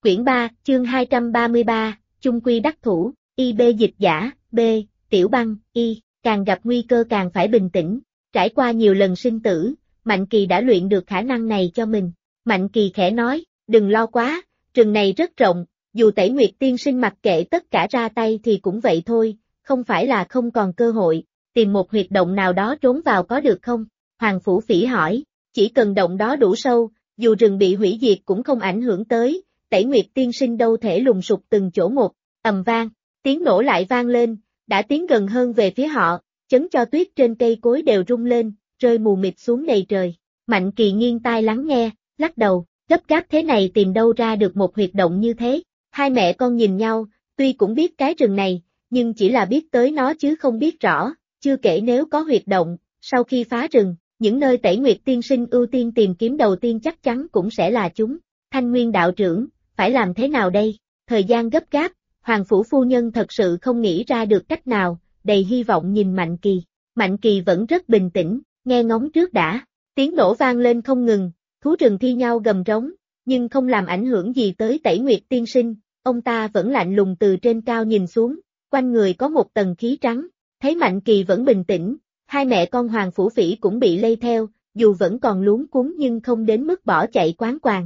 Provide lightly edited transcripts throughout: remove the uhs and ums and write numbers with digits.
Quyển 3, chương 233, chung quy đắc thủ, IB dịch giả, B, Tiểu Băng, Y, càng gặp nguy cơ càng phải bình tĩnh. Trải qua nhiều lần sinh tử, Mạnh Kỳ đã luyện được khả năng này cho mình. Mạnh Kỳ khẽ nói, đừng lo quá, rừng này rất rộng, dù Tẩy Nguyệt tiên sinh mặc kệ tất cả ra tay thì cũng vậy thôi, không phải là không còn cơ hội, tìm một huyệt động nào đó trốn vào có được không? Hoàng Phủ Phỉ hỏi, chỉ cần động đó đủ sâu, dù rừng bị hủy diệt cũng không ảnh hưởng tới, Tẩy Nguyệt tiên sinh đâu thể lùng sục từng chỗ một, ầm vang, tiếng nổ lại vang lên, đã tiến gần hơn về phía họ, chấn cho tuyết trên cây cối đều rung lên, rơi mù mịt xuống đầy trời. Mạnh Kỳ nghiêng tai lắng nghe, lắc đầu, gấp gáp thế này tìm đâu ra được một huyệt động như thế. Hai mẹ con nhìn nhau, tuy cũng biết cái rừng này, nhưng chỉ là biết tới nó chứ không biết rõ, chưa kể nếu có huyệt động, sau khi phá rừng, những nơi Tẩy Nguyệt tiên sinh ưu tiên tìm kiếm đầu tiên chắc chắn cũng sẽ là chúng. Thanh Nguyên đạo trưởng, phải làm thế nào đây? Thời gian gấp gáp, Hoàng Phủ phu nhân thật sự không nghĩ ra được cách nào, đầy hy vọng nhìn Mạnh Kỳ. Mạnh Kỳ vẫn rất bình tĩnh, nghe ngóng trước đã. Tiếng nổ vang lên không ngừng, thú rừng thi nhau gầm rống, nhưng không làm ảnh hưởng gì tới Tẩy Nguyệt tiên sinh. Ông ta vẫn lạnh lùng từ trên cao nhìn xuống, quanh người có một tầng khí trắng. Thấy Mạnh Kỳ vẫn bình tĩnh, hai mẹ con Hoàng Phủ Phỉ cũng bị lây theo, dù vẫn còn luống cuống nhưng không đến mức bỏ chạy quáng quàng.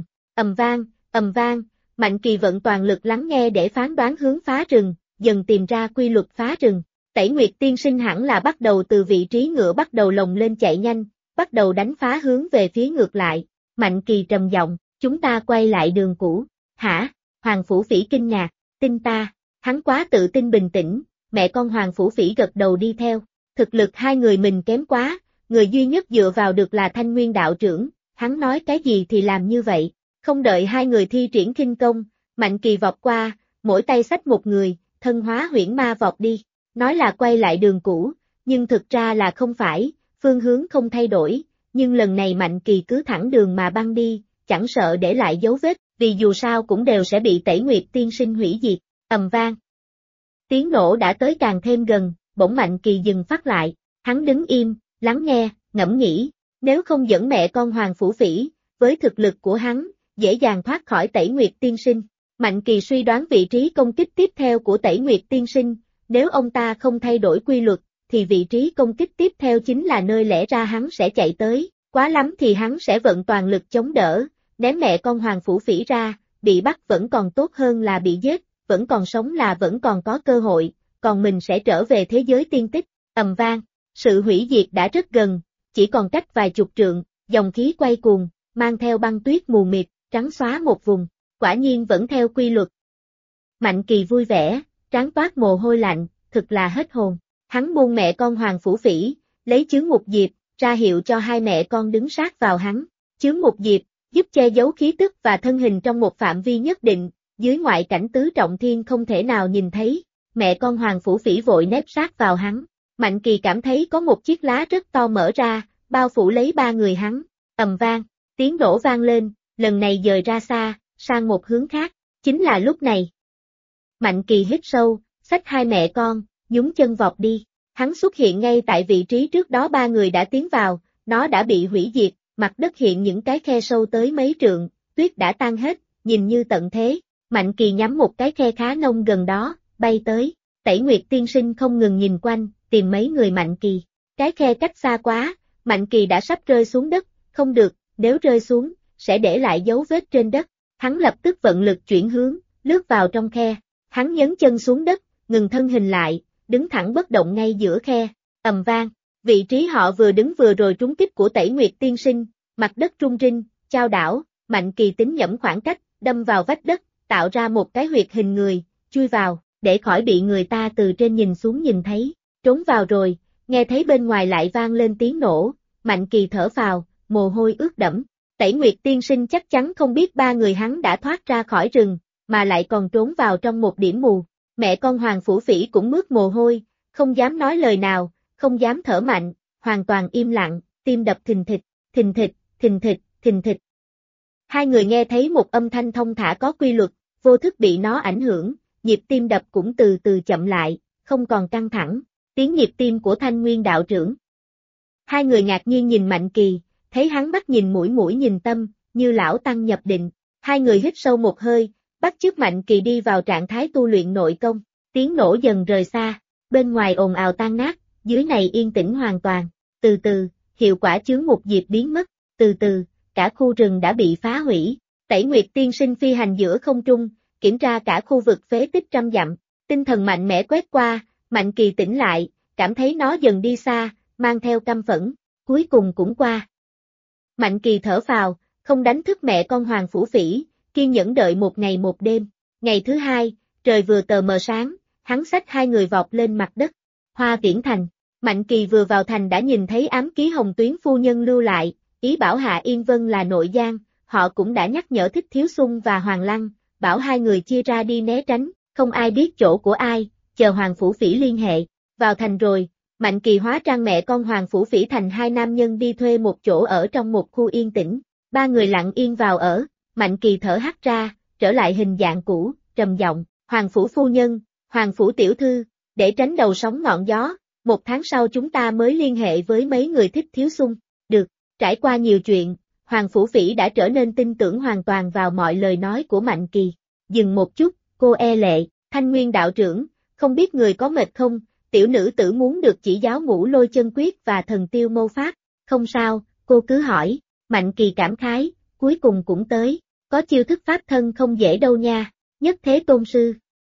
Ầm vang, Mạnh Kỳ vận toàn lực lắng nghe để phán đoán hướng phá rừng, dần tìm ra quy luật phá rừng. Tẩy Nguyệt tiên sinh hẳn là bắt đầu từ vị trí ngựa bắt đầu lồng lên chạy nhanh, bắt đầu đánh phá hướng về phía ngược lại. Mạnh Kỳ trầm giọng, chúng ta quay lại đường cũ. Hả? Hoàng Phủ Phỉ kinh ngạc, tin ta, hắn quá tự tin bình tĩnh, mẹ con Hoàng Phủ Phỉ gật đầu đi theo. Thực lực hai người mình kém quá, người duy nhất dựa vào được là Thanh Nguyên đạo trưởng, hắn nói cái gì thì làm như vậy. Không đợi hai người thi triển khinh công, Mạnh Kỳ vọt qua, mỗi tay xách một người, thân hóa huyễn ma vọt đi. Nói là quay lại đường cũ, nhưng thực ra là không phải, phương hướng không thay đổi, nhưng lần này Mạnh Kỳ cứ thẳng đường mà băng đi, chẳng sợ để lại dấu vết, vì dù sao cũng đều sẽ bị Tẩy Nguyệt tiên sinh hủy diệt. Ầm vang. Tiếng nổ đã tới càng thêm gần, bỗng Mạnh Kỳ dừng phát lại, hắn đứng im, lắng nghe, ngẫm nghĩ, nếu không dẫn mẹ con Hoàng Phủ Phỉ, với thực lực của hắn, dễ dàng thoát khỏi Tẩy Nguyệt tiên sinh. Mạnh Kỳ suy đoán vị trí công kích tiếp theo của Tẩy Nguyệt tiên sinh, nếu ông ta không thay đổi quy luật, thì vị trí công kích tiếp theo chính là nơi lẽ ra hắn sẽ chạy tới, quá lắm thì hắn sẽ vận toàn lực chống đỡ, ném mẹ con Hoàng Phủ Phỉ ra, bị bắt vẫn còn tốt hơn là bị giết, vẫn còn sống là vẫn còn có cơ hội, còn mình sẽ trở về thế giới tiên tích. Ầm vang, sự hủy diệt đã rất gần, chỉ còn cách vài chục trượng, dòng khí quay cuồng, mang theo băng tuyết mù mịt, trắng xóa một vùng, quả nhiên vẫn theo quy luật. Mạnh Kỳ vui vẻ, trán toát mồ hôi lạnh, thực là hết hồn. Hắn buông mẹ con Hoàng Phủ Phỉ, lấy chướng ngục diệp, ra hiệu cho hai mẹ con đứng sát vào hắn. Chướng ngục diệp, giúp che giấu khí tức và thân hình trong một phạm vi nhất định, dưới ngoại cảnh tứ trọng thiên không thể nào nhìn thấy. Mẹ con Hoàng Phủ Phỉ vội nép sát vào hắn. Mạnh Kỳ cảm thấy có một chiếc lá rất to mở ra, bao phủ lấy ba người hắn. Ầm vang, tiếng nổ vang lên, lần này dời ra xa, sang một hướng khác. Chính là lúc này. Mạnh Kỳ hít sâu, xách hai mẹ con, nhún chân vọt đi. Hắn xuất hiện ngay tại vị trí trước đó ba người đã tiến vào, nó đã bị hủy diệt, mặt đất hiện những cái khe sâu tới mấy trượng, tuyết đã tan hết, nhìn như tận thế. Mạnh Kỳ nhắm một cái khe khá nông gần đó, bay tới. Tẩy Nguyệt tiên sinh không ngừng nhìn quanh, tìm mấy người Mạnh Kỳ. Cái khe cách xa quá, Mạnh Kỳ đã sắp rơi xuống đất, không được, nếu rơi xuống, sẽ để lại dấu vết trên đất. Hắn lập tức vận lực chuyển hướng, lướt vào trong khe. Hắn nhấn chân xuống đất, ngừng thân hình lại, đứng thẳng bất động ngay giữa khe. Ầm vang, vị trí họ vừa đứng vừa rồi trúng kích của Tẩy Nguyệt tiên sinh, mặt đất rung rinh, chao đảo, Mạnh Kỳ tính nhẩm khoảng cách, đâm vào vách đất, tạo ra một cái huyệt hình người, chui vào, để khỏi bị người ta từ trên nhìn xuống nhìn thấy. Trốn vào rồi, nghe thấy bên ngoài lại vang lên tiếng nổ, Mạnh Kỳ thở phào, mồ hôi ướt đẫm. Tẩy Nguyệt tiên sinh chắc chắn không biết ba người hắn đã thoát ra khỏi rừng, mà lại còn trốn vào trong một điểm mù. Mẹ con Hoàng Phủ Phỉ cũng mướt mồ hôi, không dám nói lời nào, không dám thở mạnh, hoàn toàn im lặng, tim đập thình thịch, thình thịch, thình thịch, thình thịch. Hai người nghe thấy một âm thanh thông thả có quy luật, vô thức bị nó ảnh hưởng, nhịp tim đập cũng từ từ chậm lại, không còn căng thẳng, tiếng nhịp tim của Thanh Nguyên đạo trưởng. Hai người ngạc nhiên nhìn Mạnh Kỳ, thấy hắn mắt nhìn mũi mũi nhìn tâm, như lão tăng nhập định. Hai người hít sâu một hơi, bắt chước Mạnh Kỳ đi vào trạng thái tu luyện nội công, tiếng nổ dần rời xa, bên ngoài ồn ào tan nát, dưới này yên tĩnh hoàn toàn, từ từ, hiệu quả chướng ngục diệp biến mất, từ từ, cả khu rừng đã bị phá hủy, Tẩy Nguyệt tiên sinh phi hành giữa không trung, kiểm tra cả khu vực phế tích trăm dặm, tinh thần mạnh mẽ quét qua, Mạnh Kỳ tỉnh lại, cảm thấy nó dần đi xa, mang theo căm phẫn, cuối cùng cũng qua. Mạnh Kỳ thở phào, không đánh thức mẹ con Hoàng Phủ Phỉ, kiên nhẫn đợi một ngày một đêm. Ngày thứ hai, trời vừa tờ mờ sáng, hắn xách hai người vọt lên mặt đất. Hoa Viễn Thành, Mạnh Kỳ vừa vào thành đã nhìn thấy ám ký Hồng Tuyến phu nhân lưu lại, ý bảo Hạ Yên Vân là nội gián, họ cũng đã nhắc nhở Thích Thiếu Xung và Hoàng Lăng, bảo hai người chia ra đi né tránh, không ai biết chỗ của ai, chờ Hoàng Phủ Phỉ liên hệ. Vào thành rồi, Mạnh Kỳ hóa trang mẹ con Hoàng Phủ Phỉ thành hai nam nhân đi thuê một chỗ ở trong một khu yên tĩnh, ba người lặng yên vào ở, Mạnh Kỳ thở hắt ra, trở lại hình dạng cũ, trầm giọng, Hoàng Phủ phu nhân, Hoàng Phủ tiểu thư, để tránh đầu sóng ngọn gió, 1 tháng sau chúng ta mới liên hệ với mấy người Thích Thiếu Xung, được, trải qua nhiều chuyện, Hoàng Phủ Phỉ đã trở nên tin tưởng hoàn toàn vào mọi lời nói của Mạnh Kỳ, dừng một chút, cô e lệ, Thanh Nguyên đạo trưởng, không biết người có mệt không, tiểu nữ tử muốn được chỉ giáo Ngũ Lôi chân quyết và Thần Tiêu mâu pháp, không sao, cô cứ hỏi, Mạnh Kỳ cảm khái, cuối cùng cũng tới, có chiêu thức pháp thân không dễ đâu nha, Nhất Thế Tôn Sư.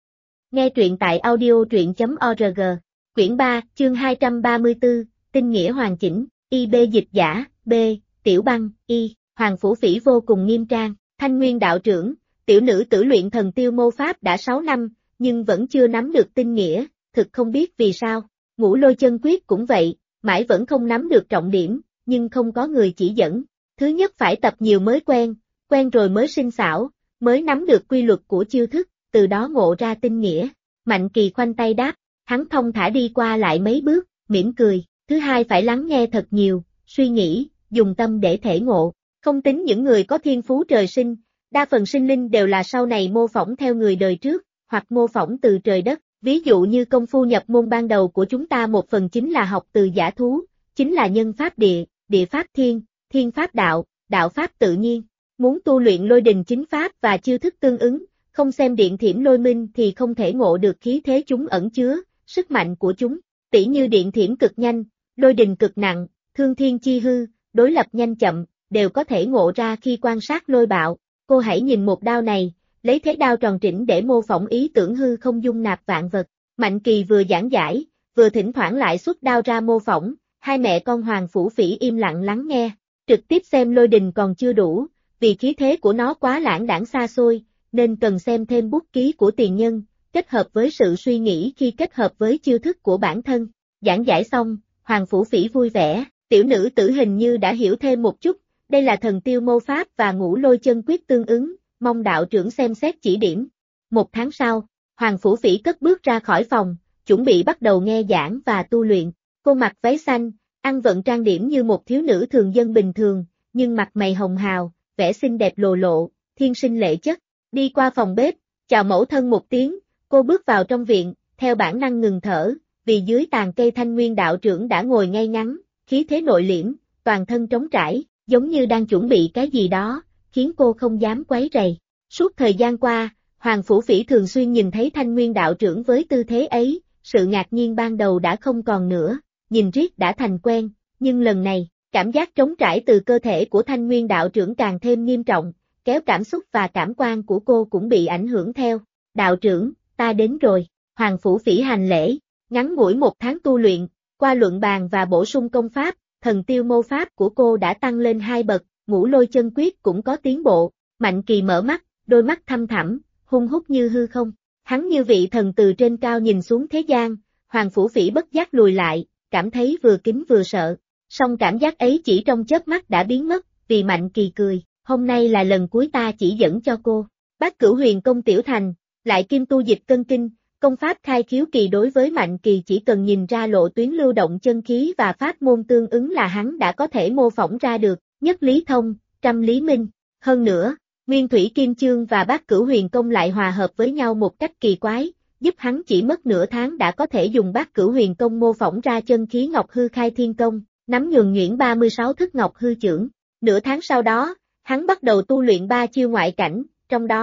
Nghe truyện tại audio.org, quyển 3, chương 234, tinh nghĩa hoàn chỉnh, IB dịch giả, B, Tiểu Băng, Y, Hoàng Phủ Phỉ vô cùng nghiêm trang, Thanh Nguyên đạo trưởng, tiểu nữ tử luyện Thần Tiêu mâu pháp đã 6 năm, nhưng vẫn chưa nắm được tinh nghĩa, thực không biết vì sao, Ngũ Lôi chân quyết cũng vậy, mãi vẫn không nắm được trọng điểm, nhưng không có người chỉ dẫn, thứ nhất phải tập nhiều mới quen, quen rồi mới sinh xảo, mới nắm được quy luật của chiêu thức, từ đó ngộ ra tinh nghĩa. Mạnh Kỳ khoanh tay đáp, hắn thông thả đi qua lại mấy bước, mỉm cười, thứ hai phải lắng nghe thật nhiều, suy nghĩ, dùng tâm để thể ngộ, không tính những người có thiên phú trời sinh, đa phần sinh linh đều là sau này mô phỏng theo người đời trước, hoặc mô phỏng từ trời đất, ví dụ như công phu nhập môn ban đầu của chúng ta 1/4 chính là học từ giả thú, chính là nhân pháp địa, địa pháp thiên, thiên pháp đạo, đạo pháp tự nhiên. Muốn tu luyện lôi đình chính pháp và chiêu thức tương ứng, không xem điện thiểm lôi minh thì không thể ngộ được khí thế chúng ẩn chứa, sức mạnh của chúng. Tỉ như điện thiểm cực nhanh, lôi đình cực nặng, thương thiên chi hư, đối lập nhanh chậm, đều có thể ngộ ra khi quan sát lôi bạo. Cô hãy nhìn một đao này, lấy thế đao tròn trĩnh để mô phỏng ý tưởng hư không dung nạp vạn vật. Mạnh Kỳ vừa giảng giải, vừa thỉnh thoảng lại xuất đao ra mô phỏng, hai mẹ con Hoàng Phủ Phỉ im lặng lắng nghe, trực tiếp xem lôi đình còn chưa đủ. Vì khí thế của nó quá lãng đãng xa xôi, nên cần xem thêm bút ký của tiền nhân, kết hợp với sự suy nghĩ khi kết hợp với chiêu thức của bản thân. Giảng giải xong, Hoàng Phủ Phỉ vui vẻ, tiểu nữ tử hình như đã hiểu thêm một chút, đây là Thần Tiêu mâu pháp và Ngũ Lôi chân quyết tương ứng, mong đạo trưởng xem xét chỉ điểm. 1 tháng sau, Hoàng Phủ Phỉ cất bước ra khỏi phòng, chuẩn bị bắt đầu nghe giảng và tu luyện. Cô mặc váy xanh, ăn vận trang điểm như một thiếu nữ thường dân bình thường, nhưng mặt mày hồng hào, vẻ xinh đẹp lồ lộ, thiên sinh lệ chất, đi qua phòng bếp, chào mẫu thân một tiếng, cô bước vào trong viện, theo bản năng ngừng thở, vì dưới tàn cây Thanh Nguyên đạo trưởng đã ngồi ngay ngắn, khí thế nội liễm, toàn thân trống trải, giống như đang chuẩn bị cái gì đó, khiến cô không dám quấy rầy. Suốt thời gian qua, Hoàng Phủ Phỉ thường xuyên nhìn thấy Thanh Nguyên đạo trưởng với tư thế ấy, sự ngạc nhiên ban đầu đã không còn nữa, nhìn riết đã thành quen, nhưng lần này, cảm giác trống trải từ cơ thể của Thanh Nguyên đạo trưởng càng thêm nghiêm trọng, kéo cảm xúc và cảm quan của cô cũng bị ảnh hưởng theo. Đạo trưởng, ta đến rồi, Hoàng Phủ Phỉ hành lễ, ngắn ngủi 1 tháng tu luyện, qua luận bàn và bổ sung công pháp, Thần Tiêu mâu pháp của cô đã tăng lên 2 bậc, Ngũ Lôi chân quyết cũng có tiến bộ. Mạnh Kỳ mở mắt, đôi mắt thăm thẳm, hung hút như hư không, hắn như vị thần từ trên cao nhìn xuống thế gian. Hoàng Phủ Phỉ bất giác lùi lại, cảm thấy vừa kính vừa sợ. Song cảm giác ấy chỉ trong chớp mắt đã biến mất, vì Mạnh Kỳ cười, hôm nay là lần cuối ta chỉ dẫn cho cô. Bát Cửu Huyền công tiểu thành, lại kim tu dịch cân kinh, công pháp khai khiếu kỳ đối với Mạnh Kỳ chỉ cần nhìn ra lộ tuyến lưu động chân khí và pháp môn tương ứng là hắn đã có thể mô phỏng ra được, nhất lý thông, trăm lý minh. Hơn nữa, Nguyên Thủy Kim Chương và Bát Cửu Huyền công lại hòa hợp với nhau một cách kỳ quái, giúp hắn chỉ mất nửa tháng đã có thể dùng Bát Cửu Huyền công mô phỏng ra chân khí Ngọc Hư Khai Thiên công, nắm nhuần nhuyễn 36 thức Ngọc Hư chưởng. Nửa tháng sau đó, hắn bắt đầu tu luyện 3 chiêu ngoại cảnh, trong đó,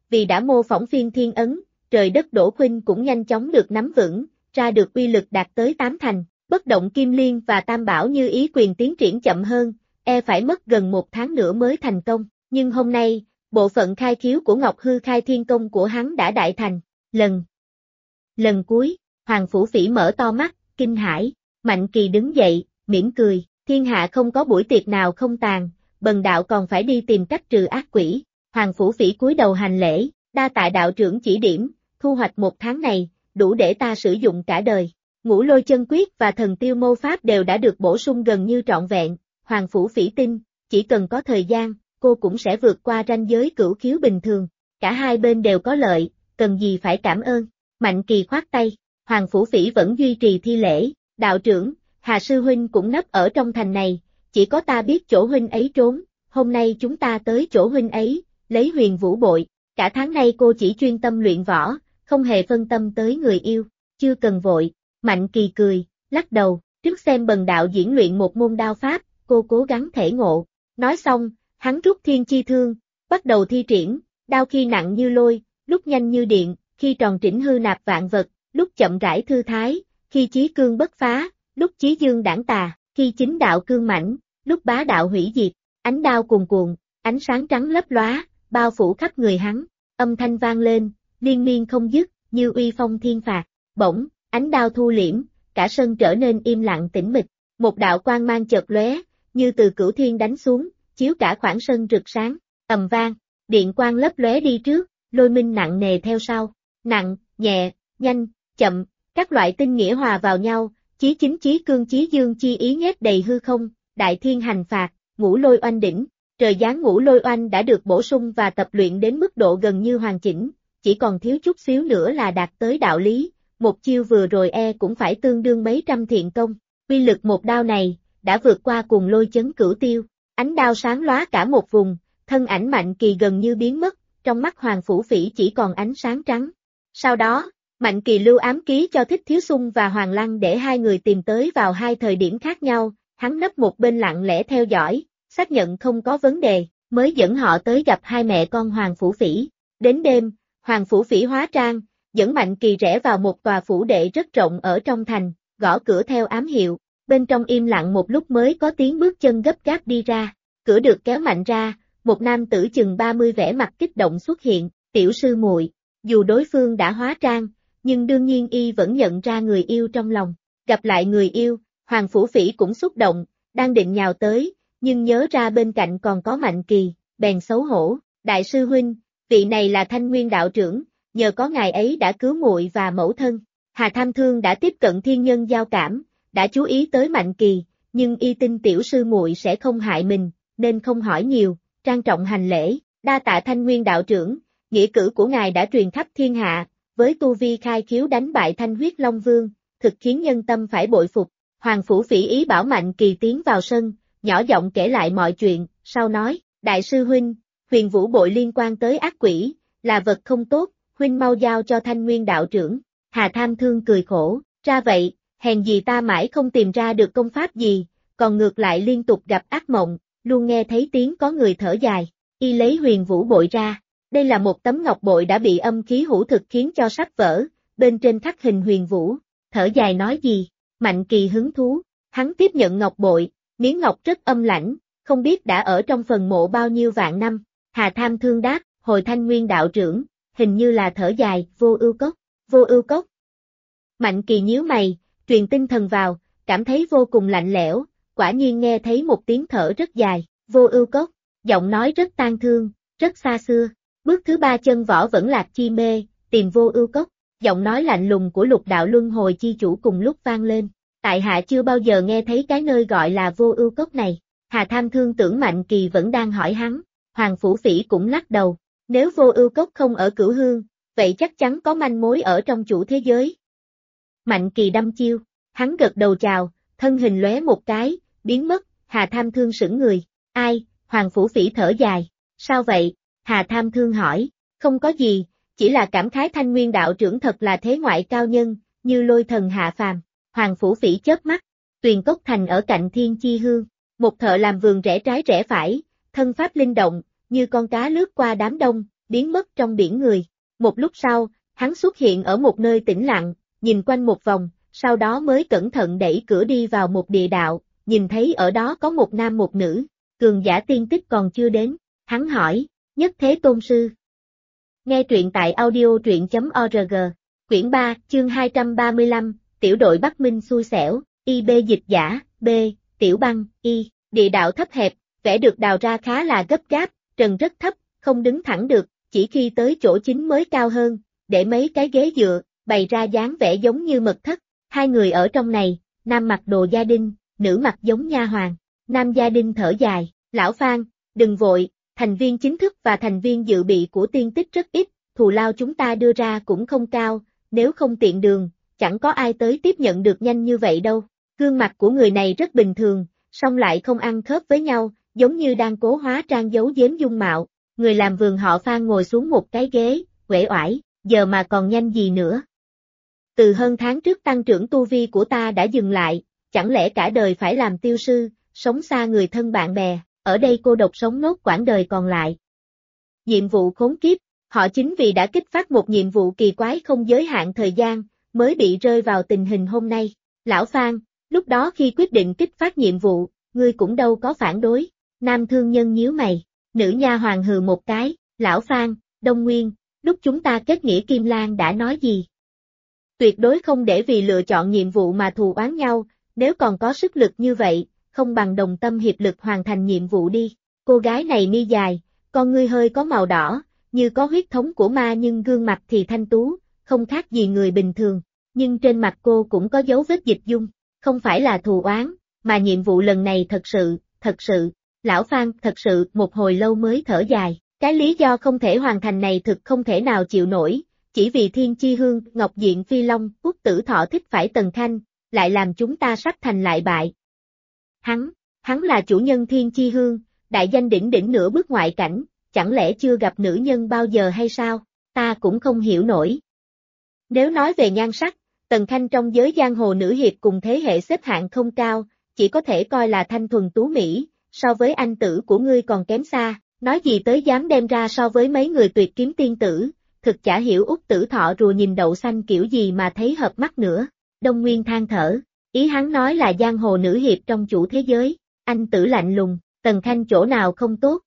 vì đã mô phỏng phiên thiên ấn, trời đất đổ khuynh cũng nhanh chóng được nắm vững, ra được uy lực đạt tới 8 thành, bất động kim liên và tam bảo như ý quyền tiến triển chậm hơn, phải mất gần 1 tháng nữa mới thành công, nhưng hôm nay, bộ phận khai khiếu của Ngọc Hư Khai Thiên Công của hắn đã đại thành, lần cuối, Hoàng Phủ Phỉ mở to mắt, kinh hãi, Mạnh Kỳ đứng dậy, mỉm cười, thiên hạ không có buổi tiệc nào không tàn, bần đạo còn phải đi tìm cách trừ ác quỷ, Hoàng Phủ Phỉ cúi đầu hành lễ, đa tạ đạo trưởng chỉ điểm, thu hoạch 1 tháng này, đủ để ta sử dụng cả đời. Ngũ Lôi Chân Quyết và Thần Tiêu Mâu Pháp đều đã được bổ sung gần như trọn vẹn, Hoàng Phủ Phỉ tin, chỉ cần có thời gian, cô cũng sẽ vượt qua ranh giới cửu khiếu bình thường, cả hai bên đều có lợi, cần gì phải cảm ơn, Mạnh Kỳ khoát tay, Hoàng Phủ Phỉ vẫn duy trì thi lễ, đạo trưởng, Hà Sư Huynh cũng nấp ở trong thành này, chỉ có ta biết chỗ Huynh ấy trốn, hôm nay chúng ta tới chỗ Huynh ấy, lấy Huyền Vũ Bội, cả tháng nay cô chỉ chuyên tâm luyện võ, không hề phân tâm tới người yêu, chưa cần vội, Mạnh Kỳ cười, lắc đầu, trước xem bần đạo diễn luyện một môn đao pháp, cô cố gắng thể ngộ, nói xong, hắn rút thiên chi thương, bắt đầu thi triển, đao khi nặng như lôi, lúc nhanh như điện, khi tròn trĩnh hư nạp vạn vật, lúc chậm rãi thư thái, khi chí cương bất phá, lúc chí dương đãng tà, khi chính đạo cương mãnh, lúc bá đạo hủy diệt, ánh đao cuồn cuộn, ánh sáng trắng lấp lóa, bao phủ khắp người hắn, âm thanh vang lên, liên miên không dứt, như uy phong thiên phạt, bỗng, ánh đao thu liễm, cả sân trở nên im lặng tĩnh mịch, một đạo quang mang chợt lóe, như từ cửu thiên đánh xuống, chiếu cả khoảng sân rực sáng, ầm vang, điện quang lấp lóe đi trước, lôi minh nặng nề theo sau, nặng, nhẹ, nhanh, chậm, các loại tinh nghĩa hòa vào nhau, chí chính chí cương chí dương chi ý nhét đầy hư không, đại thiên hành phạt, ngũ lôi oanh đỉnh, trời giáng ngũ lôi oanh đã được bổ sung và tập luyện đến mức độ gần như hoàn chỉnh, chỉ còn thiếu chút xíu nữa là đạt tới đạo lý, một chiêu vừa rồi cũng phải tương đương mấy trăm thiện công, uy lực một đao này, đã vượt qua cùng lôi chấn cửu tiêu, ánh đao sáng lóa cả một vùng, thân ảnh Mạnh Kỳ gần như biến mất, trong mắt Hoàng Phủ Phỉ chỉ còn ánh sáng trắng. Sau đó, Mạnh Kỳ lưu ám ký cho Thích Thiếu Xung và Hoàng Lăng để hai người tìm tới vào hai thời điểm khác nhau, hắn nấp một bên lặng lẽ theo dõi, xác nhận không có vấn đề, mới dẫn họ tới gặp hai mẹ con Hoàng Phủ Phỉ. Đến đêm, Hoàng Phủ Phỉ hóa trang, dẫn Mạnh Kỳ rẽ vào một tòa phủ đệ rất rộng ở trong thành, gõ cửa theo ám hiệu, bên trong im lặng một lúc mới có tiếng bước chân gấp gáp đi ra, cửa được kéo mạnh ra, một nam tử chừng 30 vẻ mặt kích động xuất hiện, tiểu sư muội, dù đối phương đã hóa trang, nhưng đương nhiên y vẫn nhận ra người yêu trong lòng, gặp lại người yêu, Hoàng Phủ Phỉ cũng xúc động, đang định nhào tới, nhưng nhớ ra bên cạnh còn có Mạnh Kỳ, bèn xấu hổ, đại sư huynh, vị này là Thanh Nguyên đạo trưởng, nhờ có ngài ấy đã cứu muội và mẫu thân, Hà Tham Thương đã tiếp cận thiên nhân giao cảm, đã chú ý tới Mạnh Kỳ, nhưng y tin tiểu sư muội sẽ không hại mình, nên không hỏi nhiều, trang trọng hành lễ, đa tạ Thanh Nguyên đạo trưởng, nghĩa cử của ngài đã truyền khắp thiên hạ, với tu vi khai khiếu đánh bại Thanh Huyết Long Vương, thực khiến nhân tâm phải bội phục. Hoàng Phủ Phỉ ý bảo Mạnh Kỳ tiến vào sân, nhỏ giọng kể lại mọi chuyện, sau nói, đại sư huynh, Huyền Vũ Bội liên quan tới ác quỷ, là vật không tốt, huynh mau giao cho Thanh Nguyên đạo trưởng. Hà Tham Thương cười khổ, ra vậy, hèn gì ta mãi không tìm ra được công pháp gì, còn ngược lại liên tục gặp ác mộng, luôn nghe thấy tiếng có người thở dài, y lấy Huyền Vũ Bội ra. Đây là một tấm ngọc bội đã bị âm khí hữu thực khiến cho sắp vỡ, bên trên khắc hình huyền vũ, thở dài nói gì, Mạnh Kỳ hứng thú, hắn tiếp nhận ngọc bội, miếng ngọc rất âm lãnh, không biết đã ở trong phần mộ bao nhiêu vạn năm, Hà Tham Thương đáp, hồi Thanh Nguyên đạo trưởng, hình như là thở dài, vô ưu cốc. Mạnh Kỳ nhíu mày, truyền tinh thần vào, cảm thấy vô cùng lạnh lẽo, quả nhiên nghe thấy một tiếng thở rất dài, vô ưu cốc, giọng nói rất tang thương, rất xa xưa. Bước thứ 3 chân võ vẫn lạc chi mê, tìm vô ưu cốc, giọng nói lạnh lùng của Lục Đạo Luân Hồi chi chủ cùng lúc vang lên. Tại hạ chưa bao giờ nghe thấy cái nơi gọi là vô ưu cốc này. Hà Tham Thương tưởng Mạnh Kỳ vẫn đang hỏi hắn, Hoàng Phủ Phỉ cũng lắc đầu. Nếu vô ưu cốc không ở Cửu Hương, vậy chắc chắn có manh mối ở trong chủ thế giới. Mạnh Kỳ đâm chiêu, hắn gật đầu chào, thân hình lóe một cái, biến mất, Hà Tham Thương sững người. Ai? Hoàng Phủ Phỉ thở dài. Sao vậy? Hà Tham Thương hỏi, không có gì, chỉ là cảm khái Thanh Nguyên đạo trưởng thật là thế ngoại cao nhân, như lôi thần hạ phàm. Hoàng Phủ Phỉ chớp mắt, Tuyền Cốc Thành ở cạnh Thiên Chi Hương, một thợ làm vườn rẽ trái rẽ phải, thân pháp linh động, như con cá lướt qua đám đông, biến mất trong biển người. Một lúc sau, hắn xuất hiện ở một nơi tĩnh lặng, nhìn quanh một vòng, sau đó mới cẩn thận đẩy cửa đi vào một địa đạo, nhìn thấy ở đó có một nam một nữ, cường giả tiên tích còn chưa đến, hắn hỏi, Nhất Thế Tôn Sư. Nghe truyện tại audio.truyện.org, quyển 3, chương 235, tiểu đội Bắc Minh xui xẻo, IB dịch giả, B, tiểu băng, Y, địa đạo thấp hẹp, vẽ được đào ra khá là gấp gáp, trần rất thấp, không đứng thẳng được, chỉ khi tới chỗ chính mới cao hơn, để mấy cái ghế dựa, bày ra dáng vẻ giống như mật thất, hai người ở trong này, nam mặc đồ gia đình, nữ mặc giống nha hoàn, nam gia đình thở dài, lão Phan, đừng vội, thành viên chính thức và thành viên dự bị của tiên tích rất ít, thù lao chúng ta đưa ra cũng không cao, nếu không tiện đường, chẳng có ai tới tiếp nhận được nhanh như vậy đâu. Gương mặt của người này rất bình thường, song lại không ăn khớp với nhau, giống như đang cố hóa trang giấu giếm dung mạo. Người làm vườn họ Phan ngồi xuống một cái ghế, uể oải, giờ mà còn nhanh gì nữa. Từ hơn tháng trước tăng trưởng tu vi của ta đã dừng lại, chẳng lẽ cả đời phải làm tiêu sư, sống xa người thân bạn bè, ở đây cô độc sống nốt quãng đời còn lại. Nhiệm vụ khốn kiếp, họ chính vì đã kích phát một nhiệm vụ kỳ quái không giới hạn thời gian, mới bị rơi vào tình hình hôm nay. Lão Phan, lúc đó khi quyết định kích phát nhiệm vụ, ngươi cũng đâu có phản đối. Nam thương nhân nhíu mày, nữ nha hoàn hừ một cái, lão Phan, Đông Nguyên, lúc chúng ta kết nghĩa Kim Lan đã nói gì? Tuyệt đối không để vì lựa chọn nhiệm vụ mà thù oán nhau, nếu còn có sức lực như vậy, không bằng đồng tâm hiệp lực hoàn thành nhiệm vụ đi. Cô gái này mi dài, con ngươi hơi có màu đỏ, như có huyết thống của ma nhưng gương mặt thì thanh tú, không khác gì người bình thường, nhưng trên mặt cô cũng có dấu vết dịch dung, không phải là thù oán, mà nhiệm vụ lần này thật sự, lão Phan thật sự một hồi lâu mới thở dài, cái lý do không thể hoàn thành này thực không thể nào chịu nổi, chỉ vì Thiên Chi Hương, Ngọc Diện Phi Long, Quốc Tử Thọ thích phải Tần Khanh, lại làm chúng ta sắp thành lại bại. Hắn là chủ nhân Thiên Chi Hương, đại danh đỉnh đỉnh nửa bước ngoại cảnh, chẳng lẽ chưa gặp nữ nhân bao giờ hay sao, ta cũng không hiểu nổi. Nếu nói về nhan sắc, Tần Khanh trong giới giang hồ nữ hiệp cùng thế hệ xếp hạng không cao, chỉ có thể coi là thanh thuần tú mỹ, so với anh tử của ngươi còn kém xa, nói gì tới dám đem ra so với mấy người tuyệt kiếm tiên tử, thực chả hiểu Út Tử Thọ rùa nhìn đậu xanh kiểu gì mà thấy hợp mắt nữa. Đông Nguyên than thở, ý hắn nói là giang hồ nữ hiệp trong chủ thế giới, anh tử lạnh lùng, Tần Khanh chỗ nào không tốt.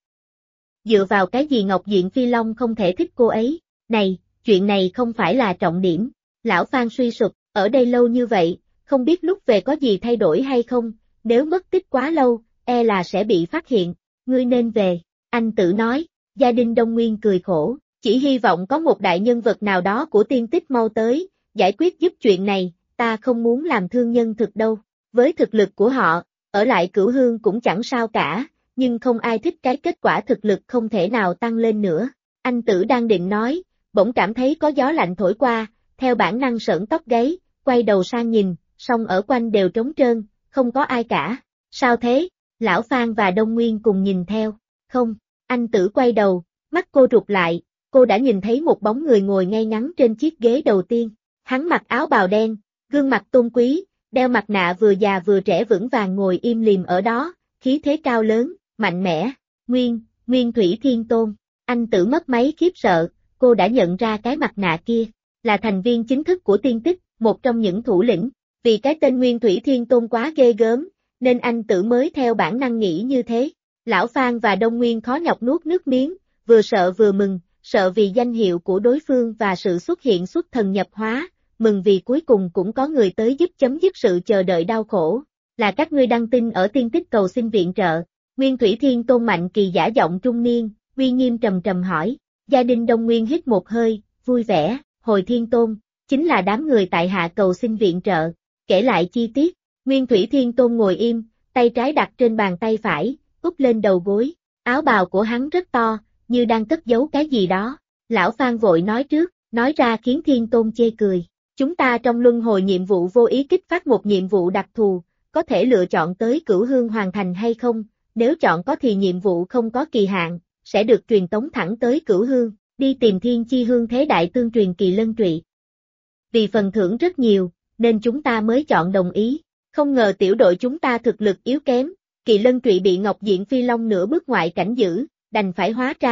Dựa vào cái gì Ngọc Diện Phi Long không thể thích cô ấy, này, chuyện này không phải là trọng điểm. Lão Phan suy sụp, ở đây lâu như vậy, không biết lúc về có gì thay đổi hay không, nếu mất tích quá lâu, e là sẽ bị phát hiện, ngươi nên về, anh tử nói, gia đình Đông Nguyên cười khổ, chỉ hy vọng có một đại nhân vật nào đó của tiên tích mau tới, giải quyết giúp chuyện này, ta không muốn làm thương nhân thực đâu, với thực lực của họ, ở lại Cửu Hương cũng chẳng sao cả, nhưng không ai thích cái kết quả thực lực không thể nào tăng lên nữa, anh tử đang định nói, bỗng cảm thấy có gió lạnh thổi qua, theo bản năng sởn tóc gáy, quay đầu sang nhìn, song ở quanh đều trống trơn, không có ai cả. Sao thế? Lão Phan và Đông Nguyên cùng nhìn theo. Không, anh tử quay đầu, mắt cô rụt lại, cô đã nhìn thấy một bóng người ngồi ngay ngắn trên chiếc ghế đầu tiên. Hắn mặc áo bào đen, gương mặt tôn quý, đeo mặt nạ vừa già vừa trẻ vững vàng ngồi im lìm ở đó, khí thế cao lớn, mạnh mẽ. Nguyên Thủy Thiên Tôn. Anh tử mất máy khiếp sợ, cô đã nhận ra cái mặt nạ kia, là thành viên chính thức của tiên tích, một trong những thủ lĩnh. Vì cái tên Nguyên Thủy Thiên Tôn quá ghê gớm, nên anh tử mới theo bản năng nghĩ như thế. Lão Phan và Đông Nguyên khó nhọc nuốt nước miếng, vừa sợ vừa mừng, sợ vì danh hiệu của đối phương và sự xuất hiện xuất thần nhập hóa, mừng vì cuối cùng cũng có người tới giúp chấm dứt sự chờ đợi đau khổ. Là các ngươi đăng tin ở tiên tích cầu xin viện trợ. Nguyên Thủy Thiên Tôn Mạnh Kỳ giả giọng trung niên, uy nghiêm trầm trầm hỏi. Gia đình Đông Nguyên hít một hơi, vui vẻ, hồi Thiên Tôn, chính là đám người tại hạ cầu xin viện trợ. Kể lại chi tiết, Nguyên Thủy Thiên Tôn ngồi im, tay trái đặt trên bàn tay phải, úp lên đầu gối, áo bào của hắn rất to, như đang cất giấu cái gì đó. Lão Phan vội nói trước, nói ra khiến Thiên Tôn chê cười. Chúng ta trong luân hồi nhiệm vụ vô ý kích phát một nhiệm vụ đặc thù, có thể lựa chọn tới Cửu Hương hoàn thành hay không, nếu chọn có thì nhiệm vụ không có kỳ hạn, sẽ được truyền tống thẳng tới Cửu Hương, đi tìm Thiên Chi Hương thế đại tương truyền Kỳ Lân Trụy. Vì phần thưởng rất nhiều, nên chúng ta mới chọn đồng ý. Không ngờ tiểu đội chúng ta thực lực yếu kém, Kỳ Lân Trụy bị Ngọc Diện Phi Long nửa bước ngoại cảnh giữ, đành phải hóa trang,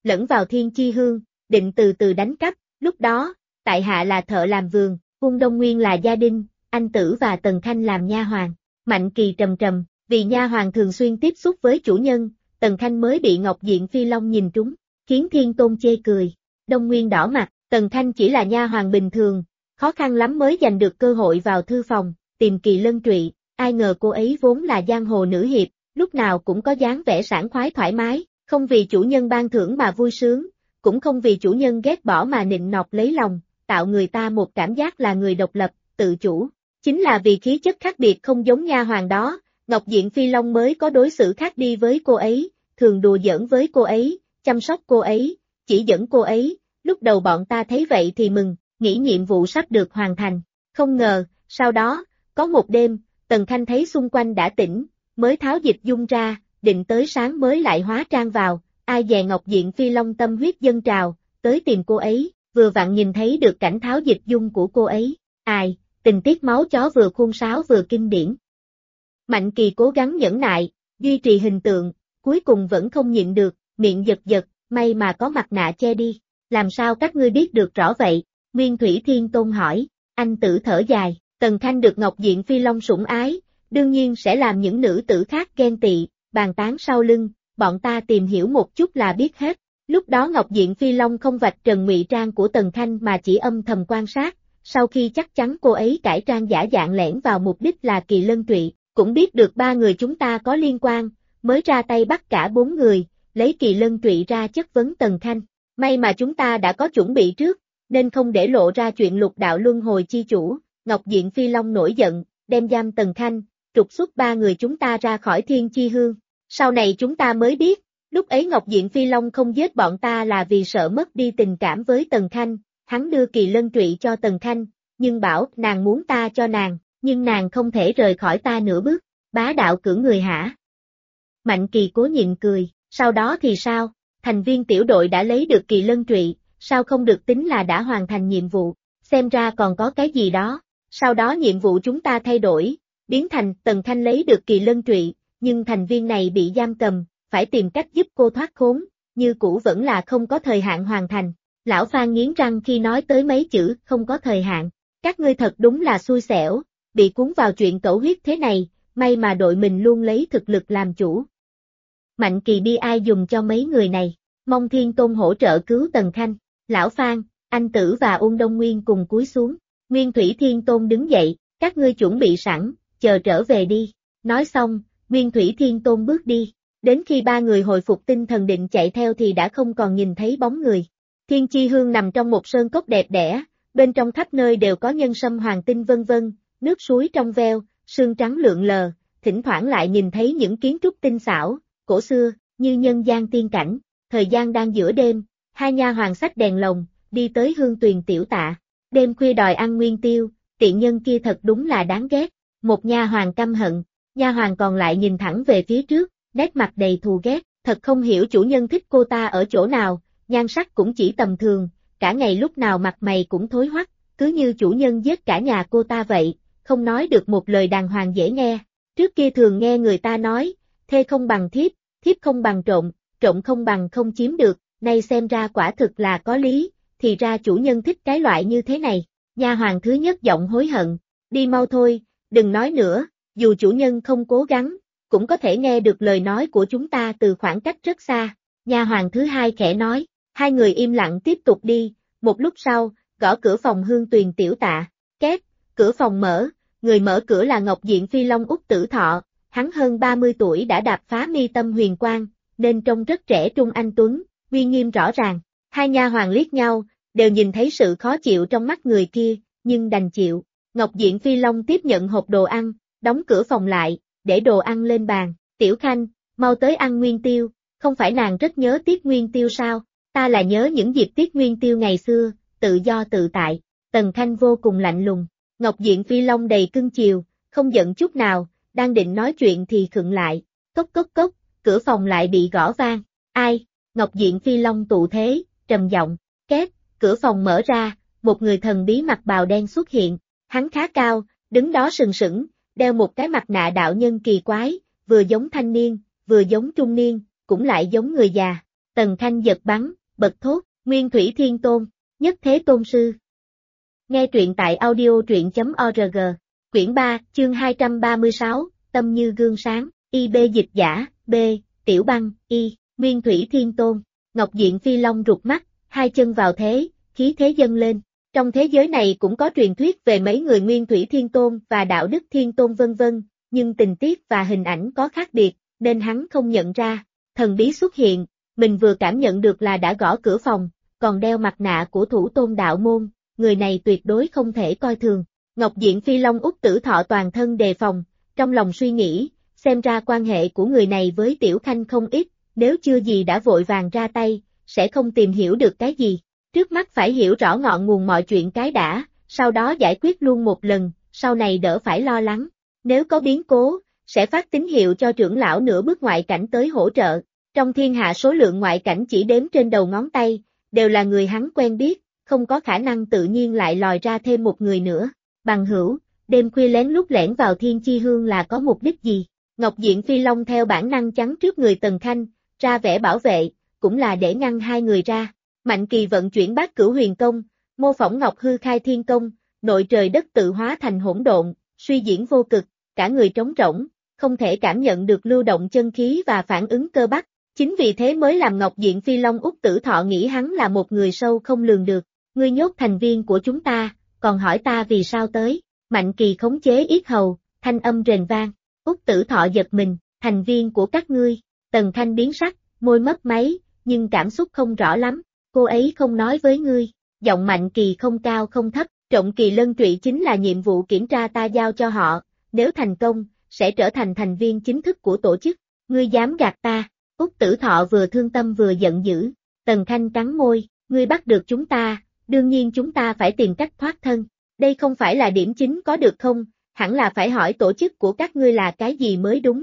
lẫn vào thiên chi hương, định từ từ đánh cắp, lúc đó, tại hạ là thợ làm vườn, Ung Đông Nguyên là gia đình, anh Tử và Tần Khanh làm nha hoàn. Mạnh Kỳ trầm trầm, vì nha hoàn thường xuyên tiếp xúc với chủ nhân, Tần Khanh mới bị Ngọc Diện Phi Long nhìn trúng, khiến Thiên Tôn chê cười. Đông Nguyên đỏ mặt, Tần Khanh chỉ là nha hoàn bình thường, khó khăn lắm mới giành được cơ hội vào thư phòng, tìm Kỳ Lân Trụy, ai ngờ cô ấy vốn là giang hồ nữ hiệp, lúc nào cũng có dáng vẻ sảng khoái thoải mái, không vì chủ nhân ban thưởng mà vui sướng, cũng không vì chủ nhân ghét bỏ mà nịnh nọt lấy lòng, tạo người ta một cảm giác là người độc lập, tự chủ. Chính là vì khí chất khác biệt không giống nha hoàn đó, Ngọc Diện Phi Long mới có đối xử khác đi với cô ấy, thường đùa giỡn với cô ấy, chăm sóc cô ấy, chỉ dẫn cô ấy, lúc đầu bọn ta thấy vậy thì mừng, nghĩ nhiệm vụ sắp được hoàn thành. Không ngờ, sau đó, có một đêm, Tần Khanh thấy xung quanh đã tỉnh, mới tháo dịch dung ra, định tới sáng mới lại hóa trang vào, ai dè Ngọc Diện Phi Long tâm huyết dâng trào, tới tìm cô ấy, vừa vặn nhìn thấy được cảnh tháo dịch dung của cô ấy, ai, tình tiết máu chó vừa khuôn sáo vừa kinh điển. Mạnh Kỳ cố gắng nhẫn nại, duy trì hình tượng, cuối cùng vẫn không nhịn được, miệng giật giật, may mà có mặt nạ che đi, làm sao các ngươi biết được rõ vậy, Nguyên Thủy Thiên Tôn hỏi, anh Tử thở dài, Tần Khanh được Ngọc Diện Phi Long sủng ái, đương nhiên sẽ làm những nữ tử khác ghen tị, bàn tán sau lưng, bọn ta tìm hiểu một chút là biết hết. Lúc đó Ngọc Diện Phi Long không vạch trần ngụy trang của Tần Khanh mà chỉ âm thầm quan sát, sau khi chắc chắn cô ấy cải trang giả dạng lẻn vào mục đích là Kỳ Lân Trụy, cũng biết được 3 người chúng ta có liên quan, mới ra tay bắt cả 4 người, lấy Kỳ Lân Trụy ra chất vấn Tần Khanh. May mà chúng ta đã có chuẩn bị trước, nên không để lộ ra chuyện lục đạo luân hồi chi chủ. Ngọc Diện Phi Long nổi giận, đem giam Tần Khanh, trục xuất 3 người chúng ta ra khỏi Thiên Chi Hương. Sau này chúng ta mới biết, lúc ấy Ngọc Diện Phi Long không giết bọn ta là vì sợ mất đi tình cảm với Tần Khanh, hắn đưa Kỳ Lân Trụy cho Tần Khanh, nhưng bảo nàng muốn ta cho nàng, nhưng nàng không thể rời khỏi ta nửa bước, bá đạo cưỡng người hả? Mạnh Kỳ cố nhịn cười, sau đó thì sao? Thành viên tiểu đội đã lấy được Kỳ Lân Trụy, sao không được tính là đã hoàn thành nhiệm vụ, xem ra còn có cái gì đó. Sau đó nhiệm vụ chúng ta thay đổi, biến thành Tần Khanh lấy được Kỳ Lân Trụy, nhưng thành viên này bị giam cầm, phải tìm cách giúp cô thoát khốn, như cũ vẫn là không có thời hạn hoàn thành. Lão Phan nghiến răng khi nói tới mấy chữ không có thời hạn, các ngươi thật đúng là xui xẻo, bị cuốn vào chuyện cẩu huyết thế này, may mà đội mình luôn lấy thực lực làm chủ. Mạnh Kỳ bi ai dùng cho mấy người này, mong Thiên Tôn hỗ trợ cứu Tần Khanh. Lão Phan, anh Tử và Ung Đông Nguyên cùng cúi xuống. Nguyên Thủy Thiên Tôn đứng dậy, các ngươi chuẩn bị sẵn, chờ trở về đi. Nói xong, Nguyên Thủy Thiên Tôn bước đi. Đến khi 3 người hồi phục tinh thần định chạy theo thì đã không còn nhìn thấy bóng người. Thiên Chi Hương nằm trong một sơn cốc đẹp đẽ, bên trong khắp nơi đều có nhân sâm hoàng tinh vân vân, nước suối trong veo, sương trắng lượn lờ, thỉnh thoảng lại nhìn thấy những kiến trúc tinh xảo, cổ xưa, như nhân gian tiên cảnh. Thời gian đang giữa đêm, 2 nha hoàn xách đèn lồng, đi tới Hương Tuyền tiểu tạ. Đêm khuya đòi ăn nguyên tiêu, tiện nhân kia thật đúng là đáng ghét. Một nha hoàn căm hận, nha hoàn còn lại nhìn thẳng về phía trước, nét mặt đầy thù ghét, thật không hiểu chủ nhân thích cô ta ở chỗ nào, nhan sắc cũng chỉ tầm thường, cả ngày lúc nào mặt mày cũng thối hoắc, cứ như chủ nhân giết cả nhà cô ta vậy, không nói được một lời đàng hoàng dễ nghe. Trước kia thường nghe người ta nói, thê không bằng thiếp, thiếp không bằng trộm, trộm không bằng không chiếm được, nay xem ra quả thực là có lý, thì ra chủ nhân thích cái loại như thế này. Nha hoàn thứ nhất giọng hối hận, đi mau thôi, đừng nói nữa, dù chủ nhân không cố gắng, cũng có thể nghe được lời nói của chúng ta từ khoảng cách rất xa. Nha hoàn thứ hai khẽ nói, 2 người im lặng tiếp tục đi, một lúc sau, gõ cửa phòng Hương Tuyền tiểu tạ, két, cửa phòng mở, người mở cửa là Ngọc Diện Phi Long Úc Tử Thọ, hắn hơn 30 tuổi đã đạp phá mi tâm huyền quang, nên trông rất trẻ trung anh tuấn, uy nghiêm rõ ràng. 2 nha hoàn liếc nhau, đều nhìn thấy sự khó chịu trong mắt người kia, nhưng đành chịu. Ngọc Diện Phi Long tiếp nhận hộp đồ ăn, đóng cửa phòng lại, để đồ ăn lên bàn. Tiểu Khanh, mau tới ăn nguyên tiêu, không phải nàng rất nhớ Tiết Nguyên Tiêu sao? Ta là nhớ những dịp Tiết Nguyên Tiêu ngày xưa, tự do tự tại. Tần Khanh vô cùng lạnh lùng. Ngọc Diện Phi Long đầy cưng chiều, không giận chút nào, đang định nói chuyện thì khựng lại. Cốc cốc cốc, cửa phòng lại bị gõ vang. Ai? Ngọc Diện Phi Long tụ thế, trầm giọng. Két, cửa phòng mở ra, một người thần bí mặc bào đen xuất hiện. Hắn khá cao, đứng đó sừng sững, đeo một cái mặt nạ đạo nhân kỳ quái, vừa giống thanh niên, vừa giống trung niên, cũng lại giống người già. Tần Khanh giật bắn, bật thốt, Nguyên Thủy Thiên Tôn, Nhất Thế Tôn Sư. Nghe truyện tại audio.org, quyển 3, chương 236, Tâm như gương sáng, IB dịch giả, B, Tiểu Băng, Y, Nguyên Thủy Thiên Tôn, Ngọc Diện Phi Long rụt mắt, hai chân vào thế, khí thế dâng lên. Trong thế giới này cũng có truyền thuyết về mấy người Nguyên Thủy Thiên Tôn và Đạo Đức Thiên Tôn vân vân, nhưng tình tiết và hình ảnh có khác biệt, nên hắn không nhận ra. Thần bí xuất hiện, mình vừa cảm nhận được là đã gõ cửa phòng, còn đeo mặt nạ của thủ tôn đạo môn, người này tuyệt đối không thể coi thường. Ngọc Diện Phi Long Út Tử Thọ toàn thân đề phòng, trong lòng suy nghĩ, xem ra quan hệ của người này với Tiểu Khanh không ít, nếu chưa gì đã vội vàng ra tay, sẽ không tìm hiểu được cái gì. Trước mắt phải hiểu rõ ngọn nguồn mọi chuyện cái đã, sau đó giải quyết luôn một lần, sau này đỡ phải lo lắng. Nếu có biến cố, sẽ phát tín hiệu cho trưởng lão nửa bước ngoại cảnh tới hỗ trợ. Trong thiên hạ số lượng ngoại cảnh chỉ đếm trên đầu ngón tay, đều là người hắn quen biết, không có khả năng tự nhiên lại lòi ra thêm một người nữa. Bằng hữu, đêm khuya lén lút lẻn vào Thiên Chi Hương là có mục đích gì? Ngọc Diện Phi Long theo bản năng chắn trước người Tần Khanh, ra vẻ bảo vệ, cũng là để ngăn hai người ra. Mạnh Kỳ vận chuyển Bát Cửu Huyền Công, mô phỏng Ngọc Hư Khai Thiên Công, nội trời đất tự hóa thành hỗn độn, suy diễn vô cực, cả người trống rỗng, không thể cảm nhận được lưu động chân khí và phản ứng cơ bắp. Chính vì thế mới làm Ngọc Diện Phi Long Út Tử Thọ nghĩ hắn là một người sâu không lường được. Ngươi nhốt thành viên của chúng ta, còn hỏi ta vì sao tới. Mạnh Kỳ khống chế yết hầu, thanh âm rền vang. Út Tử Thọ giật mình, thành viên của các ngươi. Tần Khanh biến sắc, môi mấp máy, nhưng cảm xúc không rõ lắm. Cô ấy không nói với ngươi. Giọng Mạnh Kỳ không cao không thấp, Trọng Kỳ Lân Trụy chính là nhiệm vụ kiểm tra ta giao cho họ. Nếu thành công, sẽ trở thành thành viên chính thức của tổ chức. Ngươi dám gạt ta. Út Tử Thọ vừa thương tâm vừa giận dữ. Tần Khanh cắn môi, ngươi bắt được chúng ta, đương nhiên chúng ta phải tìm cách thoát thân. Đây không phải là điểm chính có được không, hẳn là phải hỏi tổ chức của các ngươi là cái gì mới đúng.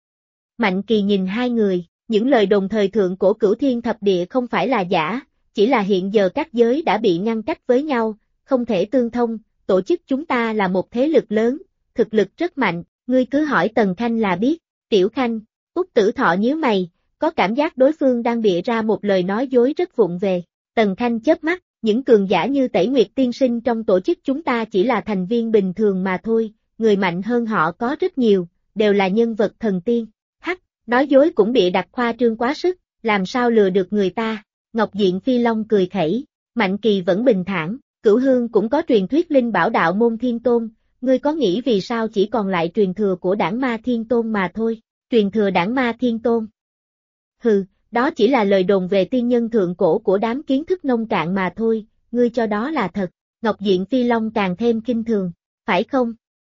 Mạnh Kỳ nhìn hai người, những lời đồn thời thượng cổ Cửu Thiên Thập Địa không phải là giả, chỉ là hiện giờ các giới đã bị ngăn cách với nhau, không thể tương thông, tổ chức chúng ta là một thế lực lớn, thực lực rất mạnh, ngươi cứ hỏi Tần Khanh là biết. Tiểu Khanh, Út Tử Thọ nhíu mày, có cảm giác đối phương đang bịa ra một lời nói dối rất vụng về. Tần Khanh chớp mắt, những cường giả như Tẩy Nguyệt Tiên Sinh trong tổ chức chúng ta chỉ là thành viên bình thường mà thôi, người mạnh hơn họ có rất nhiều, đều là nhân vật thần tiên. Hắc, nói dối cũng bịa đặt khoa trương quá sức, làm sao lừa được người ta. Ngọc Diện Phi Long cười khẩy, Mạnh Kỳ vẫn bình thản, Cửu Hương cũng có truyền thuyết linh bảo đạo môn Thiên Tôn, ngươi có nghĩ vì sao chỉ còn lại truyền thừa của Đản Ma Thiên Tôn mà thôi? Truyền thừa Đản Ma Thiên Tôn? Hừ, đó chỉ là lời đồn về tiên nhân thượng cổ của đám kiến thức nông cạn mà thôi, ngươi cho đó là thật. Ngọc Diện Phi Long càng thêm kinh thường, phải không?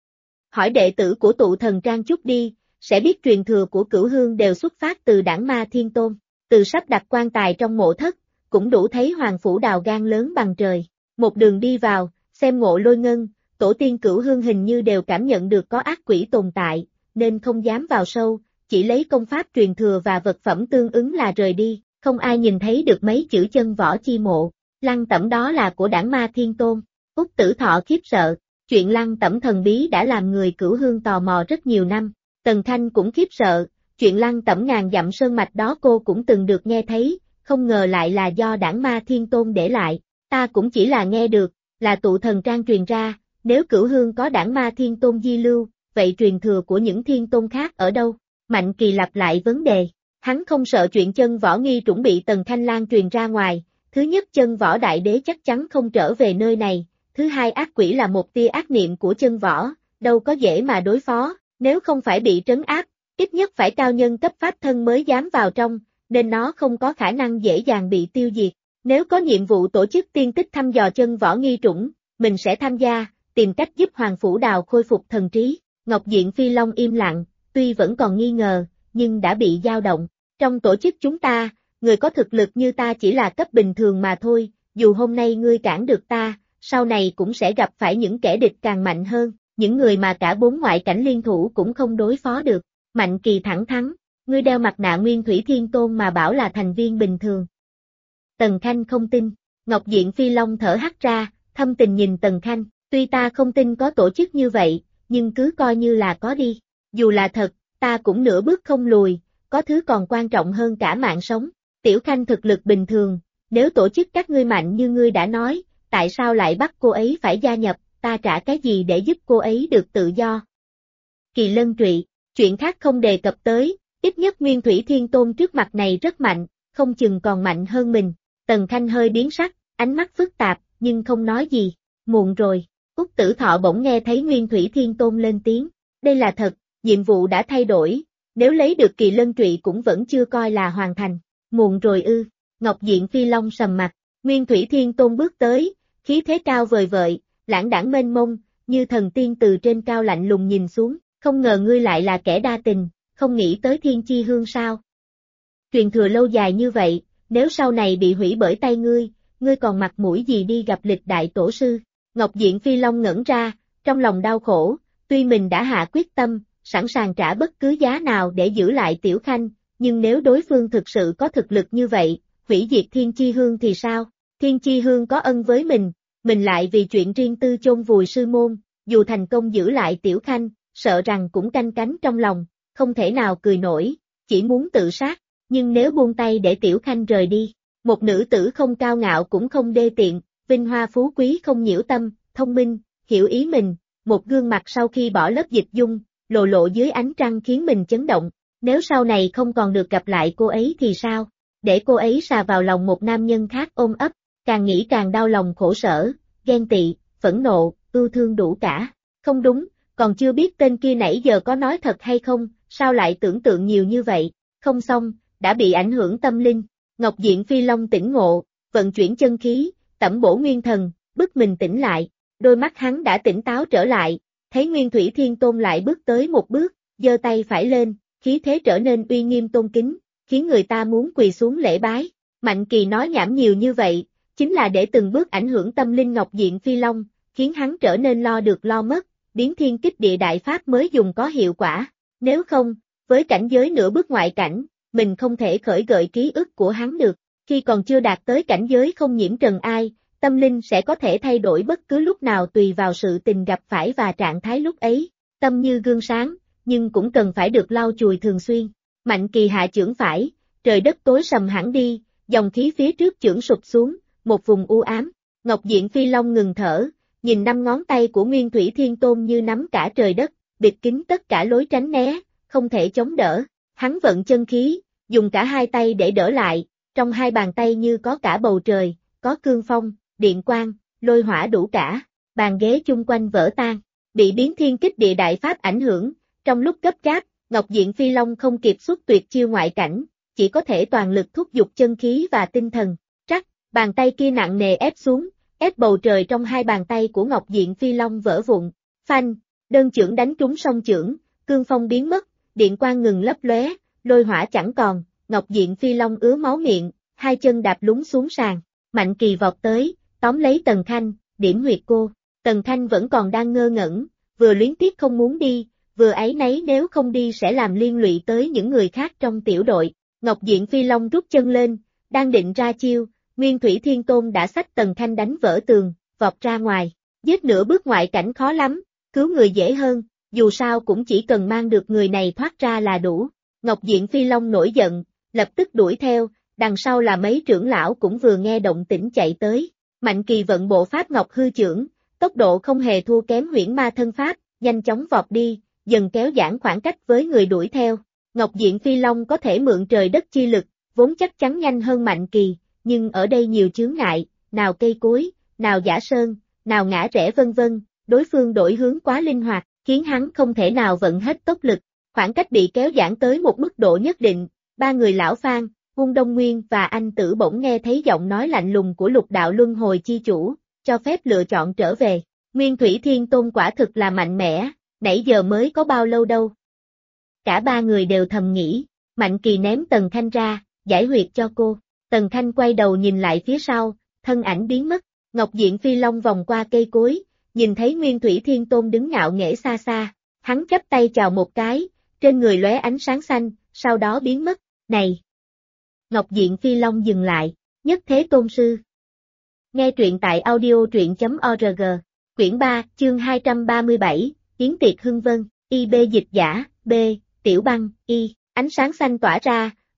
Hỏi đệ tử của tụ thần Trang chút đi, sẽ biết truyền thừa của Cửu Hương đều xuất phát từ Đản Ma Thiên Tôn, từ sắp đặt quan tài trong mộ thất, cũng đủ thấy Hoàng Phủ Đào gan lớn bằng trời. Một đường đi vào, xem Ngộ Lôi Ngân, tổ tiên Cửu Hương hình như đều cảm nhận được có ác quỷ tồn tại, nên không dám vào sâu, chỉ lấy công pháp truyền thừa và vật phẩm tương ứng là rời đi, không ai nhìn thấy được mấy chữ chân võ chi mộ. Lăng tẩm đó là của Đản Ma Thiên Tôn. Út Tử Thọ khiếp sợ, chuyện lăng tẩm thần bí đã làm người Cửu Hương tò mò rất nhiều năm. Tần Khanh cũng khiếp sợ, chuyện lăng tẩm ngàn dặm sơn mạch đó cô cũng từng được nghe thấy, không ngờ lại là do Đản Ma Thiên Tôn để lại. Ta cũng chỉ là nghe được, là tụ thần Trang truyền ra, nếu Cửu Hương có Đản Ma Thiên Tôn di lưu, vậy truyền thừa của những thiên tôn khác ở đâu? Mạnh Kỳ lặp lại vấn đề, hắn không sợ chuyện chân võ nghi trũng bị Tần Khanh Lan truyền ra ngoài, thứ nhất chân võ đại đế chắc chắn không trở về nơi này, thứ hai ác quỷ là một tia ác niệm của chân võ, đâu có dễ mà đối phó, nếu không phải bị trấn áp, ít nhất phải cao nhân cấp pháp thân mới dám vào trong, nên nó không có khả năng dễ dàng bị tiêu diệt. Nếu có nhiệm vụ tổ chức tiên tích thăm dò chân võ nghi trũng, mình sẽ tham gia, tìm cách giúp Hoàng Phủ Đào khôi phục thần trí. Ngọc Diện Phi Long im lặng, tuy vẫn còn nghi ngờ, nhưng đã bị dao động. Trong tổ chức chúng ta, người có thực lực như ta chỉ là cấp bình thường mà thôi, dù hôm nay ngươi cản được ta, sau này cũng sẽ gặp phải những kẻ địch càng mạnh hơn, những người mà cả 4 ngoại cảnh liên thủ cũng không đối phó được. Mạnh Kỳ thẳng thắn, ngươi đeo mặt nạ Nguyên Thủy Thiên Tôn mà bảo là thành viên bình thường. Tần Khanh không tin, Ngọc Diện Phi Long thở hắt ra, thâm tình nhìn Tần Khanh, tuy ta không tin có tổ chức như vậy, nhưng cứ coi như là có đi, dù là thật, ta cũng nửa bước không lùi, có thứ còn quan trọng hơn cả mạng sống. Tiểu Khanh thực lực bình thường, nếu tổ chức các ngươi mạnh như ngươi đã nói, tại sao lại bắt cô ấy phải gia nhập, ta trả cái gì để giúp cô ấy được tự do? Kỳ Lân Trụy, chuyện khác không đề cập tới, ít nhất Nguyên Thủy Thiên Tôn trước mặt này rất mạnh, không chừng còn mạnh hơn mình. Tần Khanh hơi biến sắc, ánh mắt phức tạp, nhưng không nói gì. Muộn rồi, Úc Tử Thọ bỗng nghe thấy Nguyên Thủy Thiên Tôn lên tiếng. Đây là thật, nhiệm vụ đã thay đổi, nếu lấy được Kỳ Lân Trụy cũng vẫn chưa coi là hoàn thành. Muộn rồi ư, Ngọc Diện Phi Long sầm mặt, Nguyên Thủy Thiên Tôn bước tới, khí thế cao vời vợi, lãng đãng mênh mông, như thần tiên từ trên cao lạnh lùng nhìn xuống, không ngờ ngươi lại là kẻ đa tình, không nghĩ tới Thiên Chi Hương sao? Truyền thừa lâu dài như vậy, nếu sau này bị hủy bởi tay ngươi còn mặt mũi gì đi gặp lịch đại tổ sư? Ngọc Diện Phi Long ngẩn ra, trong lòng đau khổ, tuy mình đã hạ quyết tâm, sẵn sàng trả bất cứ giá nào để giữ lại Tiểu Khanh, nhưng nếu đối phương thực sự có thực lực như vậy, hủy diệt Thiên Chi Hương thì sao? Thiên Chi Hương có ân với mình lại vì chuyện riêng tư chôn vùi sư môn, dù thành công giữ lại Tiểu Khanh, sợ rằng cũng canh cánh trong lòng, không thể nào cười nổi, chỉ muốn tự sát, nhưng nếu buông tay để Tiểu Khanh rời đi, một nữ tử không cao ngạo cũng không đê tiện, vinh hoa phú quý không nhiễu tâm, thông minh, hiểu ý mình, một gương mặt sau khi bỏ lớp dịch dung, lộ dưới ánh trăng khiến mình chấn động, nếu sau này không còn được gặp lại cô ấy thì sao? Để cô ấy xà vào lòng một nam nhân khác ôm ấp, càng nghĩ càng đau lòng khổ sở, ghen tị, phẫn nộ, ưu thương đủ cả. Không đúng, còn chưa biết tên kia nãy giờ có nói thật hay không, sao lại tưởng tượng nhiều như vậy, không xong, đã bị ảnh hưởng tâm linh. Ngọc Diện Phi Long tỉnh ngộ, vận chuyển chân khí, tẩm bổ nguyên thần, bức mình tỉnh lại, đôi mắt hắn đã tỉnh táo trở lại, thấy Nguyên Thủy Thiên Tôn lại bước tới một bước, giơ tay phải lên, khí thế trở nên uy nghiêm tôn kính, khiến người ta muốn quỳ xuống lễ bái. Mạnh Kỳ nói nhảm nhiều như vậy, chính là để từng bước ảnh hưởng tâm linh Ngọc Diện Phi Long, khiến hắn trở nên lo được lo mất, biến thiên kích địa đại pháp mới dùng có hiệu quả. Nếu không, với cảnh giới nửa bước ngoại cảnh, mình không thể khởi gợi ký ức của hắn được. Khi còn chưa đạt tới cảnh giới không nhiễm trần ai, tâm linh sẽ có thể thay đổi bất cứ lúc nào tùy vào sự tình gặp phải và trạng thái lúc ấy. Tâm như gương sáng, nhưng cũng cần phải được lau chùi thường xuyên. Mạnh Kỳ hạ chưởng phải, trời đất tối sầm hẳn đi, dòng khí phía trước chưởng sụp xuống, một vùng u ám. Ngọc Diện Phi Long ngừng thở, nhìn 5 ngón tay của Nguyên Thủy Thiên Tôn như nắm cả trời đất, bịt kín tất cả lối tránh né, không thể chống đỡ. Hắn vận chân khí, dùng cả hai tay để đỡ lại, trong hai bàn tay như có cả bầu trời, có cương phong, điện quang, lôi hỏa đủ cả, bàn ghế chung quanh vỡ tan, bị biến thiên kích địa đại pháp ảnh hưởng, trong lúc gấp gáp, Ngọc Diện Phi Long không kịp xuất tuyệt chiêu ngoại cảnh, chỉ có thể toàn lực thúc giục chân khí và tinh thần, trắc, bàn tay kia nặng nề ép xuống, ép bầu trời trong hai bàn tay của Ngọc Diện Phi Long vỡ vụn, phanh, đơn chưởng đánh trúng song chưởng, cương phong biến mất, điện quang ngừng lấp lóe, lôi hỏa chẳng còn, Ngọc Diện Phi Long ứa máu miệng, hai chân đạp lún xuống sàn, Mạnh Kỳ vọt tới, tóm lấy Tần Khanh, điểm huyệt cô, Tần Khanh vẫn còn đang ngơ ngẩn, vừa luyến tiếc không muốn đi, vừa áy náy nếu không đi sẽ làm liên lụy tới những người khác trong tiểu đội. Ngọc Diện Phi Long rút chân lên, đang định ra chiêu, Nguyên Thủy Thiên Tôn đã xách Tần Khanh đánh vỡ tường, vọt ra ngoài, giết nửa bước ngoại cảnh khó lắm, cứu người dễ hơn, dù sao cũng chỉ cần mang được người này thoát ra là đủ. Ngọc Diện Phi Long nổi giận, lập tức đuổi theo, đằng sau là mấy trưởng lão cũng vừa nghe động tĩnh chạy tới. Mạnh Kỳ vận bộ pháp Ngọc Hư Chưởng, tốc độ không hề thua kém Huyễn Ma Thân Pháp, nhanh chóng vọt đi, dần kéo giãn khoảng cách với người đuổi theo. Ngọc Diện Phi Long có thể mượn trời đất chi lực, vốn chắc chắn nhanh hơn Mạnh Kỳ, nhưng ở đây nhiều chướng ngại, nào cây cối, nào giả sơn, nào ngã rẽ vân vân, đối phương đổi hướng quá linh hoạt, khiến hắn không thể nào vận hết tốc lực. Khoảng cách bị kéo giãn tới một mức độ nhất định, ba người lão Phan, Huân Đông Nguyên và anh Tử bỗng nghe thấy giọng nói lạnh lùng của Lục Đạo Luân Hồi chi chủ, cho phép lựa chọn trở về. Nguyên Thủy Thiên Tôn quả thực là mạnh mẽ, nãy giờ mới có bao lâu đâu. Cả ba người đều thầm nghĩ, Mạnh Kỳ ném Tần Khanh ra, giải huyệt cho cô. Tần Khanh quay đầu nhìn lại phía sau, thân ảnh biến mất. Ngọc Diện Phi Long vòng qua cây cối, nhìn thấy Nguyên Thủy Thiên Tôn đứng ngạo nghễ xa xa, hắn chắp tay chào một cái, trên người lóe ánh sáng xanh, sau đó biến mất. Này! Ngọc Diện Phi Long dừng lại, Nhất Thế Tôn Sư. Nghe truyện tại audio.org, quyển 3, chương 237, Yến Tiệc Hưng Vân, IB dịch giả, B, Tiểu Băng, Y, ánh sáng xanh tỏa ra,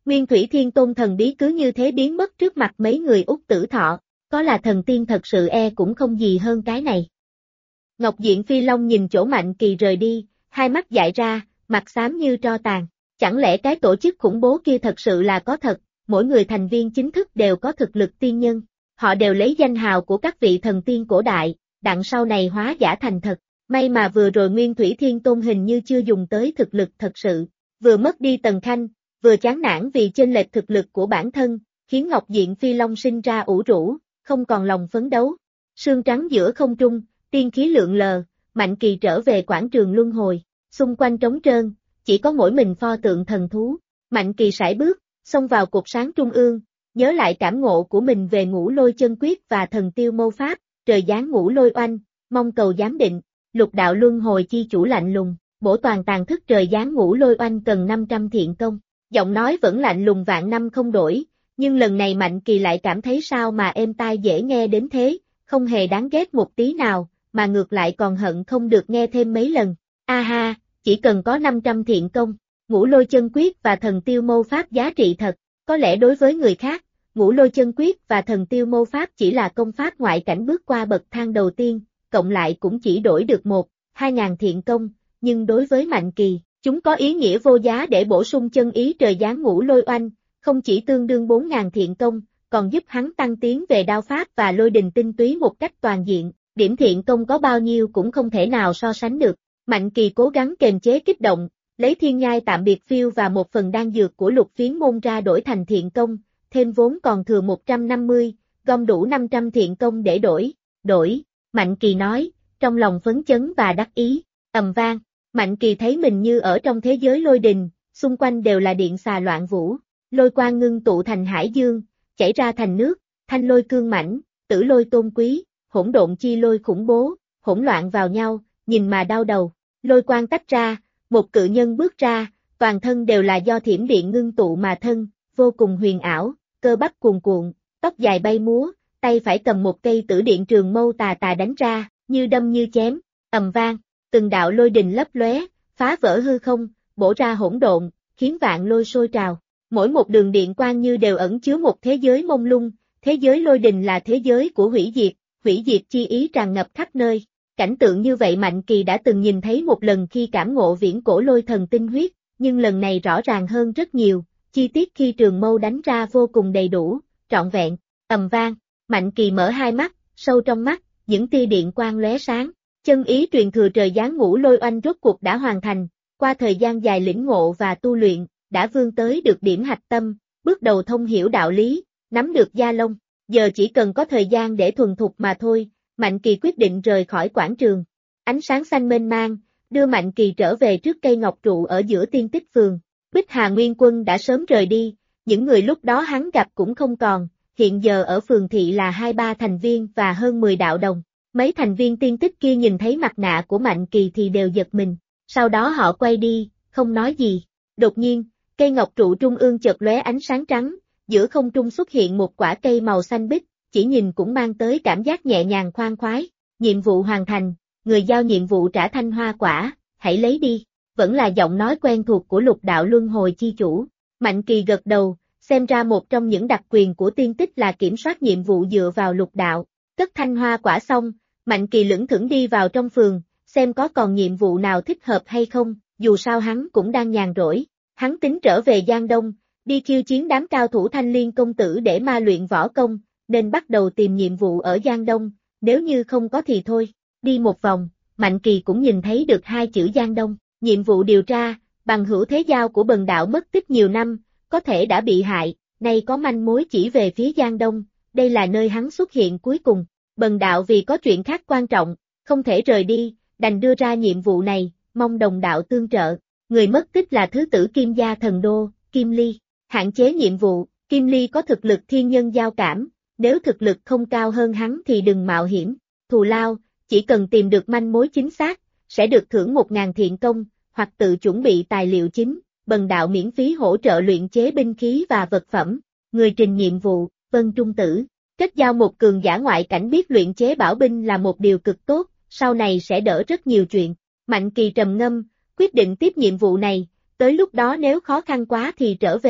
Nguyên Thủy Thiên Tôn thần bí cứ như thế biến mất trước mặt mấy người Úc Tử Thọ, có là thần tiên thật sự cũng không gì hơn cái này. Ngọc Diện Phi Long nhìn chỗ Mạnh Kỳ rời đi, hai mắt dại ra, mặt xám như tro tàn. Chẳng lẽ cái tổ chức khủng bố kia thật sự là có thật, mỗi người thành viên chính thức đều có thực lực tiên nhân. Họ đều lấy danh hào của các vị thần tiên cổ đại, đặng sau này hóa giả thành thật. May mà vừa rồi Nguyên Thủy Thiên Tôn hình như chưa dùng tới thực lực thật sự. Vừa mất đi Tần Khanh, vừa chán nản vì chênh lệch thực lực của bản thân, khiến Ngọc Diện Phi Long sinh ra ủ rũ, không còn lòng phấn đấu. Sương trắng giữa không trung, tiên khí lượn lờ, Mạnh Kỳ trở về quảng trường luân hồi, xung quanh trống trơn, chỉ có mỗi mình pho tượng thần thú. Mạnh Kỳ sải bước, xông vào cột sáng trung ương, nhớ lại cảm ngộ của mình về Ngũ Lôi Chân Quyết và Thần Tiêu Mâu Pháp, trời giáng Ngũ Lôi Oanh, mong cầu giám định. Lục đạo luân hồi chi chủ lạnh lùng, bổ toàn tàn thức trời giáng Ngũ Lôi Oanh cần 500 thiện công. Giọng nói vẫn lạnh lùng vạn năm không đổi, nhưng lần này Mạnh Kỳ lại cảm thấy sao mà êm tai dễ nghe đến thế, không hề đáng ghét một tí nào, mà ngược lại còn hận không được nghe thêm mấy lần. A ha, chỉ cần có 500 thiện công, Ngũ Lôi Chân Quyết và Thần Tiêu Mâu Pháp giá trị thật, có lẽ đối với người khác, Ngũ Lôi Chân Quyết và Thần Tiêu Mâu Pháp chỉ là công pháp ngoại cảnh bước qua bậc thang đầu tiên, cộng lại cũng chỉ đổi được 1-2 ngàn thiện công, nhưng đối với Mạnh Kỳ, chúng có ý nghĩa vô giá để bổ sung chân ý trời giáng Ngũ Lôi Oanh, không chỉ tương đương 4.000 thiện công, còn giúp hắn tăng tiến về đao pháp và lôi đình tinh túy một cách toàn diện, điểm thiện công có bao nhiêu cũng không thể nào so sánh được. Mạnh Kỳ cố gắng kềm chế kích động, lấy thiên nhai tạm biệt phiêu và một phần đan dược của Lục Phiến môn ra đổi thành thiện công, thêm vốn còn thừa 150, gom đủ 500 thiện công để đổi, Mạnh Kỳ nói, trong lòng phấn chấn và đắc ý, ầm vang, Mạnh Kỳ thấy mình như ở trong thế giới lôi đình, xung quanh đều là điện xà loạn vũ, lôi quang ngưng tụ thành hải dương, chảy ra thành nước, thanh lôi cương mãnh, tử lôi tôn quý, hỗn độn chi lôi khủng bố, hỗn loạn vào nhau, nhìn mà đau đầu, lôi quang tách ra, một cự nhân bước ra, toàn thân đều là do thiểm điện ngưng tụ mà thân, vô cùng huyền ảo, cơ bắp cuồn cuộn, tóc dài bay múa, tay phải cầm một cây tử điện trường mâu tà tà đánh ra, như đâm như chém, ầm vang, từng đạo lôi đình lấp lóe, phá vỡ hư không, bổ ra hỗn độn, khiến vạn lôi sôi trào. Mỗi một đường điện quang như đều ẩn chứa một thế giới mông lung, thế giới lôi đình là thế giới của hủy diệt chi ý tràn ngập khắp nơi. Cảnh tượng như vậy Mạnh Kỳ đã từng nhìn thấy một lần khi cảm ngộ viễn cổ lôi thần tinh huyết, nhưng lần này rõ ràng hơn rất nhiều, chi tiết khi trường mâu đánh ra vô cùng đầy đủ, trọn vẹn, ầm vang, Mạnh Kỳ mở hai mắt, sâu trong mắt, những tia điện quang lóe sáng, chân ý truyền thừa trời giáng Ngũ Lôi Oanh rốt cuộc đã hoàn thành, qua thời gian dài lĩnh ngộ và tu luyện, đã vươn tới được điểm hạch tâm, bước đầu thông hiểu đạo lý, nắm được gia lông, giờ chỉ cần có thời gian để thuần thục mà thôi. Mạnh Kỳ quyết định rời khỏi quảng trường. Ánh sáng xanh mênh mang, đưa Mạnh Kỳ trở về trước cây ngọc trụ ở giữa Tiên Tích Phường. Bích Hà Nguyên Quân đã sớm rời đi, những người lúc đó hắn gặp cũng không còn, hiện giờ ở phường thị là 2-3 thành viên và hơn 10 đạo đồng. Mấy thành viên tiên tích kia nhìn thấy mặt nạ của Mạnh Kỳ thì đều giật mình, sau đó họ quay đi, không nói gì. Đột nhiên, cây ngọc trụ trung ương chợt lóe ánh sáng trắng, giữa không trung xuất hiện một quả cây màu xanh biếc, chỉ nhìn cũng mang tới cảm giác nhẹ nhàng khoan khoái. Nhiệm vụ hoàn thành, người giao nhiệm vụ trả thanh hoa quả, hãy lấy đi. Vẫn là giọng nói quen thuộc của Lục đạo luân hồi chi chủ. Mạnh Kỳ gật đầu, xem ra một trong những đặc quyền của tiên tích là kiểm soát nhiệm vụ dựa vào lục đạo. Cất thanh hoa quả xong, Mạnh Kỳ lững thững đi vào trong phường, xem có còn nhiệm vụ nào thích hợp hay không, dù sao hắn cũng đang nhàn rỗi. Hắn tính trở về Giang Đông, đi khiêu chiến đám cao thủ Thanh Liên công tử để ma luyện võ công, nên bắt đầu tìm nhiệm vụ ở Giang Đông, nếu như không có thì thôi. Đi một vòng, Mạnh Kỳ cũng nhìn thấy được 2 chữ Giang Đông, nhiệm vụ điều tra, bằng hữu thế giao của Bần đạo mất tích nhiều năm, có thể đã bị hại, nay có manh mối chỉ về phía Giang Đông, đây là nơi hắn xuất hiện cuối cùng. Bần đạo vì có chuyện khác quan trọng, không thể rời đi, đành đưa ra nhiệm vụ này, mong đồng đạo tương trợ. Người mất tích là thứ tử Kim gia thần đô, Kim Ly. Hạn chế nhiệm vụ, Kim Ly có thực lực thiên nhân giao cảm, nếu thực lực không cao hơn hắn thì đừng mạo hiểm. Thù lao, chỉ cần tìm được manh mối chính xác, sẽ được thưởng 1.000 thiện công, hoặc tự chuẩn bị tài liệu chính, Bần đạo miễn phí hỗ trợ luyện chế binh khí và vật phẩm. Người trình nhiệm vụ, Vân Trung Tử. Kết giao một cường giả ngoại cảnh biết luyện chế bảo binh là một điều cực tốt, sau này sẽ đỡ rất nhiều chuyện. Mạnh Kỳ trầm ngâm, quyết định tiếp nhiệm vụ này, tới lúc đó nếu khó khăn quá thì trở về,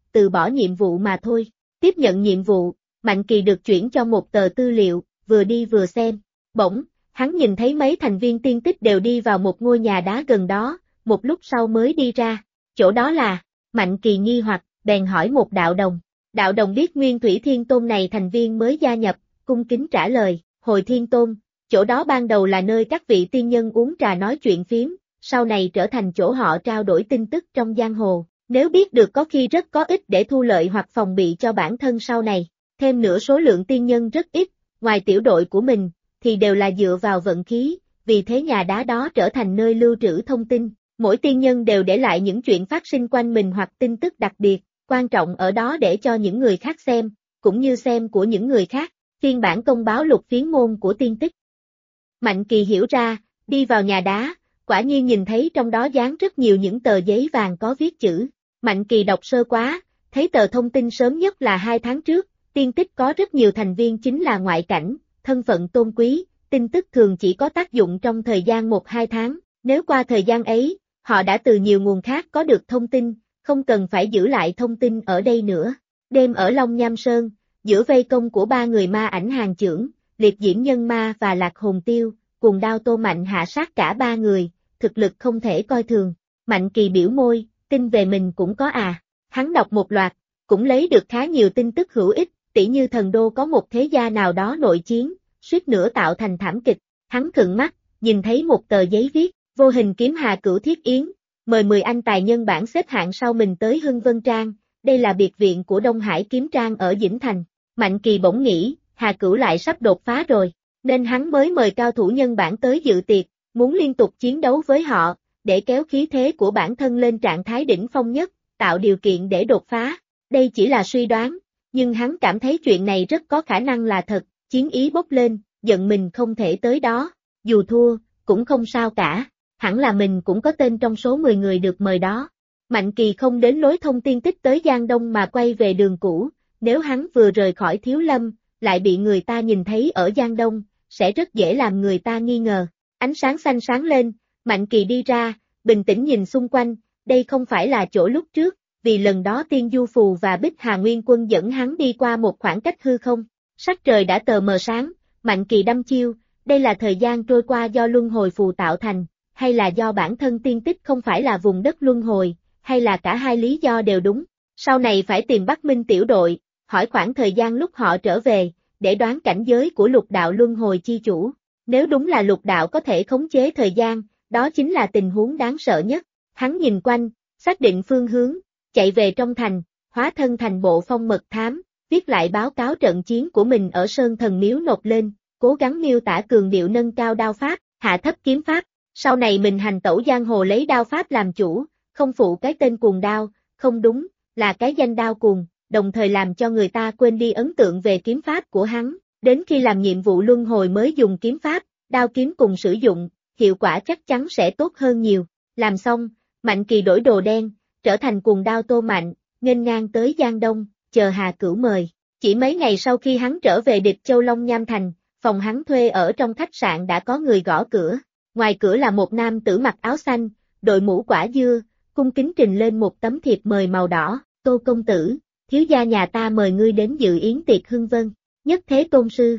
từ bỏ nhiệm vụ mà thôi. Tiếp nhận nhiệm vụ, Mạnh Kỳ được chuyển cho một tờ tư liệu, vừa đi vừa xem. Bỗng, hắn nhìn thấy mấy thành viên tiên tích đều đi vào một ngôi nhà đá gần đó, một lúc sau mới đi ra. Chỗ đó là, Mạnh Kỳ nghi hoặc, bèn hỏi một đạo đồng. Đạo đồng biết Nguyên Thủy Thiên Tôn này thành viên mới gia nhập, cung kính trả lời, hồi Thiên Tôn, chỗ đó ban đầu là nơi các vị tiên nhân uống trà nói chuyện phiếm, sau này trở thành chỗ họ trao đổi tin tức trong giang hồ, nếu biết được có khi rất có ích để thu lợi hoặc phòng bị cho bản thân sau này, thêm nữa số lượng tiên nhân rất ít, ngoài tiểu đội của mình, thì đều là dựa vào vận khí, vì thế nhà đá đó trở thành nơi lưu trữ thông tin, mỗi tiên nhân đều để lại những chuyện phát sinh quanh mình hoặc tin tức đặc biệt, quan trọng ở đó để cho những người khác xem, cũng như xem của những người khác, phiên bản công báo lục phiến môn của tiên tích. Mạnh Kỳ hiểu ra, đi vào nhà đá, quả nhiên nhìn thấy trong đó dán rất nhiều những tờ giấy vàng có viết chữ. Mạnh Kỳ đọc sơ quá, thấy tờ thông tin sớm nhất là 2 tháng trước, tiên tích có rất nhiều thành viên chính là ngoại cảnh, thân phận tôn quý, tin tức thường chỉ có tác dụng trong thời gian 1-2 tháng, nếu qua thời gian ấy, họ đã từ nhiều nguồn khác có được thông tin, không cần phải giữ lại thông tin ở đây nữa. Đêm ở Long Nham Sơn, giữa vây công của 3 người ma ảnh hàng chưởng, Liệt Diễm Nhân Ma và Lạc Hồn Tiêu, cùng đao Tô Mạnh hạ sát cả 3 người, thực lực không thể coi thường. Mạnh Kỳ biểu môi, tin về mình cũng có à. Hắn đọc một loạt, cũng lấy được khá nhiều tin tức hữu ích, tỉ như thần đô có một thế gia nào đó nội chiến, suýt nữa tạo thành thảm kịch. Hắn khựng mắt, nhìn thấy một tờ giấy viết, vô hình kiếm Hà Cửu Thiết Yến, mời 10 anh tài nhân bảng xếp hạng sau mình tới Hưng Vân Trang, đây là biệt viện của Đông Hải Kiếm Trang ở Dĩnh Thành. Mạnh Kỳ bỗng nghĩ, Hà Cửu lại sắp đột phá rồi, nên hắn mới mời cao thủ nhân bản tới dự tiệc, muốn liên tục chiến đấu với họ, để kéo khí thế của bản thân lên trạng thái đỉnh phong nhất, tạo điều kiện để đột phá. Đây chỉ là suy đoán, nhưng hắn cảm thấy chuyện này rất có khả năng là thật, chiến ý bốc lên, giận mình không thể tới đó, dù thua, cũng không sao cả, hẳn là mình cũng có tên trong số 10 người được mời đó. Mạnh Kỳ không đến lối thông tiên tích tới Giang Đông mà quay về đường cũ, nếu hắn vừa rời khỏi Thiếu Lâm, lại bị người ta nhìn thấy ở Giang Đông, sẽ rất dễ làm người ta nghi ngờ. Ánh sáng xanh sáng lên, Mạnh Kỳ đi ra, bình tĩnh nhìn xung quanh, đây không phải là chỗ lúc trước, vì lần đó Tiên Du Phù và Bích Hà Nguyên Quân dẫn hắn đi qua một khoảng cách hư không. Sắc trời đã tờ mờ sáng, Mạnh Kỳ đăm chiêu, đây là thời gian trôi qua do luân hồi phù tạo thành, hay là do bản thân tiên tích không phải là vùng đất luân hồi, hay là cả hai lý do đều đúng. Sau này phải tìm Bắc Minh tiểu đội, hỏi khoảng thời gian lúc họ trở về, để đoán cảnh giới của lục đạo luân hồi chi chủ. Nếu đúng là lục đạo có thể khống chế thời gian, đó chính là tình huống đáng sợ nhất. Hắn nhìn quanh, xác định phương hướng, chạy về trong thành, hóa thân thành bộ phong mật thám, viết lại báo cáo trận chiến của mình ở Sơn Thần Miếu nộp lên, cố gắng miêu tả cường điệu nâng cao đao pháp, hạ thấp kiếm pháp. Sau này mình hành tẩu giang hồ lấy đao pháp làm chủ, không phụ cái tên cuồng đao, không đúng, là cái danh đao cuồng, đồng thời làm cho người ta quên đi ấn tượng về kiếm pháp của hắn. Đến khi làm nhiệm vụ luân hồi mới dùng kiếm pháp, đao kiếm cùng sử dụng, hiệu quả chắc chắn sẽ tốt hơn nhiều. Làm xong, Mạnh Kỳ đổi đồ đen, trở thành cuồng đao Tô Mạnh, nghênh ngang tới Giang Đông, chờ Hà Cửu mời. Chỉ mấy ngày sau khi hắn trở về Địch Châu Long Nham Thành, phòng hắn thuê ở trong khách sạn đã có người gõ cửa. Ngoài cửa là một nam tử mặc áo xanh, đội mũ quả dưa, cung kính trình lên một tấm thiệp mời màu đỏ. Tô công tử, thiếu gia nhà ta mời ngươi đến dự yến tiệc Hưng Vân. Nhất Thế Tôn Sư.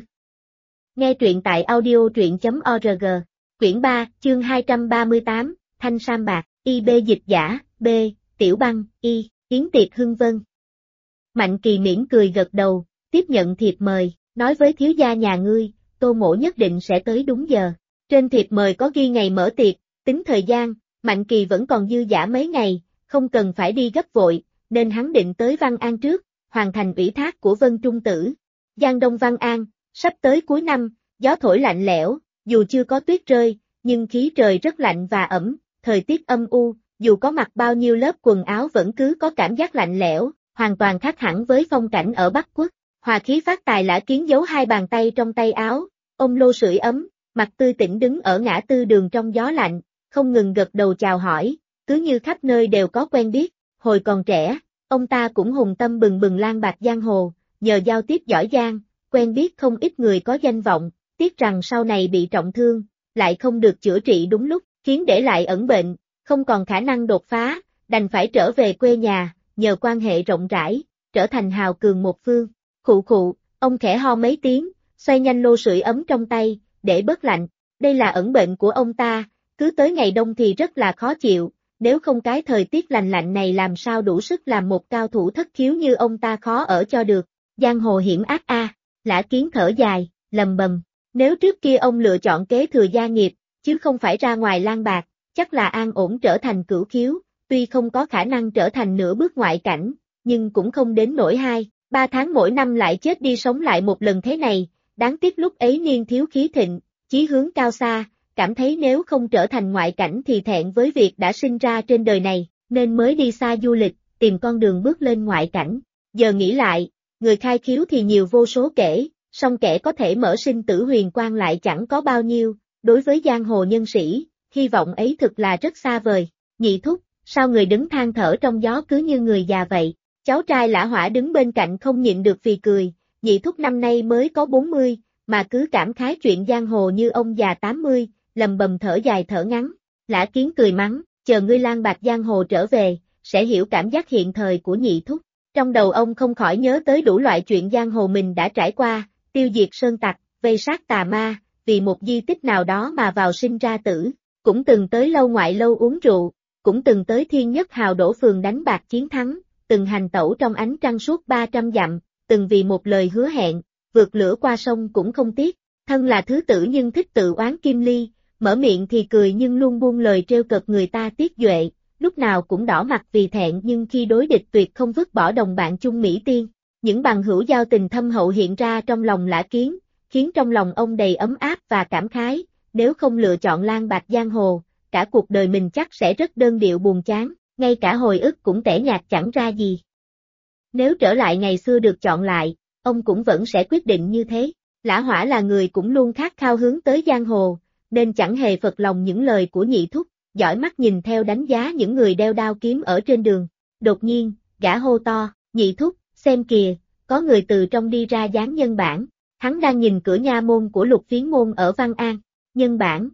Nghe truyện tại audio.org, quyển 3, chương 238, Thanh Sam Bạc, IB dịch giả, B, Tiểu Băng, Y, yến tiệc Hưng Vân. Mạnh Kỳ mỉm cười gật đầu, tiếp nhận thiệp mời, nói với thiếu gia nhà ngươi, Tô mỗ nhất định sẽ tới đúng giờ. Trên thiệp mời có ghi ngày mở tiệc, tính thời gian, Mạnh Kỳ vẫn còn dư dả mấy ngày, không cần phải đi gấp vội, nên hắn định tới Văn An trước, hoàn thành ủy thác của Vân Trung Tử. Giang Đông Văn An, sắp tới cuối năm, gió thổi lạnh lẽo, dù chưa có tuyết rơi, nhưng khí trời rất lạnh và ẩm, thời tiết âm u, dù có mặc bao nhiêu lớp quần áo vẫn cứ có cảm giác lạnh lẽo, hoàn toàn khác hẳn với phong cảnh ở Bắc Quốc. Hòa khí phát tài Lã Kiến giấu hai bàn tay trong tay áo, ôm lô sưởi ấm, mặt tươi tỉnh đứng ở ngã tư đường trong gió lạnh, không ngừng gật đầu chào hỏi, cứ như khắp nơi đều có quen biết. Hồi còn trẻ, ông ta cũng hùng tâm bừng bừng lang bạc giang hồ, nhờ giao tiếp giỏi giang, quen biết không ít người có danh vọng, tiếc rằng sau này bị trọng thương, lại không được chữa trị đúng lúc, khiến để lại ẩn bệnh, không còn khả năng đột phá, đành phải trở về quê nhà, nhờ quan hệ rộng rãi, trở thành hào cường một phương. Khụ khụ, ông khẽ ho mấy tiếng, xoay nhanh lô sưởi ấm trong tay, để bớt lạnh. Đây là ẩn bệnh của ông ta, cứ tới ngày đông thì rất là khó chịu, nếu không cái thời tiết lạnh lạnh này làm sao đủ sức làm một cao thủ thất khiếu như ông ta khó ở cho được. Giang hồ hiểm ác a. Lã Kiến thở dài, lầm bầm. Nếu trước kia ông lựa chọn kế thừa gia nghiệp, chứ không phải ra ngoài lang bạc, chắc là an ổn trở thành cửu khiếu, tuy không có khả năng trở thành nửa bước ngoại cảnh, nhưng cũng không đến nỗi 2-3 tháng mỗi năm lại chết đi sống lại một lần thế này, đáng tiếc lúc ấy niên thiếu khí thịnh, chí hướng cao xa, cảm thấy nếu không trở thành ngoại cảnh thì thẹn với việc đã sinh ra trên đời này, nên mới đi xa du lịch, tìm con đường bước lên ngoại cảnh. Giờ nghĩ lại, người khai khiếu thì nhiều vô số kể, song kẻ có thể mở sinh tử huyền quang lại chẳng có bao nhiêu, đối với giang hồ nhân sĩ, hy vọng ấy thực là rất xa vời. Nhị thúc, sao người đứng than thở trong gió cứ như người già vậy? Cháu trai Lã Hỏa đứng bên cạnh không nhịn được phì cười, nhị thúc năm nay mới có 40, mà cứ cảm khái chuyện giang hồ như ông già 80, lầm bầm thở dài thở ngắn. Lã Kiến cười mắng, chờ ngươi lang bạc giang hồ trở về, sẽ hiểu cảm giác hiện thời của nhị thúc. Trong đầu ông không khỏi nhớ tới đủ loại chuyện giang hồ mình đã trải qua, tiêu diệt sơn tặc, vây sát tà ma, vì một di tích nào đó mà vào sinh ra tử, cũng từng tới lâu ngoại lâu uống rượu, cũng từng tới Thiên Nhất Hào đổ phường đánh bạc chiến thắng, từng hành tẩu trong ánh trăng suốt 300 dặm, từng vì một lời hứa hẹn, vượt lửa qua sông cũng không tiếc. Thân là thứ tử nhưng thích tự oán kim ly, mở miệng thì cười nhưng luôn buông lời trêu cợt người ta tiết duệ, lúc nào cũng đỏ mặt vì thẹn nhưng khi đối địch tuyệt không vứt bỏ đồng bạn chung Mỹ Tiên. Những bằng hữu giao tình thâm hậu hiện ra trong lòng Lã Kiến, khiến trong lòng ông đầy ấm áp và cảm khái, nếu không lựa chọn lang bạc giang hồ, cả cuộc đời mình chắc sẽ rất đơn điệu buồn chán, ngay cả hồi ức cũng tẻ nhạt chẳng ra gì. Nếu trở lại ngày xưa được chọn lại, ông cũng vẫn sẽ quyết định như thế. Lã Hỏa là người cũng luôn khát khao hướng tới giang hồ, nên chẳng hề phật lòng những lời của nhị thúc, dõi mắt nhìn theo đánh giá những người đeo đao kiếm ở trên đường. Đột nhiên, gã hô to, nhị thúc, xem kìa, có người từ trong đi ra dán nhân bản, hắn đang nhìn cửa nha môn của Lục Phiến môn ở Văn An. Nhân bản.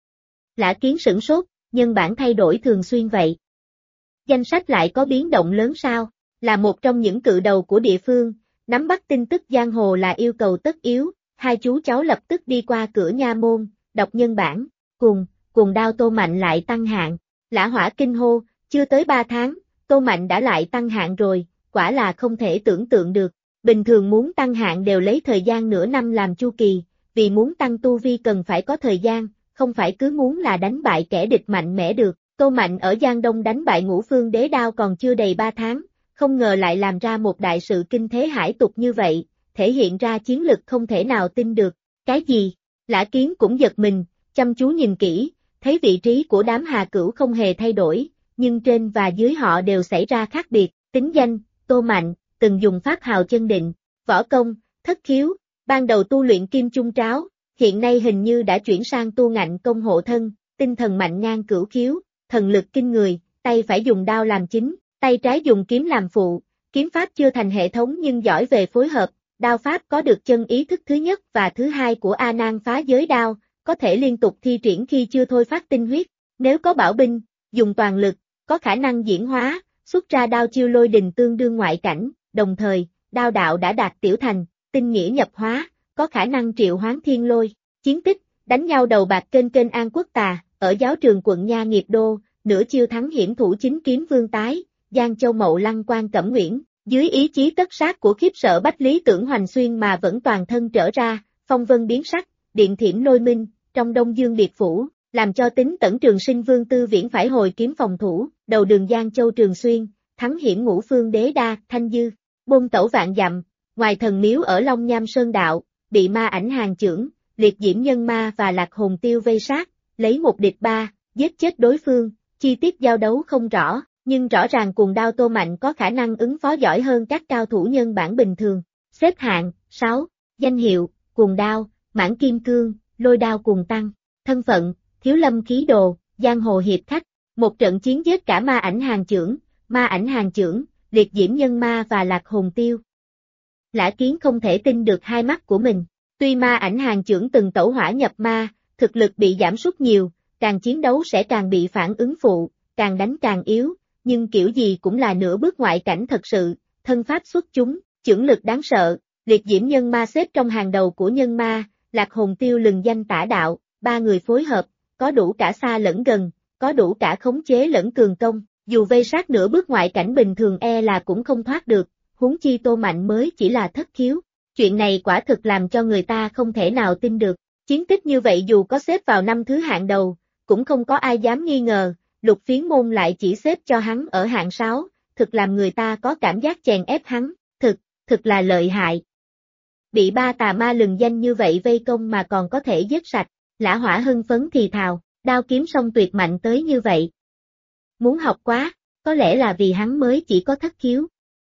Lã Kiến sửng sốt, nhân bản thay đổi thường xuyên vậy. Danh sách lại có biến động lớn sao? Là một trong những cự đầu của địa phương, nắm bắt tin tức giang hồ là yêu cầu tất yếu, hai chú cháu lập tức đi qua cửa nha môn, đọc nhân bản, cùng đao Tô Mạnh lại tăng hạng. Lã Hỏa kinh hô, chưa tới 3 tháng, Tô Mạnh đã lại tăng hạng rồi, quả là không thể tưởng tượng được. Bình thường muốn tăng hạng đều lấy thời gian nửa năm làm chu kỳ, vì muốn tăng tu vi cần phải có thời gian, không phải cứ muốn là đánh bại kẻ địch mạnh mẽ được. Tô Mạnh ở Giang Đông đánh bại Ngũ Phương Đế Đao còn chưa đầy 3 tháng, không ngờ lại làm ra một đại sự kinh thế hải tục như vậy, thể hiện ra chiến lực không thể nào tin được. Cái gì? Lã Kiến cũng giật mình, chăm chú nhìn kỹ, thấy vị trí của đám Hà Cửu không hề thay đổi, nhưng trên và dưới họ đều xảy ra khác biệt. Tính danh, Tô Mạnh, từng dùng pháp hào chân định, võ công, thất khiếu, ban đầu tu luyện kim chung tráo, hiện nay hình như đã chuyển sang tu ngạnh công hộ thân, tinh thần mạnh ngang cửu khiếu, thần lực kinh người, tay phải dùng đao làm chính, tay trái dùng kiếm làm phụ, kiếm pháp chưa thành hệ thống nhưng giỏi về phối hợp, đao pháp có được chân ý thức thứ nhất và thứ hai của A Nan phá giới đao, có thể liên tục thi triển khi chưa thôi phát tinh huyết, nếu có bảo binh, dùng toàn lực, có khả năng diễn hóa, xuất ra đao chiêu lôi đình tương đương ngoại cảnh, đồng thời, đao đạo đã đạt tiểu thành, tinh nghĩa nhập hóa, có khả năng triệu hoán thiên lôi. Chiến tích, đánh nhau đầu bạc kênh An Quốc Tà, ở giáo trường quận Nha Nghiệp Đô, nửa chiêu thắng hiểm thủ chính kiếm Vương Tái, Giang Châu Mậu Lăng Quan Cẩm Nguyễn, dưới ý chí tất sát của khiếp sợ Bách Lý Tưởng Hoành Xuyên mà vẫn toàn thân trở ra, phong vân biến sắc, điện thiểm lôi minh, trong Đông Dương Biệt Phủ, làm cho Tính Tẩn Trường Sinh Vương Tư Viễn phải hồi kiếm phòng thủ, đầu đường Giang Châu Trường Xuyên, thắng hiểm Ngũ Phương Đế Đa, Thanh Dư, bôn tẩu vạn dặm, ngoài thần miếu ở Long Nham Sơn Đạo, bị ma ảnh hàng chưởng, liệt diễm nhân ma và lạc hồn tiêu vây sát, lấy một địch ba, giết chết đối phương, chi tiết giao đấu không rõ, nhưng rõ ràng cuồng đao Tô Mạnh có khả năng ứng phó giỏi hơn các cao thủ nhân bản bình thường. Xếp hạng, 6, danh hiệu, cuồng đao, mãn kim cương, lôi đao cuồng tăng, thân phận, thiếu lâm khí đồ, giang hồ hiệp khách, một trận chiến giết cả ma ảnh hàng chưởng, liệt diễm nhân ma và lạc hồn tiêu. Lã Kiến không thể tin được hai mắt của mình, tuy ma ảnh hàng chưởng từng tẩu hỏa nhập ma, thực lực bị giảm sút nhiều, càng chiến đấu sẽ càng bị phản ứng phụ, càng đánh càng yếu, nhưng kiểu gì cũng là nửa bước ngoại cảnh thật sự, thân pháp xuất chúng, chưởng lực đáng sợ, liệt diễm nhân ma xếp trong hàng đầu của nhân ma, Lạc Hồn Tiêu lừng danh tả đạo, ba người phối hợp, có đủ cả xa lẫn gần, có đủ cả khống chế lẫn cường công, dù vây sát nửa bước ngoại cảnh bình thường là cũng không thoát được, huống chi Tô Mạnh mới chỉ là thất khiếu. Chuyện này quả thực làm cho người ta không thể nào tin được. Chiến tích như vậy dù có xếp vào năm thứ hạng đầu, cũng không có ai dám nghi ngờ, Lục Phiến Môn lại chỉ xếp cho hắn ở hạng 6, thực làm người ta có cảm giác chèn ép hắn, thực là lợi hại. Bị ba tà ma lừng danh như vậy vây công mà còn có thể giết sạch, Lã Hỏa hưng phấn thì thào, đao kiếm song tuyệt mạnh tới như vậy. Muốn học quá, có lẽ là vì hắn mới chỉ có thất khiếu.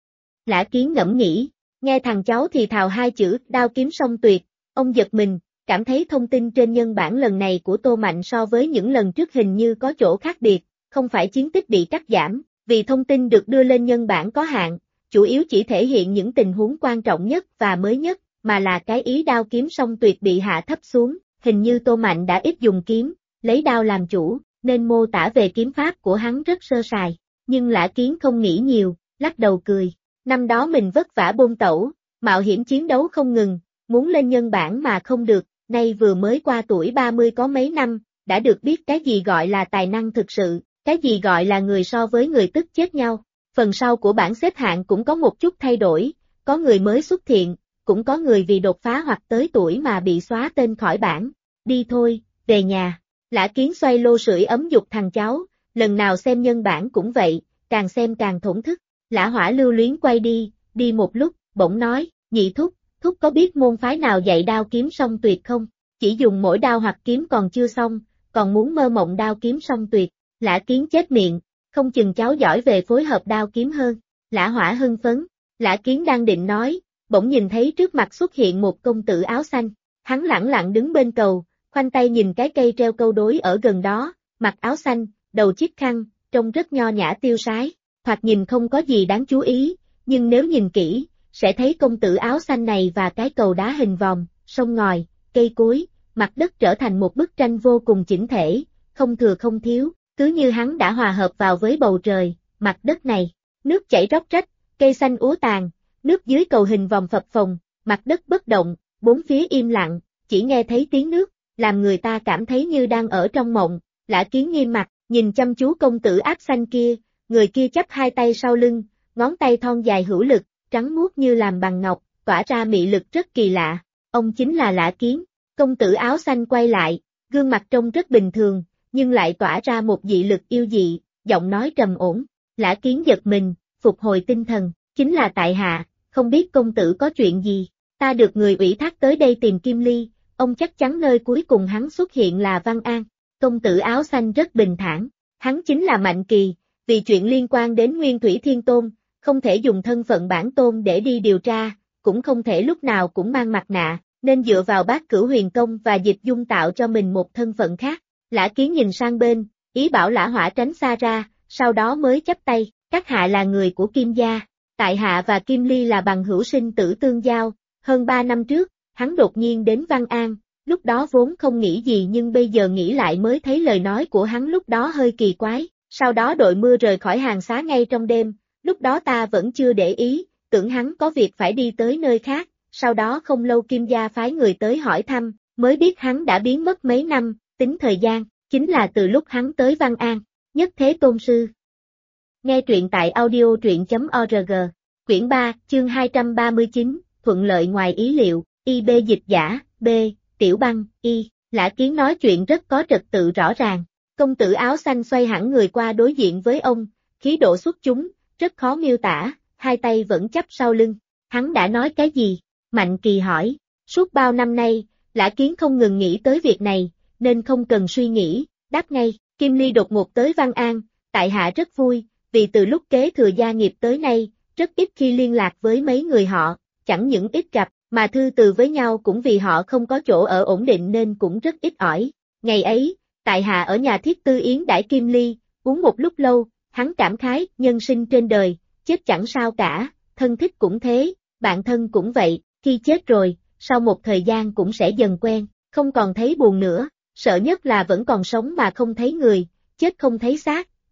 Lã Kiến ngẫm nghĩ, nghe thằng cháu thì thào hai chữ đao kiếm song tuyệt, ông giật mình, cảm thấy thông tin trên nhân bản lần này của Tô Mạnh so với những lần trước hình như có chỗ khác biệt, không phải chiến tích bị cắt giảm, vì thông tin được đưa lên nhân bản có hạn, chủ yếu chỉ thể hiện những tình huống quan trọng nhất và mới nhất, mà là cái ý đao kiếm song tuyệt bị hạ thấp xuống, hình như Tô Mạnh đã ít dùng kiếm, lấy đao làm chủ, nên mô tả về kiếm pháp của hắn rất sơ sài, nhưng Lã Kiến không nghĩ nhiều, lắc đầu cười, năm đó mình vất vả bôn tẩu, mạo hiểm chiến đấu không ngừng, muốn lên nhân bản mà không được, nay vừa mới qua tuổi 30 có mấy năm, đã được biết cái gì gọi là tài năng thực sự, cái gì gọi là người so với người tức chết nhau. Phần sau của bảng xếp hạng cũng có một chút thay đổi, có người mới xuất hiện, cũng có người vì đột phá hoặc tới tuổi mà bị xóa tên khỏi bảng. Đi thôi, về nhà. Lã Kiến xoay lô sưởi ấm dục thằng cháu, lần nào xem nhân bản cũng vậy, càng xem càng thổn thức. Lã Hỏa lưu luyến quay đi một lúc, bỗng nói, nhị thúc có biết môn phái nào dạy đao kiếm song tuyệt không? Chỉ dùng mỗi đao hoặc kiếm còn chưa xong, còn muốn mơ mộng đao kiếm song tuyệt. Lã Kiến chết miệng, không chừng cháu giỏi về phối hợp đao kiếm hơn. Lã Hỏa hưng phấn, Lã Kiến đang định nói, bỗng nhìn thấy trước mặt xuất hiện một công tử áo xanh. Hắn lẳng lặng đứng bên cầu, khoanh tay nhìn cái cây treo câu đối ở gần đó, mặc áo xanh, đầu chiếc khăn, trông rất nho nhã tiêu sái, thoạt nhìn không có gì đáng chú ý, nhưng nếu nhìn kỹ, sẽ thấy công tử áo xanh này và cái cầu đá hình vòm, sông ngòi, cây cối, mặt đất trở thành một bức tranh vô cùng chỉnh thể, không thừa không thiếu, cứ như hắn đã hòa hợp vào với bầu trời, mặt đất này. Nước chảy róc rách, cây xanh úa tàn, nước dưới cầu hình vòm phập phồng, mặt đất bất động, bốn phía im lặng, chỉ nghe thấy tiếng nước, làm người ta cảm thấy như đang ở trong mộng. Lã Kiến nghiêm mặt, nhìn chăm chú công tử áo xanh kia, người kia chắp hai tay sau lưng, ngón tay thon dài hữu lực, trắng muốt như làm bằng ngọc, tỏa ra mị lực rất kỳ lạ. Ông chính là Lã Kiến. Công tử áo xanh quay lại, gương mặt trông rất bình thường, nhưng lại tỏa ra một dị lực yêu dị, giọng nói trầm ổn. Lã Kiến giật mình, phục hồi tinh thần, chính là tại hạ, không biết công tử có chuyện gì. Ta được người ủy thác tới đây tìm Kim Ly, ông chắc chắn nơi cuối cùng hắn xuất hiện là Văn An. Công tử áo xanh rất bình thản, hắn chính là Mạnh Kỳ, vì chuyện liên quan đến Nguyên Thủy Thiên Tôn, không thể dùng thân phận bản tôn để đi điều tra, cũng không thể lúc nào cũng mang mặt nạ, nên dựa vào Bát Cửu Huyền Công và Dịch Dung tạo cho mình một thân phận khác. Lã Kiến nhìn sang bên, ý bảo Lã Hỏa tránh xa ra, sau đó mới chắp tay, các hạ là người của Kim gia, tại hạ và Kim Ly là bằng hữu sinh tử tương giao, hơn 3 năm trước, hắn đột nhiên đến Văn An, lúc đó vốn không nghĩ gì nhưng bây giờ nghĩ lại mới thấy lời nói của hắn lúc đó hơi kỳ quái, sau đó đội mưa rời khỏi hàng xá ngay trong đêm, lúc đó ta vẫn chưa để ý, tưởng hắn có việc phải đi tới nơi khác, sau đó không lâu Kim gia phái người tới hỏi thăm, mới biết hắn đã biến mất mấy năm, tính thời gian, chính là từ lúc hắn tới Văn An. Nhất Thế Tôn Sư. Nghe truyện tại audio truyện.org, quyển 3, chương 239, thuận lợi ngoài ý liệu, IB dịch giả, B, Tiểu Băng, Y. Lã Kiến nói chuyện rất có trật tự rõ ràng. Công tử áo xanh xoay hẳn người qua đối diện với ông, khí độ xuất chúng, rất khó miêu tả, hai tay vẫn chắp sau lưng. Hắn đã nói cái gì? Mạnh Kỳ hỏi. Suốt bao năm nay, Lã Kiến không ngừng nghĩ tới việc này, nên không cần suy nghĩ, đáp ngay. Kim Ly đột ngột tới Văn An, tại hạ rất vui, vì từ lúc kế thừa gia nghiệp tới nay, rất ít khi liên lạc với mấy người họ, chẳng những ít gặp, mà thư từ với nhau cũng vì họ không có chỗ ở ổn định nên cũng rất ít ỏi. Ngày ấy, tại hạ ở nhà Thiết Tư Yến đãi Kim Ly, uống một lúc lâu, hắn cảm khái, nhân sinh trên đời, chết chẳng sao cả, thân thích cũng thế, bạn thân cũng vậy, khi chết rồi, sau một thời gian cũng sẽ dần quen, không còn thấy buồn nữa, sợ nhất là vẫn còn sống mà không thấy người, chết không thấy xác,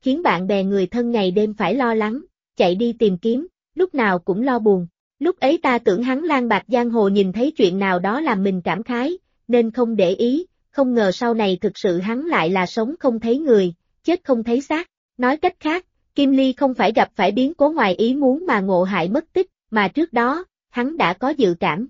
khiến bạn bè người thân ngày đêm phải lo lắng, chạy đi tìm kiếm, lúc nào cũng lo buồn. Lúc ấy ta tưởng hắn lang bạc giang hồ nhìn thấy chuyện nào đó làm mình cảm khái, nên không để ý, không ngờ sau này thực sự hắn lại là sống không thấy người, chết không thấy xác. Nói cách khác, Kim Ly không phải gặp phải biến cố ngoài ý muốn mà ngộ hại mất tích, mà trước đó, hắn đã có dự cảm.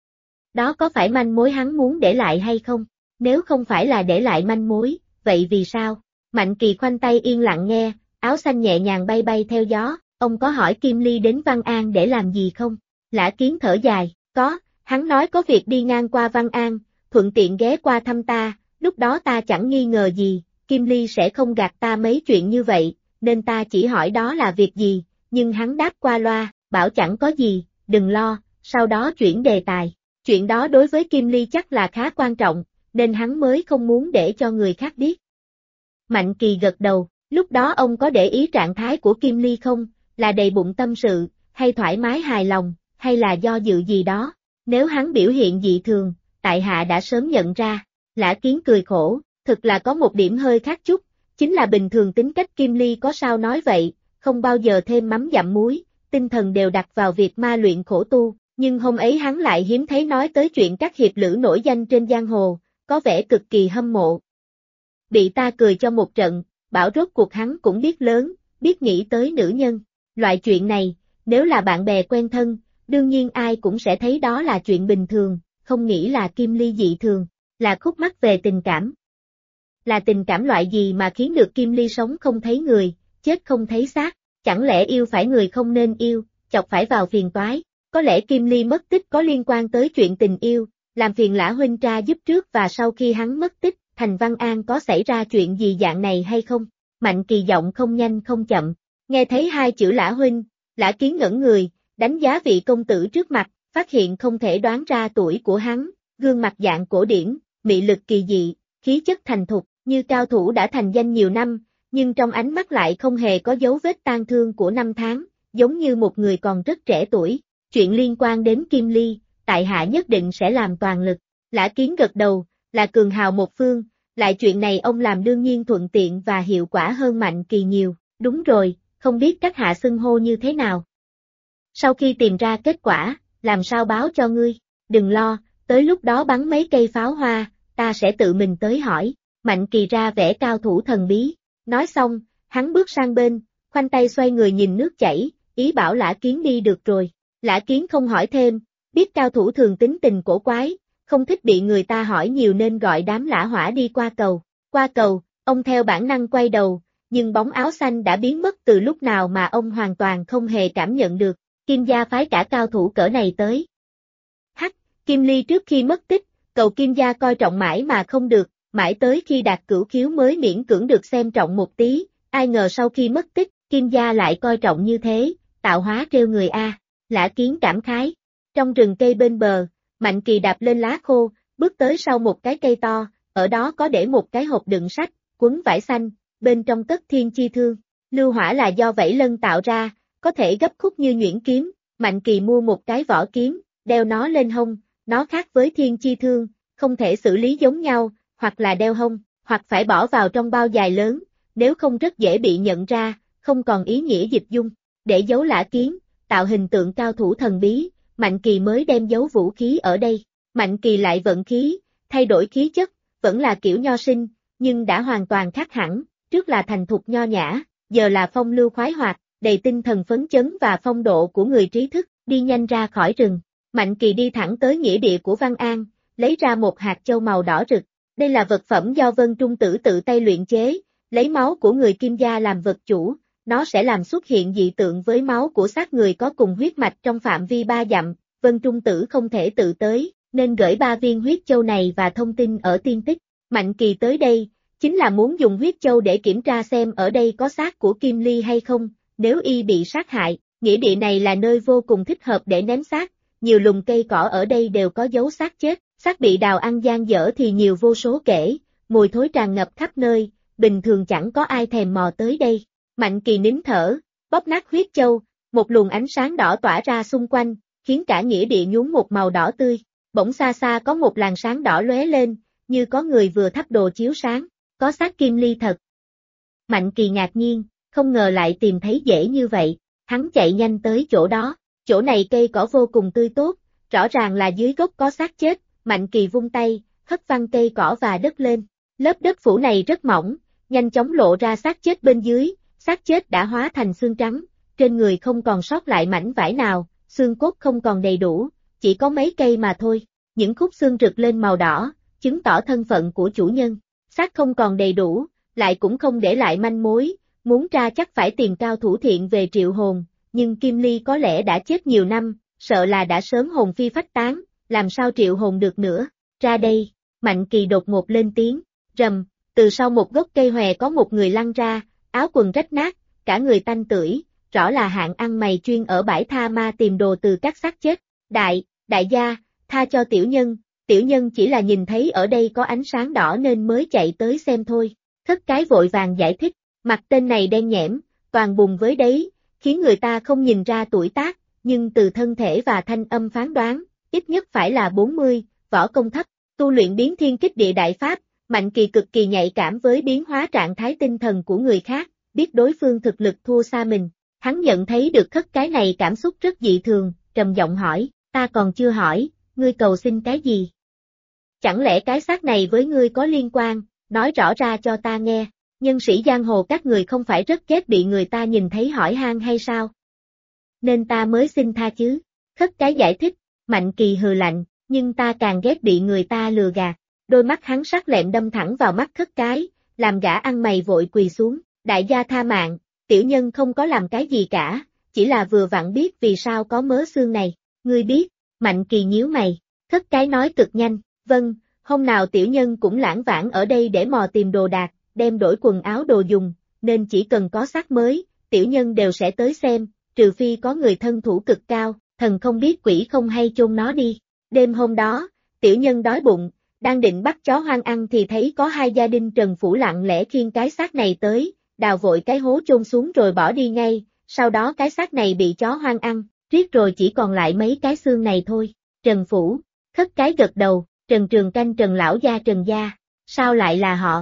Đó có phải manh mối hắn muốn để lại hay không? Nếu không phải là để lại manh mối, vậy vì sao? Mạnh Kỳ khoanh tay yên lặng nghe, áo xanh nhẹ nhàng bay bay theo gió, ông có hỏi Kim Ly đến Văn An để làm gì không? Lã Kiến thở dài, có, hắn nói có việc đi ngang qua Văn An, thuận tiện ghé qua thăm ta, lúc đó ta chẳng nghi ngờ gì, Kim Ly sẽ không gạt ta mấy chuyện như vậy, nên ta chỉ hỏi đó là việc gì, nhưng hắn đáp qua loa, bảo chẳng có gì, đừng lo, sau đó chuyển đề tài. Chuyện đó đối với Kim Ly chắc là khá quan trọng, nên hắn mới không muốn để cho người khác biết. Mạnh Kỳ gật đầu, lúc đó ông có để ý trạng thái của Kim Ly không, là đầy bụng tâm sự, hay thoải mái hài lòng, hay là do dự gì đó, nếu hắn biểu hiện dị thường, tại hạ đã sớm nhận ra. Lã Kiến cười khổ, thực là có một điểm hơi khác chút, chính là bình thường tính cách Kim Ly có sao nói vậy, không bao giờ thêm mắm dặm muối, tinh thần đều đặt vào việc ma luyện khổ tu, nhưng hôm ấy hắn lại hiếm thấy nói tới chuyện các hiệp lữ nổi danh trên giang hồ, có vẻ cực kỳ hâm mộ. Bị ta cười cho một trận, bảo rốt cuộc hắn cũng biết lớn, biết nghĩ tới nữ nhân, loại chuyện này, nếu là bạn bè quen thân, đương nhiên ai cũng sẽ thấy đó là chuyện bình thường, không nghĩ là Kim Ly dị thường, là khúc mắc về tình cảm. Là tình cảm loại gì mà khiến được Kim Ly sống không thấy người, chết không thấy xác, chẳng lẽ yêu phải người không nên yêu, chọc phải vào phiền toái, có lẽ Kim Ly mất tích có liên quan tới chuyện tình yêu, làm phiền Lã huynh tra giúp trước và sau khi hắn mất tích, thành Văn An có xảy ra chuyện gì dạng này hay không? Mạnh Kỳ giọng không nhanh không chậm, nghe thấy hai chữ Lã huynh, Lã Kiến ngẩn người, đánh giá vị công tử trước mặt, phát hiện không thể đoán ra tuổi của hắn, gương mặt dạng cổ điển, mị lực kỳ dị, khí chất thành thục, như cao thủ đã thành danh nhiều năm, nhưng trong ánh mắt lại không hề có dấu vết tang thương của năm tháng, giống như một người còn rất trẻ tuổi. Chuyện liên quan đến Kim Ly, tại hạ nhất định sẽ làm toàn lực. Lã Kiến gật đầu, là cường hào một phương, lại chuyện này ông làm đương nhiên thuận tiện và hiệu quả hơn Mạnh Kỳ nhiều. Đúng rồi, không biết các hạ xưng hô như thế nào. Sau khi tìm ra kết quả, làm sao báo cho ngươi? Đừng lo, tới lúc đó bắn mấy cây pháo hoa, ta sẽ tự mình tới hỏi. Mạnh Kỳ ra vẻ cao thủ thần bí. Nói xong, hắn bước sang bên, khoanh tay xoay người nhìn nước chảy, ý bảo Lã Kiến đi được rồi. Lã Kiến không hỏi thêm, biết cao thủ thường tính tình cổ quái, không thích bị người ta hỏi nhiều nên gọi đám Lã Hỏa đi qua cầu. Qua cầu, ông theo bản năng quay đầu, nhưng bóng áo xanh đã biến mất từ lúc nào mà ông hoàn toàn không hề cảm nhận được. Kim gia phái cả cao thủ cỡ này tới. Kim Ly trước khi mất tích, cầu Kim gia coi trọng mãi mà không được, mãi tới khi đạt cửu khiếu mới miễn cưỡng được xem trọng một tí, ai ngờ sau khi mất tích, Kim gia lại coi trọng như thế, tạo hóa trêu người a. Lã Kiến cảm khái. Trong rừng cây bên bờ, Mạnh Kỳ đạp lên lá khô, bước tới sau một cái cây to, ở đó có để một cái hộp đựng sách, quấn vải xanh, bên trong cất thiên chi thương. Lưu hỏa là do vảy lân tạo ra, có thể gấp khúc như nhuyễn kiếm, Mạnh Kỳ mua một cái vỏ kiếm, đeo nó lên hông, nó khác với thiên chi thương, không thể xử lý giống nhau, hoặc là đeo hông, hoặc phải bỏ vào trong bao dài lớn, nếu không rất dễ bị nhận ra, không còn ý nghĩa dịch dung. Để giấu Lã Kiến, tạo hình tượng cao thủ thần bí, Mạnh Kỳ mới đem giấu vũ khí ở đây. Mạnh Kỳ lại vận khí, thay đổi khí chất, vẫn là kiểu nho sinh, nhưng đã hoàn toàn khác hẳn, trước là thành thục nho nhã, giờ là phong lưu khoái hoạt, đầy tinh thần phấn chấn và phong độ của người trí thức, đi nhanh ra khỏi rừng. Mạnh Kỳ đi thẳng tới nghĩa địa của Văn An, lấy ra một hạt châu màu đỏ rực. Đây là vật phẩm do Vân Trung Tử tự tay luyện chế, lấy máu của người Kim gia làm vật chủ, nó sẽ làm xuất hiện dị tượng với máu của xác người có cùng huyết mạch trong phạm vi 3 dặm. Vân Trung Tử không thể tự tới, nên gửi 3 viên huyết châu này và thông tin ở tiên tích. Mạnh Kỳ tới đây, chính là muốn dùng huyết châu để kiểm tra xem ở đây có xác của Kim Ly hay không, nếu y bị sát hại, nghĩa địa này là nơi vô cùng thích hợp để ném xác, nhiều lùm cây cỏ ở đây đều có dấu xác chết, xác bị đào ăn dang dở thì nhiều vô số kể, mùi thối tràn ngập khắp nơi, bình thường chẳng có ai thèm mò tới đây. Mạnh Kỳ nín thở, bóp nát huyết châu, một luồng ánh sáng đỏ tỏa ra xung quanh, khiến cả nghĩa địa nhuốm một màu đỏ tươi, bỗng xa xa có một làn sáng đỏ lóe lên, như có người vừa thắp đồ chiếu sáng, có xác Kim Ly thật. Mạnh Kỳ ngạc nhiên, không ngờ lại tìm thấy dễ như vậy, hắn chạy nhanh tới chỗ đó, chỗ này cây cỏ vô cùng tươi tốt, rõ ràng là dưới gốc có xác chết, Mạnh Kỳ vung tay, hất văng cây cỏ và đất lên, lớp đất phủ này rất mỏng, nhanh chóng lộ ra xác chết bên dưới, xác chết đã hóa thành xương trắng, trên người không còn sót lại mảnh vải nào, xương cốt không còn đầy đủ, chỉ có mấy cây mà thôi, những khúc xương rực lên màu đỏ, chứng tỏ thân phận của chủ nhân, xác không còn đầy đủ, lại cũng không để lại manh mối, muốn tra chắc phải tìm cao thủ thiện về triệu hồn, nhưng Kim Ly có lẽ đã chết nhiều năm, sợ là đã sớm hồn phi phách tán, làm sao triệu hồn được nữa, ra đây, Mạnh Kỳ đột ngột lên tiếng, rầm, từ sau một gốc cây hòe có một người lăn ra, áo quần rách nát, cả người tanh tưởi, rõ là hạng ăn mày chuyên ở bãi tha ma tìm đồ từ các xác chết, đại gia, tha cho tiểu nhân chỉ là nhìn thấy ở đây có ánh sáng đỏ nên mới chạy tới xem thôi, thất cái vội vàng giải thích, mặt tên này đen nhẽm, toàn bùn với đấy, khiến người ta không nhìn ra tuổi tác, nhưng từ thân thể và thanh âm phán đoán, ít nhất phải là 40, võ công thấp, tu luyện biến thiên kích địa đại pháp, Mạnh Kỳ cực kỳ nhạy cảm với biến hóa trạng thái tinh thần của người khác, biết đối phương thực lực thua xa mình, hắn nhận thấy được khất cái này cảm xúc rất dị thường, trầm giọng hỏi, ta còn chưa hỏi, ngươi cầu xin cái gì? Chẳng lẽ cái xác này với ngươi có liên quan, nói rõ ra cho ta nghe, nhân sĩ giang hồ các người không phải rất ghét bị người ta nhìn thấy hỏi han hay sao? Nên ta mới xin tha chứ, khất cái giải thích, Mạnh Kỳ hừ lạnh, nhưng ta càng ghét bị người ta lừa gạt, đôi mắt hắn sắc lẹm đâm thẳng vào mắt khất cái, làm gã ăn mày vội quỳ xuống, đại gia tha mạng, tiểu nhân không có làm cái gì cả, chỉ là vừa vặn biết vì sao có mớ xương này, ngươi biết, Mạnh Kỳ nhíu mày, khất cái nói cực nhanh, vâng, hôm nào tiểu nhân cũng lãng vãng ở đây để mò tìm đồ đạc, đem đổi quần áo đồ dùng, nên chỉ cần có xác mới, tiểu nhân đều sẽ tới xem, trừ phi có người thân thủ cực cao, thần không biết quỷ không hay chôn nó đi. Đêm hôm đó, tiểu nhân đói bụng, đang định bắt chó hoang ăn thì thấy có hai gia đình Trần Phủ lặng lẽ khiêng cái xác này tới, đào vội cái hố chôn xuống rồi bỏ đi ngay, sau đó cái xác này bị chó hoang ăn, riết rồi chỉ còn lại mấy cái xương này thôi. Trần Phủ, khất cái gật đầu, Trần Trường Canh Trần Lão Gia Trần Gia, sao lại là họ?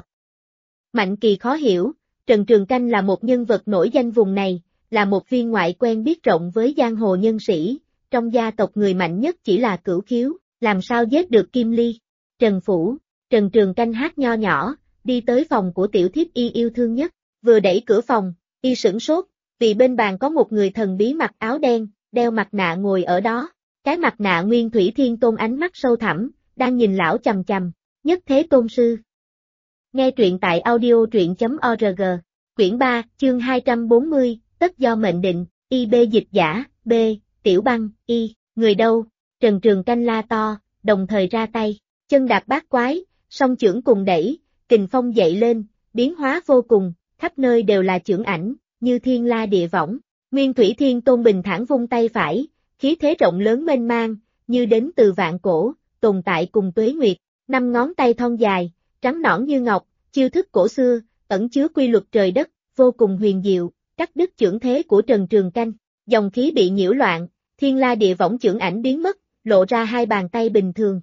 Mạnh Kỳ khó hiểu, Trần Trường Canh là một nhân vật nổi danh vùng này, là một viên ngoại quen biết rộng với giang hồ nhân sĩ, trong gia tộc người mạnh nhất chỉ là Cửu Khiếu, làm sao giết được Kim Ly? Trần Phủ, Trần Trường Canh hát nho nhỏ, đi tới phòng của tiểu thiếp y yêu thương nhất, vừa đẩy cửa phòng, y sửng sốt, vì bên bàn có một người thần bí mặc áo đen, đeo mặt nạ ngồi ở đó, cái mặt nạ Nguyên Thủy Thiên Tôn ánh mắt sâu thẳm, đang nhìn lão chằm chằm, Nhất Thế Tôn Sư. Nghe truyện tại audio.org, quyển 3, chương 240, tất do mệnh định, IB dịch giả, B, Tiểu Băng, Y, người đâu, Trần Trường Canh la to, đồng thời ra tay, chân đạp bát quái, song chưởng cùng đẩy, kình phong dậy lên, biến hóa vô cùng, khắp nơi đều là chưởng ảnh, như thiên la địa võng, Nguyên Thủy Thiên Tôn bình thản vung tay phải, khí thế rộng lớn mênh mang, như đến từ vạn cổ, tồn tại cùng tuế nguyệt, 5 ngón tay thon dài, trắng nõn như ngọc, chiêu thức cổ xưa, ẩn chứa quy luật trời đất, vô cùng huyền diệu, cắt đứt chưởng thế của Trần Trường Canh, dòng khí bị nhiễu loạn, thiên la địa võng chưởng ảnh biến mất, lộ ra hai bàn tay bình thường,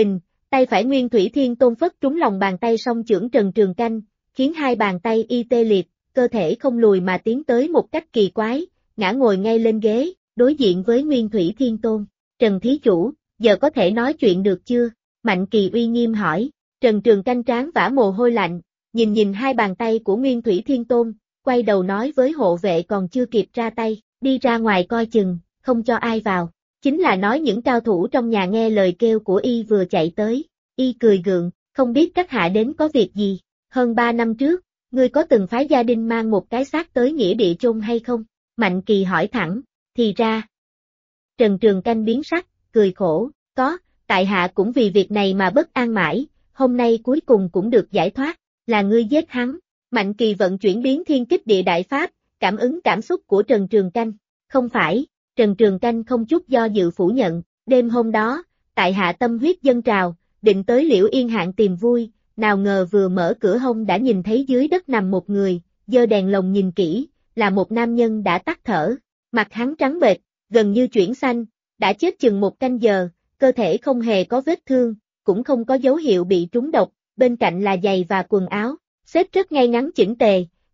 tay phải Nguyên Thủy Thiên Tôn phất trúng lòng bàn tay song chưởng Trần Trường Canh, khiến hai bàn tay y tê liệt, cơ thể không lùi mà tiến tới một cách kỳ quái, ngã ngồi ngay lên ghế, đối diện với Nguyên Thủy Thiên Tôn, Trần Thí Chủ, giờ có thể nói chuyện được chưa? Mạnh Kỳ uy nghiêm hỏi, Trần Trường Canh trán vã mồ hôi lạnh, nhìn hai bàn tay của Nguyên Thủy Thiên Tôn, quay đầu nói với hộ vệ còn chưa kịp ra tay, đi ra ngoài coi chừng, không cho ai vào, chính là nói những cao thủ trong nhà nghe lời kêu của y vừa chạy tới, y cười gượng, không biết các hạ đến có việc gì, hơn 3 năm trước, ngươi có từng phái gia đình mang một cái xác tới nghĩa địa chôn hay không? Mạnh Kỳ hỏi thẳng, thì ra. Trần Trường Canh biến sắc, cười khổ, có, tại hạ cũng vì việc này mà bất an mãi, hôm nay cuối cùng cũng được giải thoát, là ngươi giết hắn. Mạnh Kỳ vận chuyển biến thiên kích địa đại pháp, cảm ứng cảm xúc của Trần Trường Canh, không phải, Trần Trường Canh không chút do dự phủ nhận, đêm hôm đó, tại hạ tâm huyết dâng trào, định tới Liễu Yên Hạng tìm vui, nào ngờ vừa mở cửa hông đã nhìn thấy dưới đất nằm một người, giơ đèn lồng nhìn kỹ, là một nam nhân đã tắt thở, mặt hắn trắng bệch, gần như chuyển xanh, đã chết chừng 1 canh giờ, cơ thể không hề có vết thương, cũng không có dấu hiệu bị trúng độc, bên cạnh là giày và quần áo, xếp rất ngay ngắn chỉnh tề,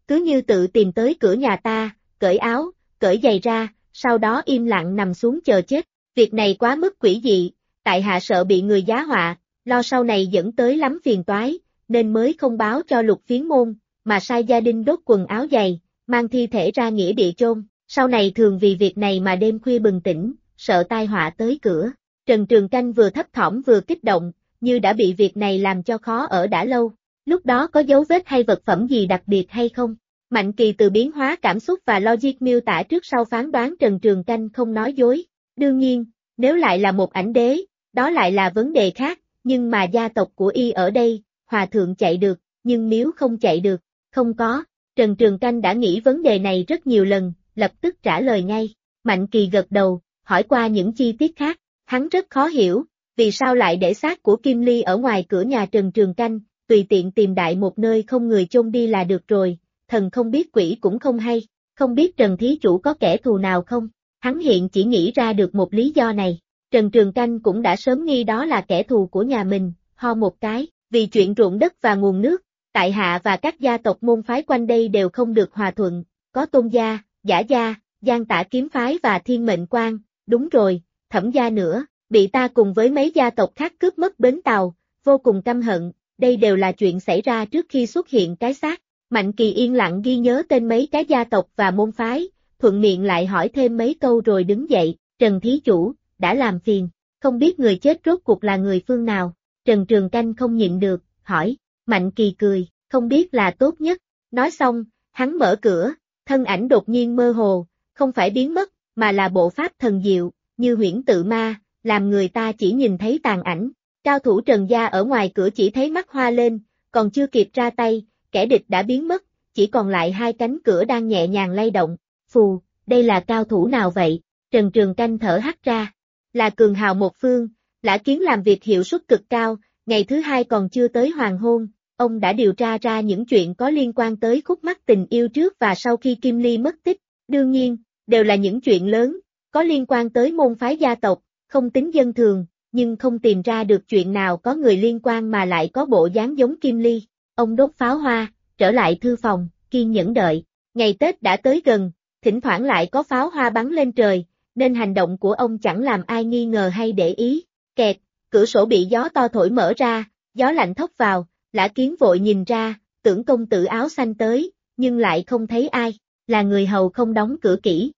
cứ như tự tìm tới cửa nhà ta, cởi áo, cởi giày ra, sau đó im lặng nằm xuống chờ chết. Việc này quá mức quỷ dị, tại hạ sợ bị người giá họa, lo sau này dẫn tới lắm phiền toái, nên mới không báo cho Lục Phiến môn, mà sai gia đình đốt quần áo giày, mang thi thể ra nghĩa địa chôn. Sau này thường vì việc này mà đêm khuya bừng tỉnh, sợ tai họa tới cửa. Trần Trường Canh vừa thấp thỏm vừa kích động, như đã bị việc này làm cho khó ở đã lâu. Lúc đó có dấu vết hay vật phẩm gì đặc biệt hay không? Mạnh Kỳ từ biến hóa cảm xúc và logic miêu tả trước sau phán đoán Trần Trường Canh không nói dối. Đương nhiên, nếu lại là một ảnh đế, đó lại là vấn đề khác, nhưng mà gia tộc của y ở đây, hòa thượng chạy được, nhưng nếu không chạy được, không có. Trần Trường Canh đã nghĩ vấn đề này rất nhiều lần, lập tức trả lời ngay. Mạnh Kỳ gật đầu, hỏi qua những chi tiết khác, hắn rất khó hiểu, vì sao lại để xác của Kim Ly ở ngoài cửa nhà Trần Trường Canh, tùy tiện tìm đại một nơi không người chôn đi là được rồi, thần không biết quỷ cũng không hay, không biết Trần thí chủ có kẻ thù nào không, hắn hiện chỉ nghĩ ra được một lý do này. Trần Trường Canh cũng đã sớm nghi đó là kẻ thù của nhà mình, ho một cái, vì chuyện ruộng đất và nguồn nước, tại hạ và các gia tộc môn phái quanh đây đều không được hòa thuận, có Tôn gia, Giả gia, Giang Tả kiếm phái và Thiên Mệnh Quan, đúng rồi, Thẩm gia nữa, bị ta cùng với mấy gia tộc khác cướp mất bến tàu, vô cùng căm hận, đây đều là chuyện xảy ra trước khi xuất hiện cái xác. Mạnh Kỳ yên lặng ghi nhớ tên mấy cái gia tộc và môn phái, thuận miệng lại hỏi thêm mấy câu rồi đứng dậy, Trần thí chủ, đã làm phiền, không biết người chết rốt cuộc là người phương nào, Trần Trường Canh không nhịn được, hỏi, Mạnh Kỳ cười, không biết là tốt nhất, nói xong, hắn mở cửa, thân ảnh đột nhiên mơ hồ, không phải biến mất, mà là bộ pháp thần diệu, như huyễn tự ma, làm người ta chỉ nhìn thấy tàn ảnh, cao thủ Trần gia ở ngoài cửa chỉ thấy mắt hoa lên, còn chưa kịp ra tay, kẻ địch đã biến mất, chỉ còn lại hai cánh cửa đang nhẹ nhàng lay động, phù, đây là cao thủ nào vậy, Trần Trường Canh thở hắt ra, là cường hào một phương, Lã Kiến làm việc hiệu suất cực cao, ngày thứ hai còn chưa tới hoàng hôn, ông đã điều tra ra những chuyện có liên quan tới khúc mắc tình yêu trước và sau khi Kim Ly mất tích, đương nhiên, đều là những chuyện lớn, có liên quan tới môn phái gia tộc, không tính dân thường, nhưng không tìm ra được chuyện nào có người liên quan mà lại có bộ dáng giống Kim Ly. Ông đốt pháo hoa, trở lại thư phòng, kiên nhẫn đợi. Ngày Tết đã tới gần, thỉnh thoảng lại có pháo hoa bắn lên trời, nên hành động của ông chẳng làm ai nghi ngờ hay để ý. Kẹt, cửa sổ bị gió to thổi mở ra, gió lạnh thốc vào, Lã Kiến vội nhìn ra, tưởng công tử áo xanh tới, nhưng lại không thấy ai, là người hầu không đóng cửa kỹ.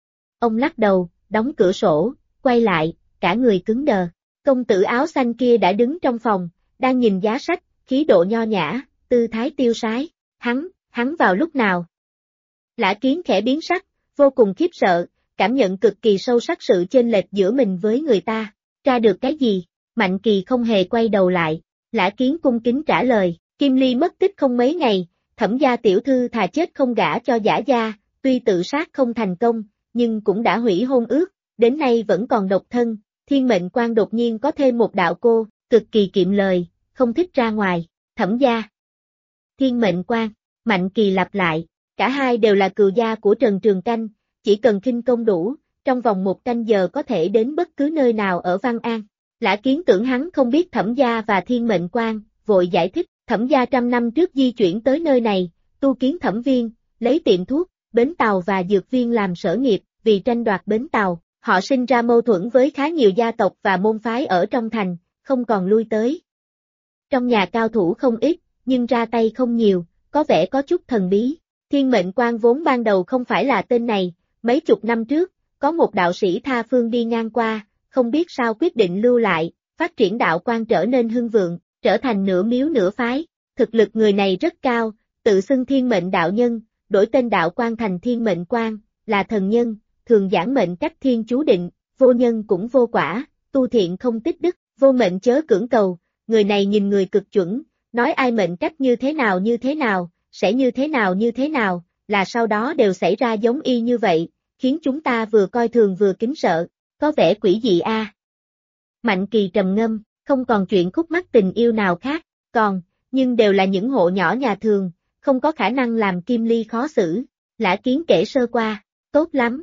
Ông lắc đầu, đóng cửa sổ, quay lại, cả người cứng đờ. Công tử áo xanh kia đã đứng trong phòng, đang nhìn giá sách, khí độ nho nhã, tư thái tiêu sái. Hắn vào lúc nào? Lã Kiến khẽ biến sắc, vô cùng khiếp sợ, cảm nhận cực kỳ sâu sắc sự chênh lệch giữa mình với người ta. Tra được cái gì? Mạnh Kỳ không hề quay đầu lại. Lã Kiến cung kính trả lời, Kim Ly mất tích không mấy ngày, Thẩm gia tiểu thư thà chết không gả cho Giả gia, tuy tự sát không thành công, nhưng cũng đã hủy hôn ước, đến nay vẫn còn độc thân. Thiên Mệnh Quan đột nhiên có thêm một đạo cô, cực kỳ kiệm lời, không thích ra ngoài. Thẩm gia, Thiên Mệnh Quan, Mạnh Kỳ lặp lại, cả hai đều là cừu gia của Trần Trường Canh, chỉ cần khinh công đủ, trong vòng 1 canh giờ có thể đến bất cứ nơi nào ở Văn An. Lã Kiến tưởng hắn không biết Thẩm gia và Thiên Mệnh Quan, vội giải thích, Thẩm gia 100 năm trước di chuyển tới nơi này, tu kiến thẩm viên, lấy tiệm thuốc, bến tàu và dược viên làm sở nghiệp, vì tranh đoạt bến tàu, họ sinh ra mâu thuẫn với khá nhiều gia tộc và môn phái ở trong thành, không còn lui tới. Trong nhà cao thủ không ít, nhưng ra tay không nhiều, có vẻ có chút thần bí. Thiên Mệnh Quan vốn ban đầu không phải là tên này, mấy chục năm trước, có một đạo sĩ tha phương đi ngang qua, không biết sao quyết định lưu lại, phát triển đạo quan trở nên hưng vượng, trở thành nửa miếu nửa phái. Thực lực người này rất cao, tự xưng Thiên Mệnh đạo nhân, đổi tên đạo quan thành Thiên Mệnh Quan, là thần nhân, thường giảng mệnh cách thiên chú định, vô nhân cũng vô quả, tu thiện không tích đức, vô mệnh chớ cưỡng cầu. Người này nhìn người cực chuẩn, nói ai mệnh cách như thế nào, sẽ như thế nào, là sau đó đều xảy ra giống y như vậy, khiến chúng ta vừa coi thường vừa kính sợ, có vẻ quỷ dị a. Mạnh Kỳ trầm ngâm, không còn chuyện khúc mắc tình yêu nào khác, nhưng đều là những hộ nhỏ nhà thường, không có khả năng làm Kim Ly khó xử. Lã Kiến kể sơ qua, tốt lắm.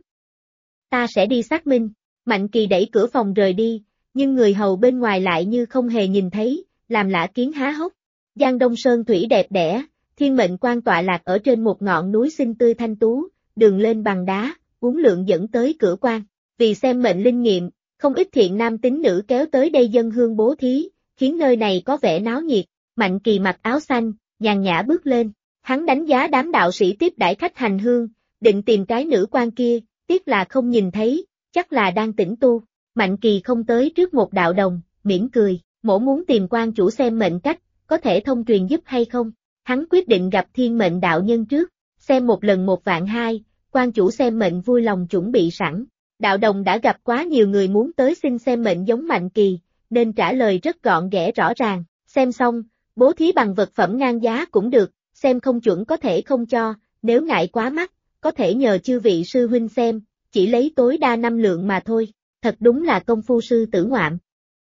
Ta sẽ đi xác minh. Mạnh Kỳ đẩy cửa phòng rời đi, nhưng người hầu bên ngoài lại như không hề nhìn thấy, làm Lã Kiến há hốc. Giang Đông Sơn thủy đẹp đẽ, Thiên mệnh quan tọa lạc ở trên một ngọn núi xinh tươi thanh tú, đường lên bằng đá, uốn lượn dẫn tới cửa quan. Vì xem mệnh linh nghiệm, không ít thiện nam tín nữ kéo tới đây dâng hương bố thí, khiến nơi này có vẻ náo nhiệt. Mạnh Kỳ mặc áo xanh, nhàn nhã bước lên. Hắn đánh giá đám đạo sĩ tiếp đãi khách hành hương, định tìm cái nữ quan kia, tiếc là không nhìn thấy, chắc là đang tĩnh tu. Mạnh Kỳ không tới trước một đạo đồng, mỉm cười, mỗ muốn tìm quan chủ xem mệnh cách, có thể thông truyền giúp hay không? Hắn quyết định gặp thiên mệnh đạo nhân trước, xem một lần 1.200.000, quan chủ xem mệnh vui lòng chuẩn bị sẵn. Đạo đồng đã gặp quá nhiều người muốn tới xin xem mệnh giống Mạnh Kỳ, nên trả lời rất gọn ghẽ rõ ràng, xem xong, bố thí bằng vật phẩm ngang giá cũng được, xem không chuẩn có thể không cho, nếu ngại quá mắc, có thể nhờ chư vị sư huynh xem, chỉ lấy tối đa 5 lượng mà thôi, thật đúng là công phu sư tử ngoạm.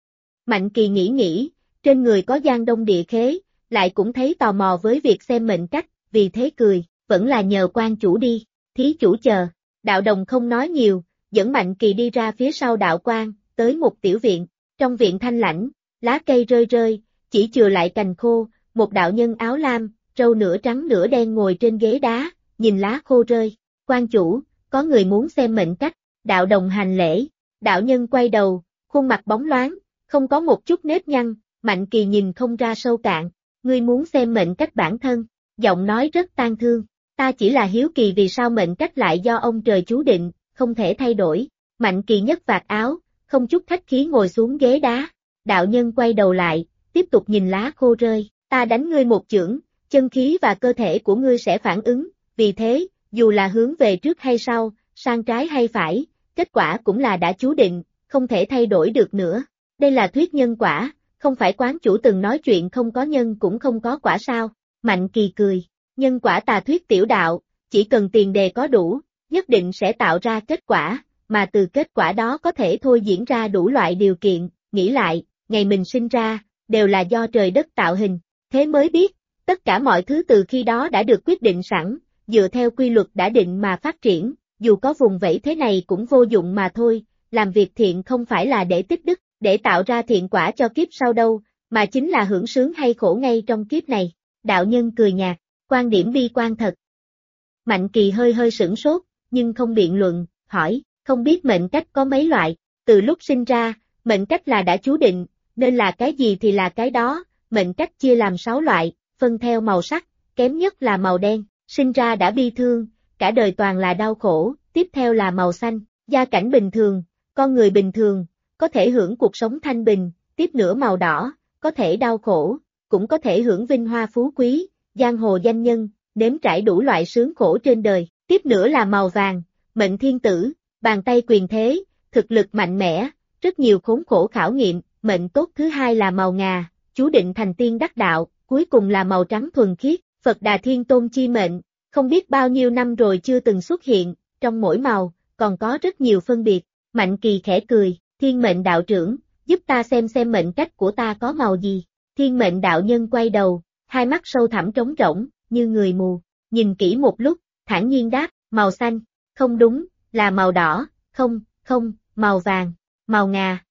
Mạnh Kỳ nghĩ, trên người có giang đông địa khế, lại cũng thấy tò mò với việc xem mệnh cách, vì thế cười, vẫn là nhờ quan chủ đi, thí chủ chờ. Đạo đồng không nói nhiều, dẫn Mạnh Kỳ đi ra phía sau đạo quan, tới một tiểu viện, trong viện thanh lãnh, lá cây rơi rơi, chỉ chừa lại cành khô, một đạo nhân áo lam, râu nửa trắng nửa đen ngồi trên ghế đá, nhìn lá khô rơi. Quan chủ, có người muốn xem mệnh cách, đạo đồng hành lễ, đạo nhân quay đầu, khuôn mặt bóng loáng, không có một chút nếp nhăn, Mạnh Kỳ nhìn không ra sâu cạn, ngươi muốn xem mệnh cách bản thân, giọng nói rất tang thương, ta chỉ là hiếu kỳ vì sao mệnh cách lại do ông trời chú định, không thể thay đổi. Mạnh Kỳ nhấc vạt áo, không chút khách khí ngồi xuống ghế đá, đạo nhân quay đầu lại, tiếp tục nhìn lá khô rơi, ta đánh ngươi một chưởng, chân khí và cơ thể của ngươi sẽ phản ứng, vì thế, dù là hướng về trước hay sau, sang trái hay phải, kết quả cũng là đã chú định, không thể thay đổi được nữa. Đây là thuyết nhân quả, không phải quán chủ từng nói chuyện không có nhân cũng không có quả sao? Mạnh Kỳ cười, nhân quả tà thuyết tiểu đạo, chỉ cần tiền đề có đủ, nhất định sẽ tạo ra kết quả, mà từ kết quả đó có thể thôi diễn ra đủ loại điều kiện, nghĩ lại, ngày mình sinh ra, đều là do trời đất tạo hình, thế mới biết, tất cả mọi thứ từ khi đó đã được quyết định sẵn, dựa theo quy luật đã định mà phát triển, dù có vùng vẫy thế này cũng vô dụng mà thôi, làm việc thiện không phải là để tích đức, để tạo ra thiện quả cho kiếp sau đâu, mà chính là hưởng sướng hay khổ ngay trong kiếp này. Đạo nhân cười nhạt, quan điểm bi quan thật. Mạnh Kỳ hơi sửng sốt, nhưng không biện luận, hỏi, không biết mệnh cách có mấy loại, từ lúc sinh ra, mệnh cách là đã chú định, nên là cái gì thì là cái đó, mệnh cách chia làm 6 loại, phân theo màu sắc, kém nhất là màu đen, sinh ra đã bi thương, cả đời toàn là đau khổ, tiếp theo là màu xanh, gia cảnh bình thường, con người bình thường, có thể hưởng cuộc sống thanh bình, tiếp nữa màu đỏ, có thể đau khổ, cũng có thể hưởng vinh hoa phú quý, giang hồ danh nhân, nếm trải đủ loại sướng khổ trên đời, tiếp nữa là màu vàng, mệnh thiên tử, bàn tay quyền thế, thực lực mạnh mẽ, rất nhiều khốn khổ khảo nghiệm, mệnh tốt thứ hai là màu ngà, chú định thành tiên đắc đạo, cuối cùng là màu trắng thuần khiết, Phật Đà Thiên Tôn chi mệnh, không biết bao nhiêu năm rồi chưa từng xuất hiện, trong mỗi màu, còn có rất nhiều phân biệt. Mạnh Kỳ khẽ cười, thiên mệnh đạo trưởng, giúp ta xem mệnh cách của ta có màu gì. Thiên mệnh đạo nhân quay đầu, hai mắt sâu thẳm trống rỗng, như người mù, nhìn kỹ một lúc, thản nhiên đáp, màu xanh, không đúng, là màu đỏ, không, màu vàng, màu ngà.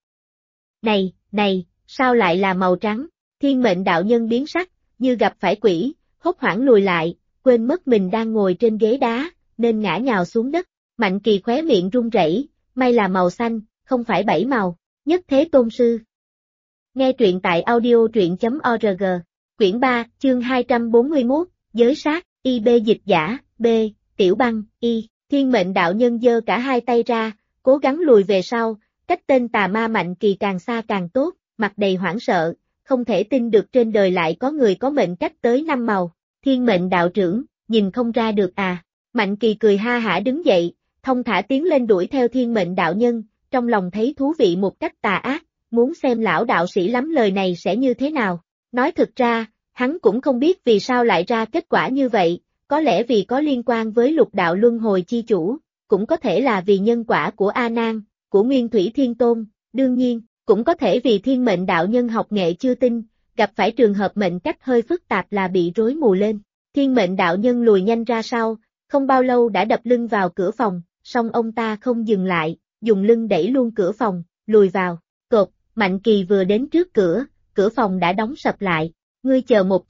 Này, sao lại là màu trắng? Thiên mệnh đạo nhân biến sắc, như gặp phải quỷ, hốt hoảng lùi lại, quên mất mình đang ngồi trên ghế đá, nên ngã nhào xuống đất. Mạnh Kỳ khóe miệng run rẩy, may là màu xanh, không phải 7 màu. Nhất Thế Tôn Sư. Nghe truyện tại audio.org. Quyển 3, chương 241, Giới sát, IB dịch giả, B, Tiểu Băng, Y. Thiên mệnh đạo nhân giơ cả hai tay ra, cố gắng lùi về sau, cách tên tà ma Mạnh Kỳ càng xa càng tốt, mặt đầy hoảng sợ, không thể tin được trên đời lại có người có mệnh cách tới 5 màu. Thiên mệnh đạo trưởng, nhìn không ra được à? Mạnh Kỳ cười ha hả đứng dậy, thông thả tiến lên đuổi theo thiên mệnh đạo nhân, trong lòng thấy thú vị một cách tà ác, muốn xem lão đạo sĩ lắm lời này sẽ như thế nào. Nói thực ra, hắn cũng không biết vì sao lại ra kết quả như vậy, có lẽ vì có liên quan với lục đạo luân hồi chi chủ, cũng có thể là vì nhân quả của A Nan, của Nguyên Thủy Thiên Tôn, đương nhiên, cũng có thể vì thiên mệnh đạo nhân học nghệ chưa tinh, gặp phải trường hợp mệnh cách hơi phức tạp là bị rối mù lên. Thiên mệnh đạo nhân lùi nhanh ra sau, không bao lâu đã đập lưng vào cửa phòng, song ông ta không dừng lại, dùng lưng đẩy luôn cửa phòng, lùi vào, cột, Mạnh Kỳ vừa đến trước cửa, cửa phòng đã đóng sập lại, ngươi chờ một chút,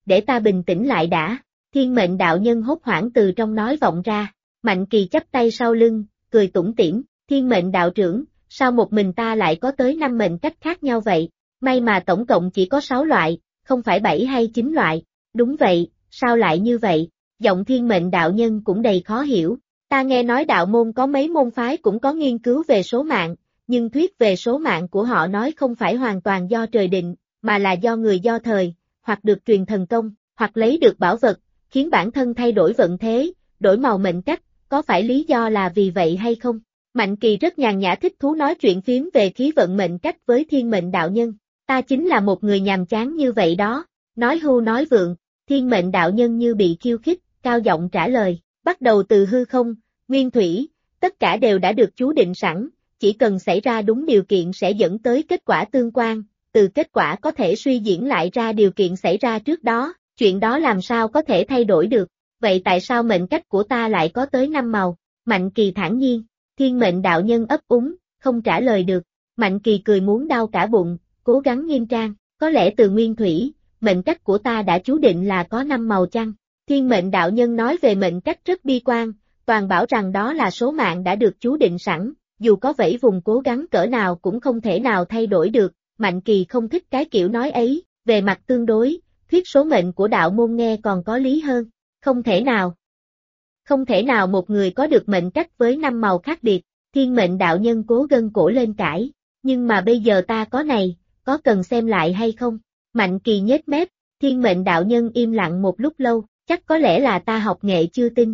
để ta bình tĩnh lại đã. Thiên mệnh đạo nhân hốt hoảng từ trong nói vọng ra. Mạnh Kỳ chắp tay sau lưng, cười tủm tỉm, thiên mệnh đạo trưởng, sao một mình ta lại có tới 5 mệnh cách khác nhau vậy? May mà tổng cộng chỉ có 6 loại, không phải 7 hay 9 loại. Đúng vậy, sao lại như vậy? Giọng thiên mệnh đạo nhân cũng đầy khó hiểu. Ta nghe nói đạo môn có mấy môn phái cũng có nghiên cứu về số mạng, nhưng thuyết về số mạng của họ nói không phải hoàn toàn do trời định, mà là do người do thời, hoặc được truyền thần công, hoặc lấy được bảo vật, khiến bản thân thay đổi vận thế, đổi màu mệnh cách, có phải lý do là vì vậy hay không? Mạnh Kỳ rất nhàn nhã thích thú nói chuyện phiếm về khí vận mệnh cách với thiên mệnh đạo nhân. Ta chính là một người nhàm chán như vậy đó, nói hưu nói vượng, thiên mệnh đạo nhân như bị khiêu khích, cao giọng trả lời, bắt đầu từ hư không, nguyên thủy, tất cả đều đã được chú định sẵn, chỉ cần xảy ra đúng điều kiện sẽ dẫn tới kết quả tương quan, từ kết quả có thể suy diễn lại ra điều kiện xảy ra trước đó, chuyện đó làm sao có thể thay đổi được, vậy tại sao mệnh cách của ta lại có tới 5 màu? Mạnh Kỳ thản nhiên, thiên mệnh đạo nhân ấp úng, không trả lời được, Mạnh Kỳ cười muốn đau cả bụng, cố gắng nghiêm trang, có lẽ từ nguyên thủy, mệnh cách của ta đã chú định là có 5 màu chăng? Thiên mệnh đạo nhân nói về mệnh cách rất bi quan, toàn bảo rằng đó là số mạng đã được chú định sẵn, dù có vẫy vùng cố gắng cỡ nào cũng không thể nào thay đổi được, Mạnh Kỳ không thích cái kiểu nói ấy, về mặt tương đối, thuyết số mệnh của đạo môn nghe còn có lý hơn, không thể nào. Không thể nào một người có được mệnh cách với 5 màu khác biệt, thiên mệnh đạo nhân cố gân cổ lên cãi, nhưng mà bây giờ ta có này, có cần xem lại hay không? Mạnh Kỳ nhếch mép, thiên mệnh đạo nhân im lặng một lúc lâu, chắc có lẽ là ta học nghệ chưa tinh.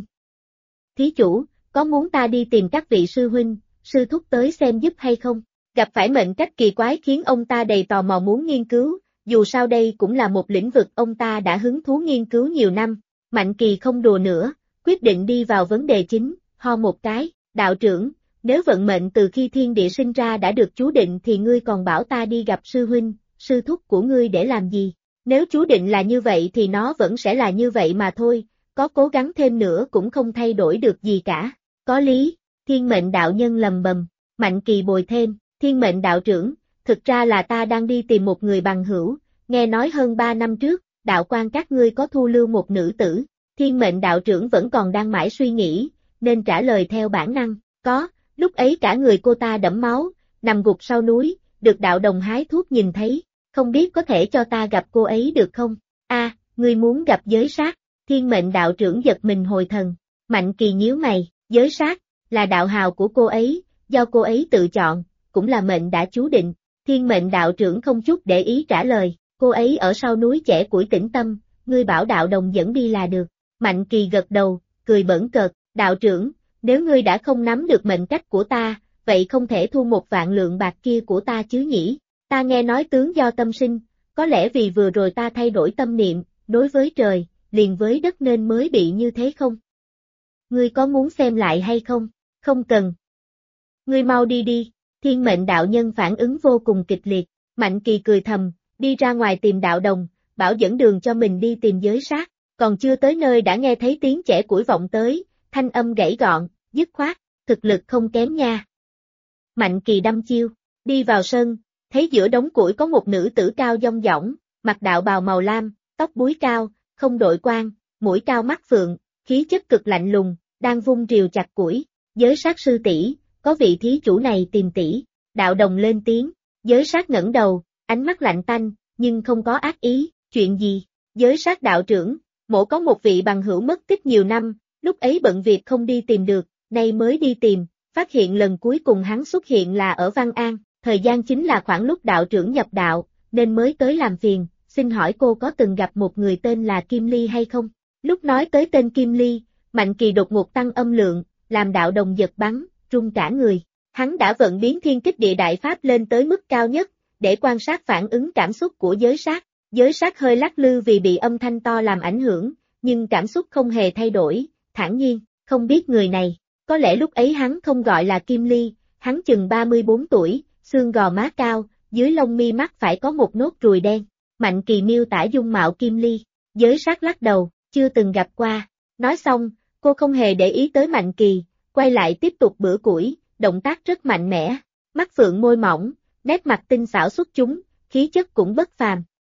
Thí chủ, có muốn ta đi tìm các vị sư huynh, sư thúc tới xem giúp hay không? Gặp phải mệnh cách kỳ quái khiến ông ta đầy tò mò muốn nghiên cứu, dù sao đây cũng là một lĩnh vực ông ta đã hứng thú nghiên cứu nhiều năm. Mạnh Kỳ không đùa nữa, quyết định đi vào vấn đề chính, ho một cái, đạo trưởng, nếu vận mệnh từ khi thiên địa sinh ra đã được chú định thì ngươi còn bảo ta đi gặp sư huynh, sư thúc của ngươi để làm gì? Nếu chú định là như vậy thì nó vẫn sẽ là như vậy mà thôi, có cố gắng thêm nữa cũng không thay đổi được gì cả. Có lý, thiên mệnh đạo nhân lầm bầm, Mạnh Kỳ bồi thêm, thiên mệnh đạo trưởng, thực ra là ta đang đi tìm một người bằng hữu, nghe nói hơn 3 năm trước, đạo quan các ngươi có thu lưu một nữ tử, thiên mệnh đạo trưởng vẫn còn đang mãi suy nghĩ, nên trả lời theo bản năng, có, lúc ấy cả người cô ta đẫm máu, nằm gục sau núi, được đạo đồng hái thuốc nhìn thấy, không biết có thể cho ta gặp cô ấy được không? A, ngươi muốn gặp giới sát, thiên mệnh đạo trưởng giật mình hồi thần, Mạnh Kỳ nhíu mày, giới sát, là đạo hào của cô ấy, do cô ấy tự chọn, cũng là mệnh đã chú định, thiên mệnh đạo trưởng không chút để ý trả lời, cô ấy ở sau núi Chẻ Củi Tĩnh Tâm, ngươi bảo đạo đồng dẫn đi là được, Mạnh Kỳ gật đầu, cười bỡn cợt, đạo trưởng, nếu ngươi đã không nắm được mệnh cách của ta, vậy không thể thu 1 vạn lượng bạc kia của ta chứ nhỉ, ta nghe nói tướng do tâm sinh, có lẽ vì vừa rồi ta thay đổi tâm niệm, đối với trời, liền với đất nên mới bị như thế không? Ngươi có muốn xem lại hay không? Không cần. Ngươi mau đi đi, thiên mệnh đạo nhân phản ứng vô cùng kịch liệt, Mạnh Kỳ cười thầm, đi ra ngoài tìm đạo đồng, bảo dẫn đường cho mình đi tìm giới sát, còn chưa tới nơi đã nghe thấy tiếng Chẻ Củi vọng tới, thanh âm gãy gọn, dứt khoát, thực lực không kém nha. Mạnh Kỳ đâm chiêu, đi vào sân, thấy giữa đống củi có một nữ tử cao dong dỏng, mặc đạo bào màu lam, tóc búi cao, không đội quan, mũi cao mắt phượng, khí chất cực lạnh lùng, đang vung rìu chặt củi, giới sát sư tỷ, có vị thí chủ này tìm tỷ, đạo đồng lên tiếng, giới sát ngẩng đầu, ánh mắt lạnh tanh, nhưng không có ác ý, chuyện gì, giới sát đạo trưởng, mỗ có một vị bằng hữu mất tích nhiều năm, lúc ấy bận việc không đi tìm được, nay mới đi tìm, phát hiện lần cuối cùng hắn xuất hiện là ở Văn An, thời gian chính là khoảng lúc đạo trưởng nhập đạo, nên mới tới làm phiền, xin hỏi cô có từng gặp một người tên là Kim Ly hay không? Lúc nói tới tên Kim Ly, Mạnh Kỳ đột ngột tăng âm lượng, làm đạo đồng giật bắn, run cả người. Hắn đã vận biến thiên kích địa đại pháp lên tới mức cao nhất, để quan sát phản ứng cảm xúc của giới sát. Giới sát hơi lắc lư vì bị âm thanh to làm ảnh hưởng, nhưng cảm xúc không hề thay đổi, thản nhiên, không biết người này. Có lẽ lúc ấy hắn không gọi là Kim Ly, hắn chừng 34 tuổi, xương gò má cao, dưới lông mi mắt phải có một nốt ruồi đen. Mạnh Kỳ miêu tả dung mạo Kim Ly, giới sát lắc đầu, chưa từng gặp qua. Nói xong, cô không hề để ý tới Mạnh Kỳ, quay lại tiếp tục bữa củi, động tác rất mạnh mẽ, mắt phượng môi mỏng, nét mặt tinh xảo xuất chúng, khí chất cũng bất phàm.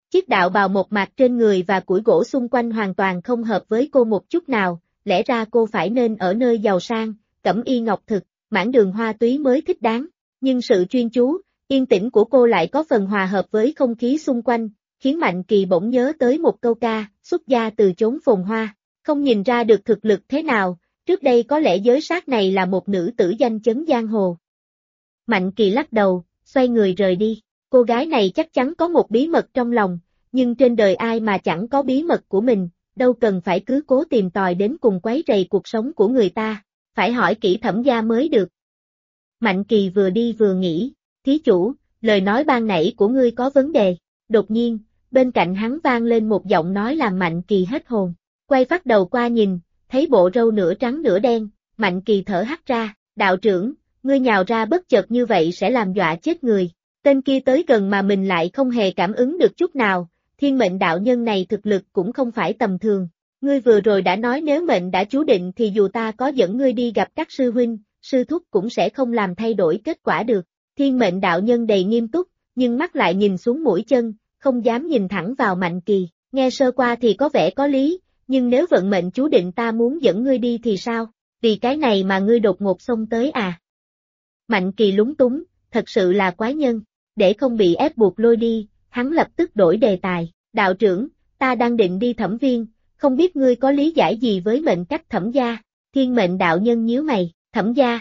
Chiếc đạo bào một mạc trên người và củi gỗ xung quanh hoàn toàn không hợp với cô một chút nào, lẽ ra cô phải nên ở nơi giàu sang, cẩm y ngọc thực, mãn đường hoa túy mới thích đáng, nhưng sự chuyên chú, yên tĩnh của cô lại có phần hòa hợp với không khí xung quanh, khiến Mạnh Kỳ bỗng nhớ tới một câu ca, xuất gia từ chốn phồn hoa, không nhìn ra được thực lực thế nào, trước đây có lẽ giới sát này là một nữ tử danh chấn giang hồ. Mạnh Kỳ lắc đầu, xoay người rời đi, cô gái này chắc chắn có một bí mật trong lòng, nhưng trên đời ai mà chẳng có bí mật của mình, đâu cần phải cứ cố tìm tòi đến cùng quấy rầy cuộc sống của người ta, phải hỏi kỹ Thẩm gia mới được. Mạnh Kỳ vừa đi vừa nghĩ, thí chủ, lời nói ban nãy của ngươi có vấn đề, đột nhiên, bên cạnh hắn vang lên một giọng nói làm Mạnh Kỳ hết hồn, quay phát đầu qua nhìn, thấy bộ râu nửa trắng nửa đen, Mạnh Kỳ thở hắt ra, đạo trưởng, ngươi nhào ra bất chợt như vậy sẽ làm dọa chết người, tên kia tới gần mà mình lại không hề cảm ứng được chút nào, thiên mệnh đạo nhân này thực lực cũng không phải tầm thường, ngươi vừa rồi đã nói nếu mệnh đã chú định thì dù ta có dẫn ngươi đi gặp các sư huynh, sư thúc cũng sẽ không làm thay đổi kết quả được, thiên mệnh đạo nhân đầy nghiêm túc, nhưng mắt lại nhìn xuống mũi chân, không dám nhìn thẳng vào Mạnh Kỳ, nghe sơ qua thì có vẻ có lý, nhưng nếu vận mệnh chú định ta muốn dẫn ngươi đi thì sao, vì cái này mà ngươi đột ngột xông tới à? Mạnh Kỳ lúng túng, thật sự là quái nhân, để không bị ép buộc lôi đi, hắn lập tức đổi đề tài, đạo trưởng, ta đang định đi Thẩm viên, không biết ngươi có lý giải gì với mệnh cách Thẩm gia, thiên mệnh đạo nhân nhíu mày, Thẩm gia.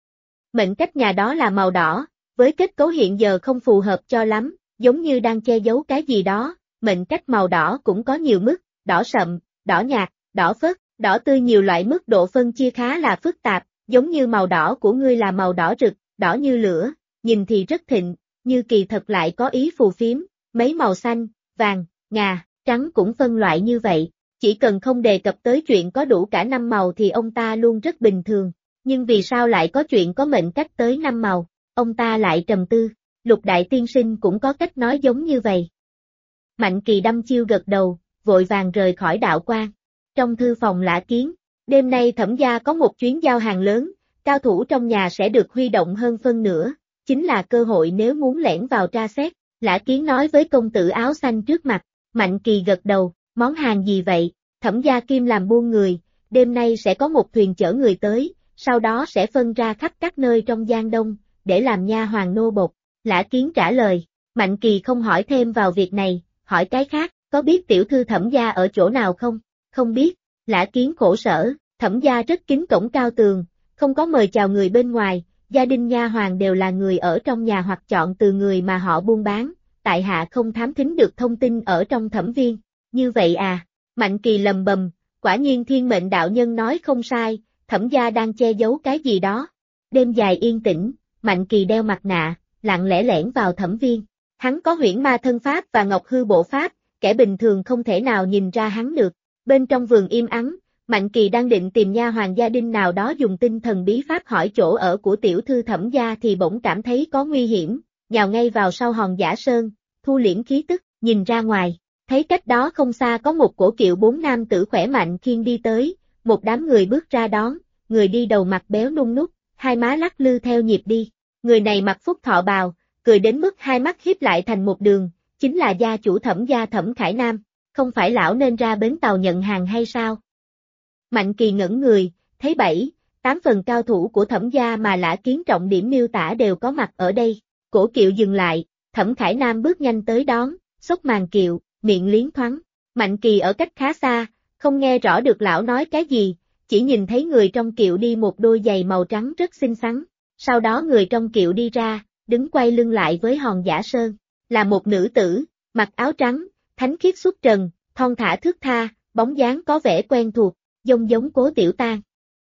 Mệnh cách nhà đó là màu đỏ, với kết cấu hiện giờ không phù hợp cho lắm, giống như đang che giấu cái gì đó, mệnh cách màu đỏ cũng có nhiều mức, đỏ sậm, đỏ nhạt, đỏ phớt, đỏ tươi nhiều loại mức độ phân chia khá là phức tạp, giống như màu đỏ của ngươi là màu đỏ rực, đỏ như lửa, nhìn thì rất thịnh, như kỳ thật lại có ý phù phiếm, mấy màu xanh, vàng, ngà, trắng cũng phân loại như vậy, chỉ cần không đề cập tới chuyện có đủ cả 5 màu thì ông ta luôn rất bình thường, nhưng vì sao lại có chuyện có mệnh cách tới 5 màu, ông ta lại trầm tư, Lục Đại Tiên Sinh cũng có cách nói giống như vậy. Mạnh Kỳ đăm chiêu gật đầu, vội vàng rời khỏi đạo quan. Trong thư phòng Lã Kiến, đêm nay Thẩm gia có một chuyến giao hàng lớn, cao thủ trong nhà sẽ được huy động hơn phân nửa, chính là cơ hội nếu muốn lẻn vào tra xét. Lã Kiến nói với công tử áo xanh trước mặt, Mạnh Kỳ gật đầu, món hàng gì vậy? Thẩm gia Kim làm buôn người, đêm nay sẽ có một thuyền chở người tới, sau đó sẽ phân ra khắp các nơi trong Giang Đông, để làm nha hoàn nô bộc. Lã Kiến trả lời, Mạnh Kỳ không hỏi thêm vào việc này, hỏi cái khác, có biết tiểu thư Thẩm gia ở chỗ nào không? Không biết, Lã Kiến khổ sở, Thẩm gia rất kín cổng cao tường, không có mời chào người bên ngoài, gia đình nha hoàn đều là người ở trong nhà hoặc chọn từ người mà họ buôn bán, tại hạ không thám thính được thông tin ở trong Thẩm viên. Như vậy à? Mạnh Kỳ lầm bầm, quả nhiên thiên mệnh đạo nhân nói không sai, Thẩm gia đang che giấu cái gì đó. Đêm dài yên tĩnh, Mạnh Kỳ đeo mặt nạ, lặng lẽ lẻn vào Thẩm viên. Hắn có huyễn ma thân pháp và ngọc hư bộ pháp, kẻ bình thường không thể nào nhìn ra hắn được. Bên trong vườn im ắng, Mạnh Kỳ đang định tìm nha hoàn gia đình nào đó dùng tinh thần bí pháp hỏi chỗ ở của tiểu thư Thẩm gia thì bỗng cảm thấy có nguy hiểm, nhào ngay vào sau hòn giả sơn, thu liễm khí tức, nhìn ra ngoài, thấy cách đó không xa có một cổ kiệu 4 nam tử khỏe mạnh khiêng đi tới, một đám người bước ra đón, người đi đầu mặt béo nung nút, hai má lắc lư theo nhịp đi, người này mặc phúc thọ bào, cười đến mức hai mắt híp lại thành một đường, chính là gia chủ Thẩm gia Thẩm Khải Nam, không phải lão nên ra bến tàu nhận hàng hay sao? Mạnh Kỳ ngẩn người, thấy 7-8 phần cao thủ của Thẩm gia mà Lã Kiến trọng điểm miêu tả đều có mặt ở đây, cổ kiệu dừng lại, Thẩm Khải Nam bước nhanh tới đón, xốc màn kiệu, miệng liến thoáng, Mạnh Kỳ ở cách khá xa, không nghe rõ được lão nói cái gì, chỉ nhìn thấy người trong kiệu đi một đôi giày màu trắng rất xinh xắn, sau đó người trong kiệu đi ra, đứng quay lưng lại với hòn giả sơn, là một nữ tử, mặc áo trắng, thánh khiết xuất trần, thon thả thướt tha, bóng dáng có vẻ quen thuộc, giống Cố Tiểu Tang.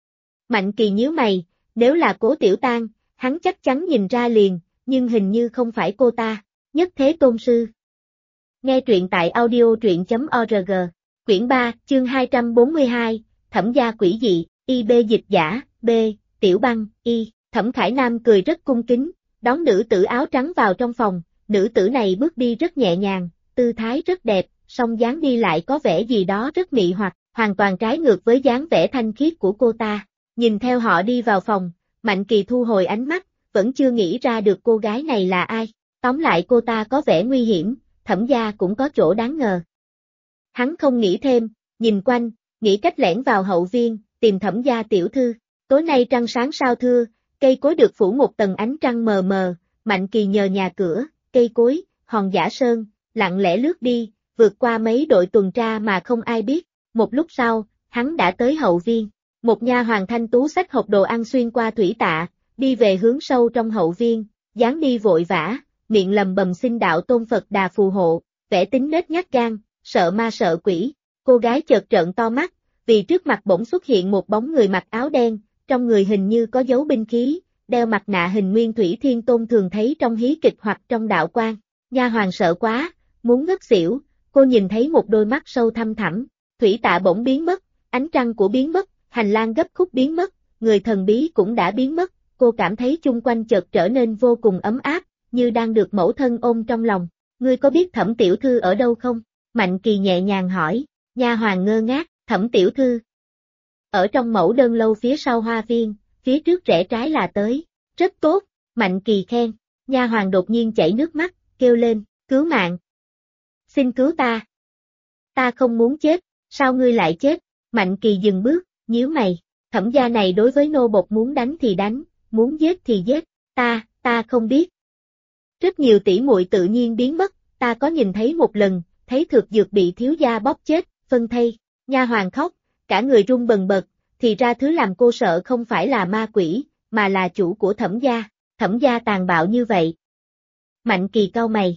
Mạnh Kỳ nhíu mày, nếu là Cố Tiểu Tang, hắn chắc chắn nhìn ra liền, nhưng hình như không phải cô ta, Nhất Thế Tôn Sư. Nghe truyện tại audio.org, quyển 3, chương 242, Thẩm gia quỷ dị, IB dịch giả, B, Tiểu Băng, Y, Thẩm Khải Nam cười rất cung kính, đón nữ tử áo trắng vào trong phòng, nữ tử này bước đi rất nhẹ nhàng, tư thái rất đẹp, song dáng đi lại có vẻ gì đó rất mị hoặc, hoàn toàn trái ngược với dáng vẻ thanh khiết của cô ta. Nhìn theo họ đi vào phòng, Mạnh Kỳ thu hồi ánh mắt, vẫn chưa nghĩ ra được cô gái này là ai. Tóm lại cô ta có vẻ nguy hiểm, Thẩm gia cũng có chỗ đáng ngờ. Hắn không nghĩ thêm, nhìn quanh, nghĩ cách lẻn vào hậu viên, tìm Thẩm gia tiểu thư. Tối nay trăng sáng sao thưa, cây cối được phủ một tầng ánh trăng mờ mờ, Mạnh Kỳ nhờ nhà cửa, cây cối, hòn giả sơn, lặng lẽ lướt đi, vượt qua mấy đội tuần tra mà không ai biết. Một lúc sau, hắn đã tới hậu viên. Một nha hoàn thanh tú xách hộp đồ ăn xuyên qua thủy tạ, đi về hướng sâu trong hậu viên, dáng đi vội vã, miệng lầm bầm xin đạo tôn Phật Đà phù hộ, vẻ tính nết nhát gan, sợ ma sợ quỷ. Cô gái chợt trợn to mắt, vì trước mặt bỗng xuất hiện một bóng người mặc áo đen, trong người hình như có dấu binh khí, đeo mặt nạ hình Nguyên Thủy Thiên Tôn thường thấy trong hí kịch hoặc trong đạo quan. Nha hoàn sợ quá, muốn ngất xỉu, cô nhìn thấy một đôi mắt sâu thăm thẳm, thủy tạ bỗng biến mất, ánh trăng của biến mất, hành lang gấp khúc biến mất, người thần bí cũng đã biến mất, cô cảm thấy chung quanh chợt trở nên vô cùng ấm áp, như đang được mẫu thân ôm trong lòng. Ngươi có biết Thẩm tiểu thư ở đâu không? Mạnh Kỳ nhẹ nhàng hỏi. Nha hoàn ngơ ngác, Thẩm tiểu thư. Ở trong mẫu đơn lâu phía sau hoa viên, phía trước rẽ trái là tới. Rất tốt, Mạnh Kỳ khen. Nha hoàn đột nhiên chảy nước mắt, kêu lên, cứu mạng. Xin cứu ta. Ta không muốn chết, sao ngươi lại chết? Mạnh Kỳ dừng bước, nhíu mày. Thẩm gia này đối với nô bộc muốn đánh thì đánh, muốn giết thì giết. Ta không biết. Rất nhiều tỷ muội tự nhiên biến mất, ta có nhìn thấy một lần, thấy Thược Dược bị thiếu gia bóp chết, phân thây. Nha hoàn khóc, cả người run bần bật, thì ra thứ làm cô sợ không phải là ma quỷ, mà là chủ của Thẩm gia. Thẩm gia tàn bạo như vậy. Mạnh Kỳ cau mày.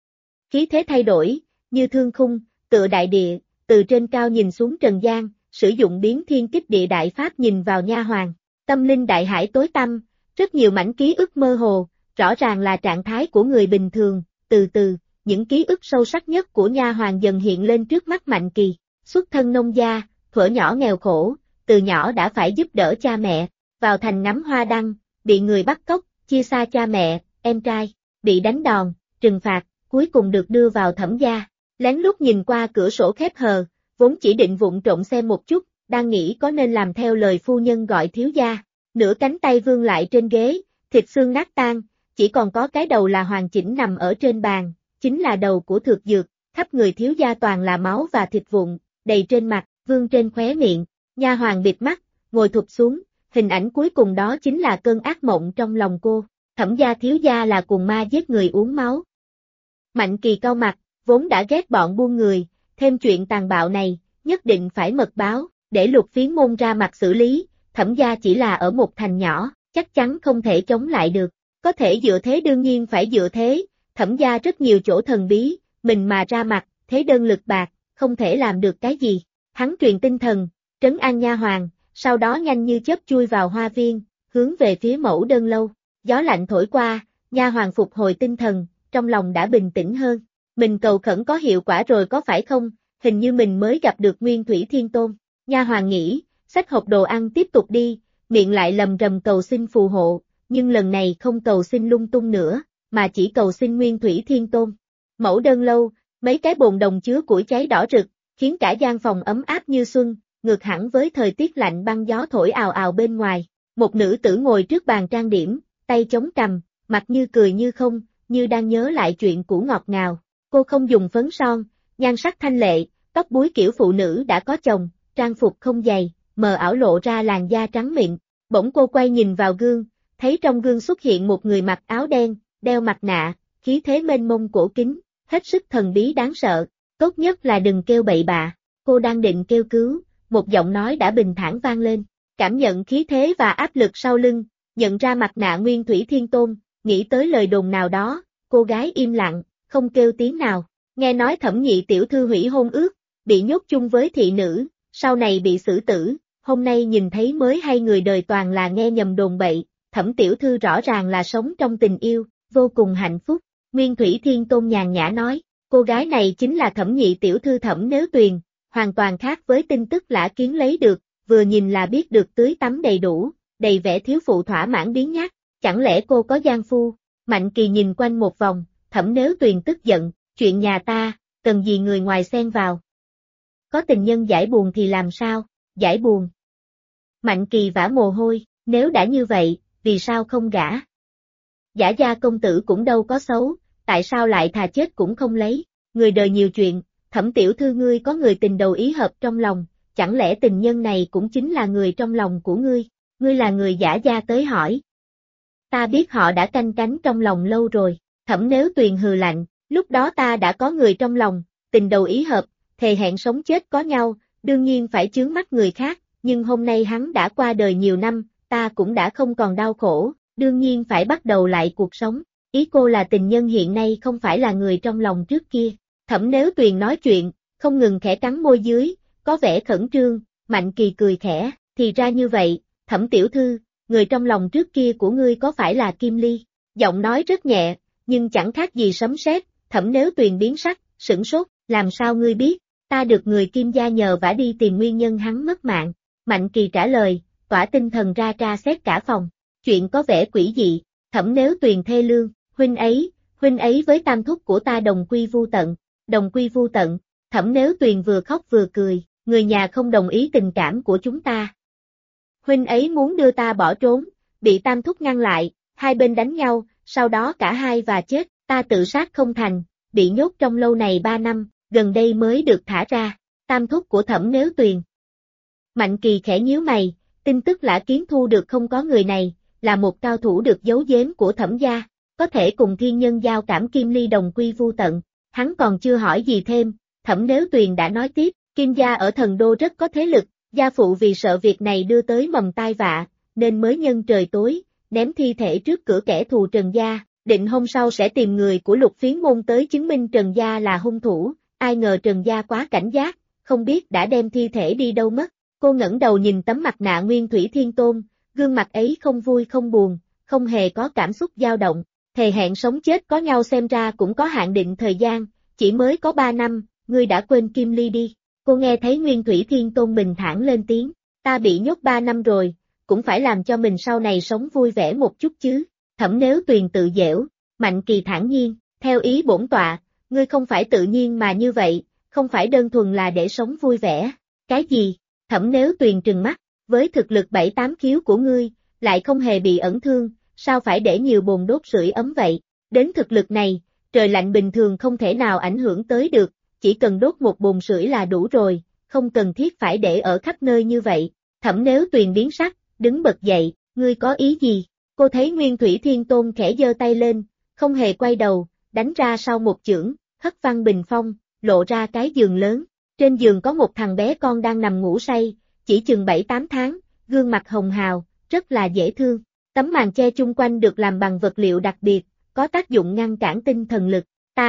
Khí thế thay đổi, như thương khung, tựa đại địa, từ trên cao nhìn xuống trần gian, sử dụng biến thiên kích địa đại pháp nhìn vào nha hoàn. Tâm linh đại hải tối tăm, rất nhiều mảnh ký ức mơ hồ, rõ ràng là trạng thái của người bình thường. Từ từ, những ký ức sâu sắc nhất của nha hoàn dần hiện lên trước mắt Mạnh Kỳ. Xuất thân nông gia, thuở nhỏ nghèo khổ, từ nhỏ đã phải giúp đỡ cha mẹ, vào thành ngắm hoa đăng, bị người bắt cóc, chia xa cha mẹ, em trai, bị đánh đòn, trừng phạt, cuối cùng được đưa vào Thẩm gia. Lén lút nhìn qua cửa sổ khép hờ, vốn chỉ định vụng trộm xem một chút, đang nghĩ có nên làm theo lời phu nhân gọi thiếu gia. Nửa cánh tay vươn lại trên ghế, thịt xương nát tan, chỉ còn có cái đầu là hoàn chỉnh nằm ở trên bàn, chính là đầu của Thược Dược, khắp người thiếu gia toàn là máu và thịt vụn, đầy trên mặt, vương trên khóe miệng. Nha hoàn bịt mắt, ngồi thụp xuống, hình ảnh cuối cùng đó chính là cơn ác mộng trong lòng cô. Thẩm gia thiếu gia là cuồng ma giết người uống máu. Mạnh Kỳ cau mặt, vốn đã ghét bọn buôn người, thêm chuyện tàn bạo này, nhất định phải mật báo, để Lục Phiến môn ra mặt xử lý. Thẩm gia chỉ là ở một thành nhỏ, chắc chắn không thể chống lại được. Có thể dựa thế đương nhiên phải dựa thế, Thẩm gia rất nhiều chỗ thần bí, mình mà ra mặt, thế đơn lực bạc, không thể làm được cái gì. Hắn truyền tinh thần, trấn an nha hoàn, sau đó nhanh như chớp chui vào hoa viên, hướng về phía mẫu đơn lâu. Gió lạnh thổi qua, nha hoàn phục hồi tinh thần, trong lòng đã bình tĩnh hơn. Mình cầu khẩn có hiệu quả rồi có phải không? Hình như mình mới gặp được Nguyên Thủy Thiên Tôn. Nha hoàn nghĩ, xách hộp đồ ăn tiếp tục đi, miệng lại lầm rầm cầu xin phù hộ, nhưng lần này không cầu xin lung tung nữa, mà chỉ cầu xin Nguyên Thủy Thiên Tôn. Mẫu đơn lâu, mấy cái bồn đồng chứa củi cháy đỏ rực, khiến cả gian phòng ấm áp như xuân, ngược hẳn với thời tiết lạnh băng gió thổi ào ào bên ngoài. Một nữ tử ngồi trước bàn trang điểm, tay chống cằm, mặt như cười như không, như đang nhớ lại chuyện cũ ngọt ngào. Cô không dùng phấn son, nhan sắc thanh lệ, tóc búi kiểu phụ nữ đã có chồng, trang phục không dày, mờ ảo lộ ra làn da trắng mịn. Bỗng cô quay nhìn vào gương, thấy trong gương xuất hiện một người mặc áo đen, đeo mặt nạ, khí thế mênh mông cổ kính, hết sức thần bí đáng sợ. Tốt nhất là đừng kêu bậy bạ. Cô đang định kêu cứu, một giọng nói đã bình thản vang lên. Cảm nhận khí thế và áp lực sau lưng, nhận ra mặt nạ Nguyên Thủy Thiên Tôn, nghĩ tới lời đồn nào đó, cô gái im lặng, không kêu tiếng nào. Nghe nói Thẩm nhị tiểu thư hủy hôn ước, bị nhốt chung với thị nữ, sau này bị xử tử, hôm nay nhìn thấy mới hay người đời toàn là nghe nhầm đồn bậy. Thẩm tiểu thư rõ ràng là sống trong tình yêu, vô cùng hạnh phúc. Nguyên Thủy Thiên Tôn nhàn nhã nói, cô gái này chính là Thẩm nhị tiểu thư Thẩm Nếu Tuyền, hoàn toàn khác với tin tức Lã Kiến lấy được, vừa nhìn là biết được tưới tắm đầy đủ, đầy vẻ thiếu phụ thỏa mãn biếng nhác, chẳng lẽ cô có gian phu? Mạnh Kỳ nhìn quanh một vòng, Thẩm Nếu Tuyền tức giận, chuyện nhà ta, cần gì người ngoài xen vào? Có tình nhân giải buồn thì làm sao? Giải buồn? Mạnh Kỳ vã mồ hôi, nếu đã như vậy, vì sao không gả? Giả gia công tử cũng đâu có xấu, tại sao lại thà chết cũng không lấy? người đời nhiều chuyện, Thẩm tiểu thư ngươi có người tình đầu ý hợp trong lòng, chẳng lẽ tình nhân này cũng chính là người trong lòng của ngươi? Ngươi là người giả gia tới hỏi. Ta biết họ đã canh cánh trong lòng lâu rồi, Thẩm Nếu Tuyền hừ lạnh, lúc đó ta đã có người trong lòng, tình đầu ý hợp, thề hẹn sống chết có nhau, đương nhiên phải chướng mắt người khác, nhưng hôm nay hắn đã qua đời nhiều năm, ta cũng đã không còn đau khổ, đương nhiên phải bắt đầu lại cuộc sống. Ý cô là tình nhân hiện nay không phải là người trong lòng trước kia. Thẩm Nếu Tuyền nói chuyện, không ngừng khẽ cắn môi dưới, có vẻ khẩn trương, Mạnh Kỳ cười khẽ, thì ra như vậy, Thẩm tiểu thư, người trong lòng trước kia của ngươi có phải là Kim Ly? Giọng nói rất nhẹ, nhưng chẳng khác gì sấm sét. Thẩm Nếu Tuyền biến sắc, sửng sốt, làm sao ngươi biết? Ta được người Kim gia nhờ vả đi tìm nguyên nhân hắn mất mạng. Mạnh Kỳ trả lời, tỏa tinh thần ra tra xét cả phòng. Chuyện có vẻ quỷ dị. Thẩm Nếu Tuyền thê lương, huynh ấy với tam thúc của ta đồng quy vu tận. Đồng quy vu tận. Thẩm Nếu Tuyền vừa khóc vừa cười, người nhà không đồng ý tình cảm của chúng ta. Huynh ấy muốn đưa ta bỏ trốn, bị tam thúc ngăn lại, hai bên đánh nhau, sau đó cả hai và chết, ta tự sát không thành, bị nhốt trong lâu này 3 năm, gần đây mới được thả ra. Tam thúc của Thẩm Nếu Tuyền. Mạnh Kỳ khẽ nhíu mày, tin tức Lã Kiến thu được không có người này, là một cao thủ được giấu giếm của Thẩm gia, có thể cùng thiên nhân giao cảm Kim Ly đồng quy vu tận. Hắn còn chưa hỏi gì thêm, Thẩm Nếu Tuyền đã nói tiếp, Kim gia ở Thần Đô rất có thế lực, gia phụ vì sợ việc này đưa tới mầm tai vạ, nên mới nhân trời tối, ném thi thể trước cửa kẻ thù Trần gia, định hôm sau sẽ tìm người của Lục Phiến môn tới chứng minh Trần gia là hung thủ, ai ngờ Trần gia quá cảnh giác, không biết đã đem thi thể đi đâu mất. Cô ngẩng đầu nhìn tấm mặt nạ Nguyên Thủy Thiên Tôn, gương mặt ấy không vui không buồn, không hề có cảm xúc dao động, thề hẹn sống chết có nhau xem ra cũng có hạn định thời gian, chỉ mới có 3 năm, ngươi đã quên Kim Ly đi. Cô nghe thấy Nguyên Thủy Thiên Tôn bình thản lên tiếng, ta bị nhốt 3 năm rồi, cũng phải làm cho mình sau này sống vui vẻ một chút chứ. Thẩm Nếu Tuyền tự giễu, Mạnh Kỳ thản nhiên, theo ý bổn tọa, ngươi không phải tự nhiên mà như vậy, không phải đơn thuần là để sống vui vẻ. Cái gì? Thẩm Nếu Tuyền trừng mắt, với thực lực 7-8 khiếu của ngươi, lại không hề bị ẩn thương, sao phải để nhiều bồn đốt sưởi ấm vậy? Đến thực lực này, trời lạnh bình thường không thể nào ảnh hưởng tới được, chỉ cần đốt một bồn sưởi là đủ rồi, không cần thiết phải để ở khắp nơi như vậy. Thẩm Nếu Tuyền biến sắc, đứng bật dậy, ngươi có ý gì? Cô thấy Nguyên Thủy Thiên Tôn khẽ giơ tay lên, không hề quay đầu, đánh ra sau một chưởng, hất văng bình phong, lộ ra cái giường lớn. Trên giường có một thằng bé con đang nằm ngủ say, chỉ chừng 7-8 tháng, gương mặt hồng hào, rất là dễ thương. Tấm màn che chung quanh được làm bằng vật liệu đặc biệt, có tác dụng ngăn cản tinh thần lực.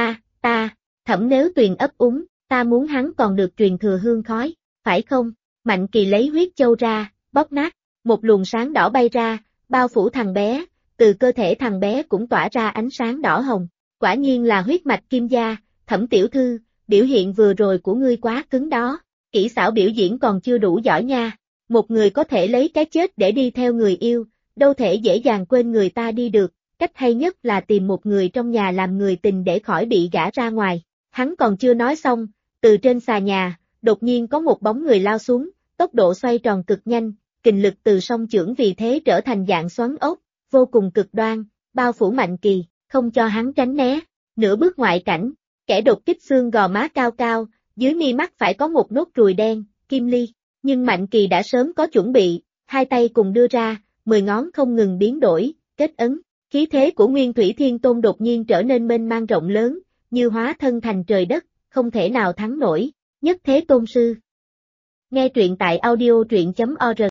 Thẩm Nếu Tuyền ấp úng, ta muốn hắn còn được truyền thừa hương khói, phải không? Mạnh Kỳ lấy huyết châu ra, bóp nát, một luồng sáng đỏ bay ra, bao phủ thằng bé, từ cơ thể thằng bé cũng tỏa ra ánh sáng đỏ hồng. Quả nhiên là huyết mạch Kim gia, Thẩm tiểu thư, biểu hiện vừa rồi của ngươi quá cứng đó, kỹ xảo biểu diễn còn chưa đủ giỏi nha. Một người có thể lấy cái chết để đi theo người yêu, đâu thể dễ dàng quên người ta đi được, cách hay nhất là tìm một người trong nhà làm người tình để khỏi bị gả ra ngoài. Hắn còn chưa nói xong, từ trên xà nhà, đột nhiên có một bóng người lao xuống, tốc độ xoay tròn cực nhanh, kình lực từ song chưởng vì thế trở thành dạng xoắn ốc, vô cùng cực đoan, bao phủ Mạnh Kỳ, không cho hắn tránh né. Nửa bước ngoại cảnh, kẻ đột kích xương gò má cao cao, dưới mi mắt phải có một nốt ruồi đen, Kim Ly. Nhưng Mạnh Kỳ đã sớm có chuẩn bị, hai tay cùng đưa ra, 10 ngón không ngừng biến đổi, kết ấn. Khí thế của Nguyên Thủy Thiên Tôn đột nhiên trở nên mênh mang rộng lớn, như hóa thân thành trời đất, không thể nào thắng nổi. Nhất thế tôn sư. Nghe truyện tại audio truyện.org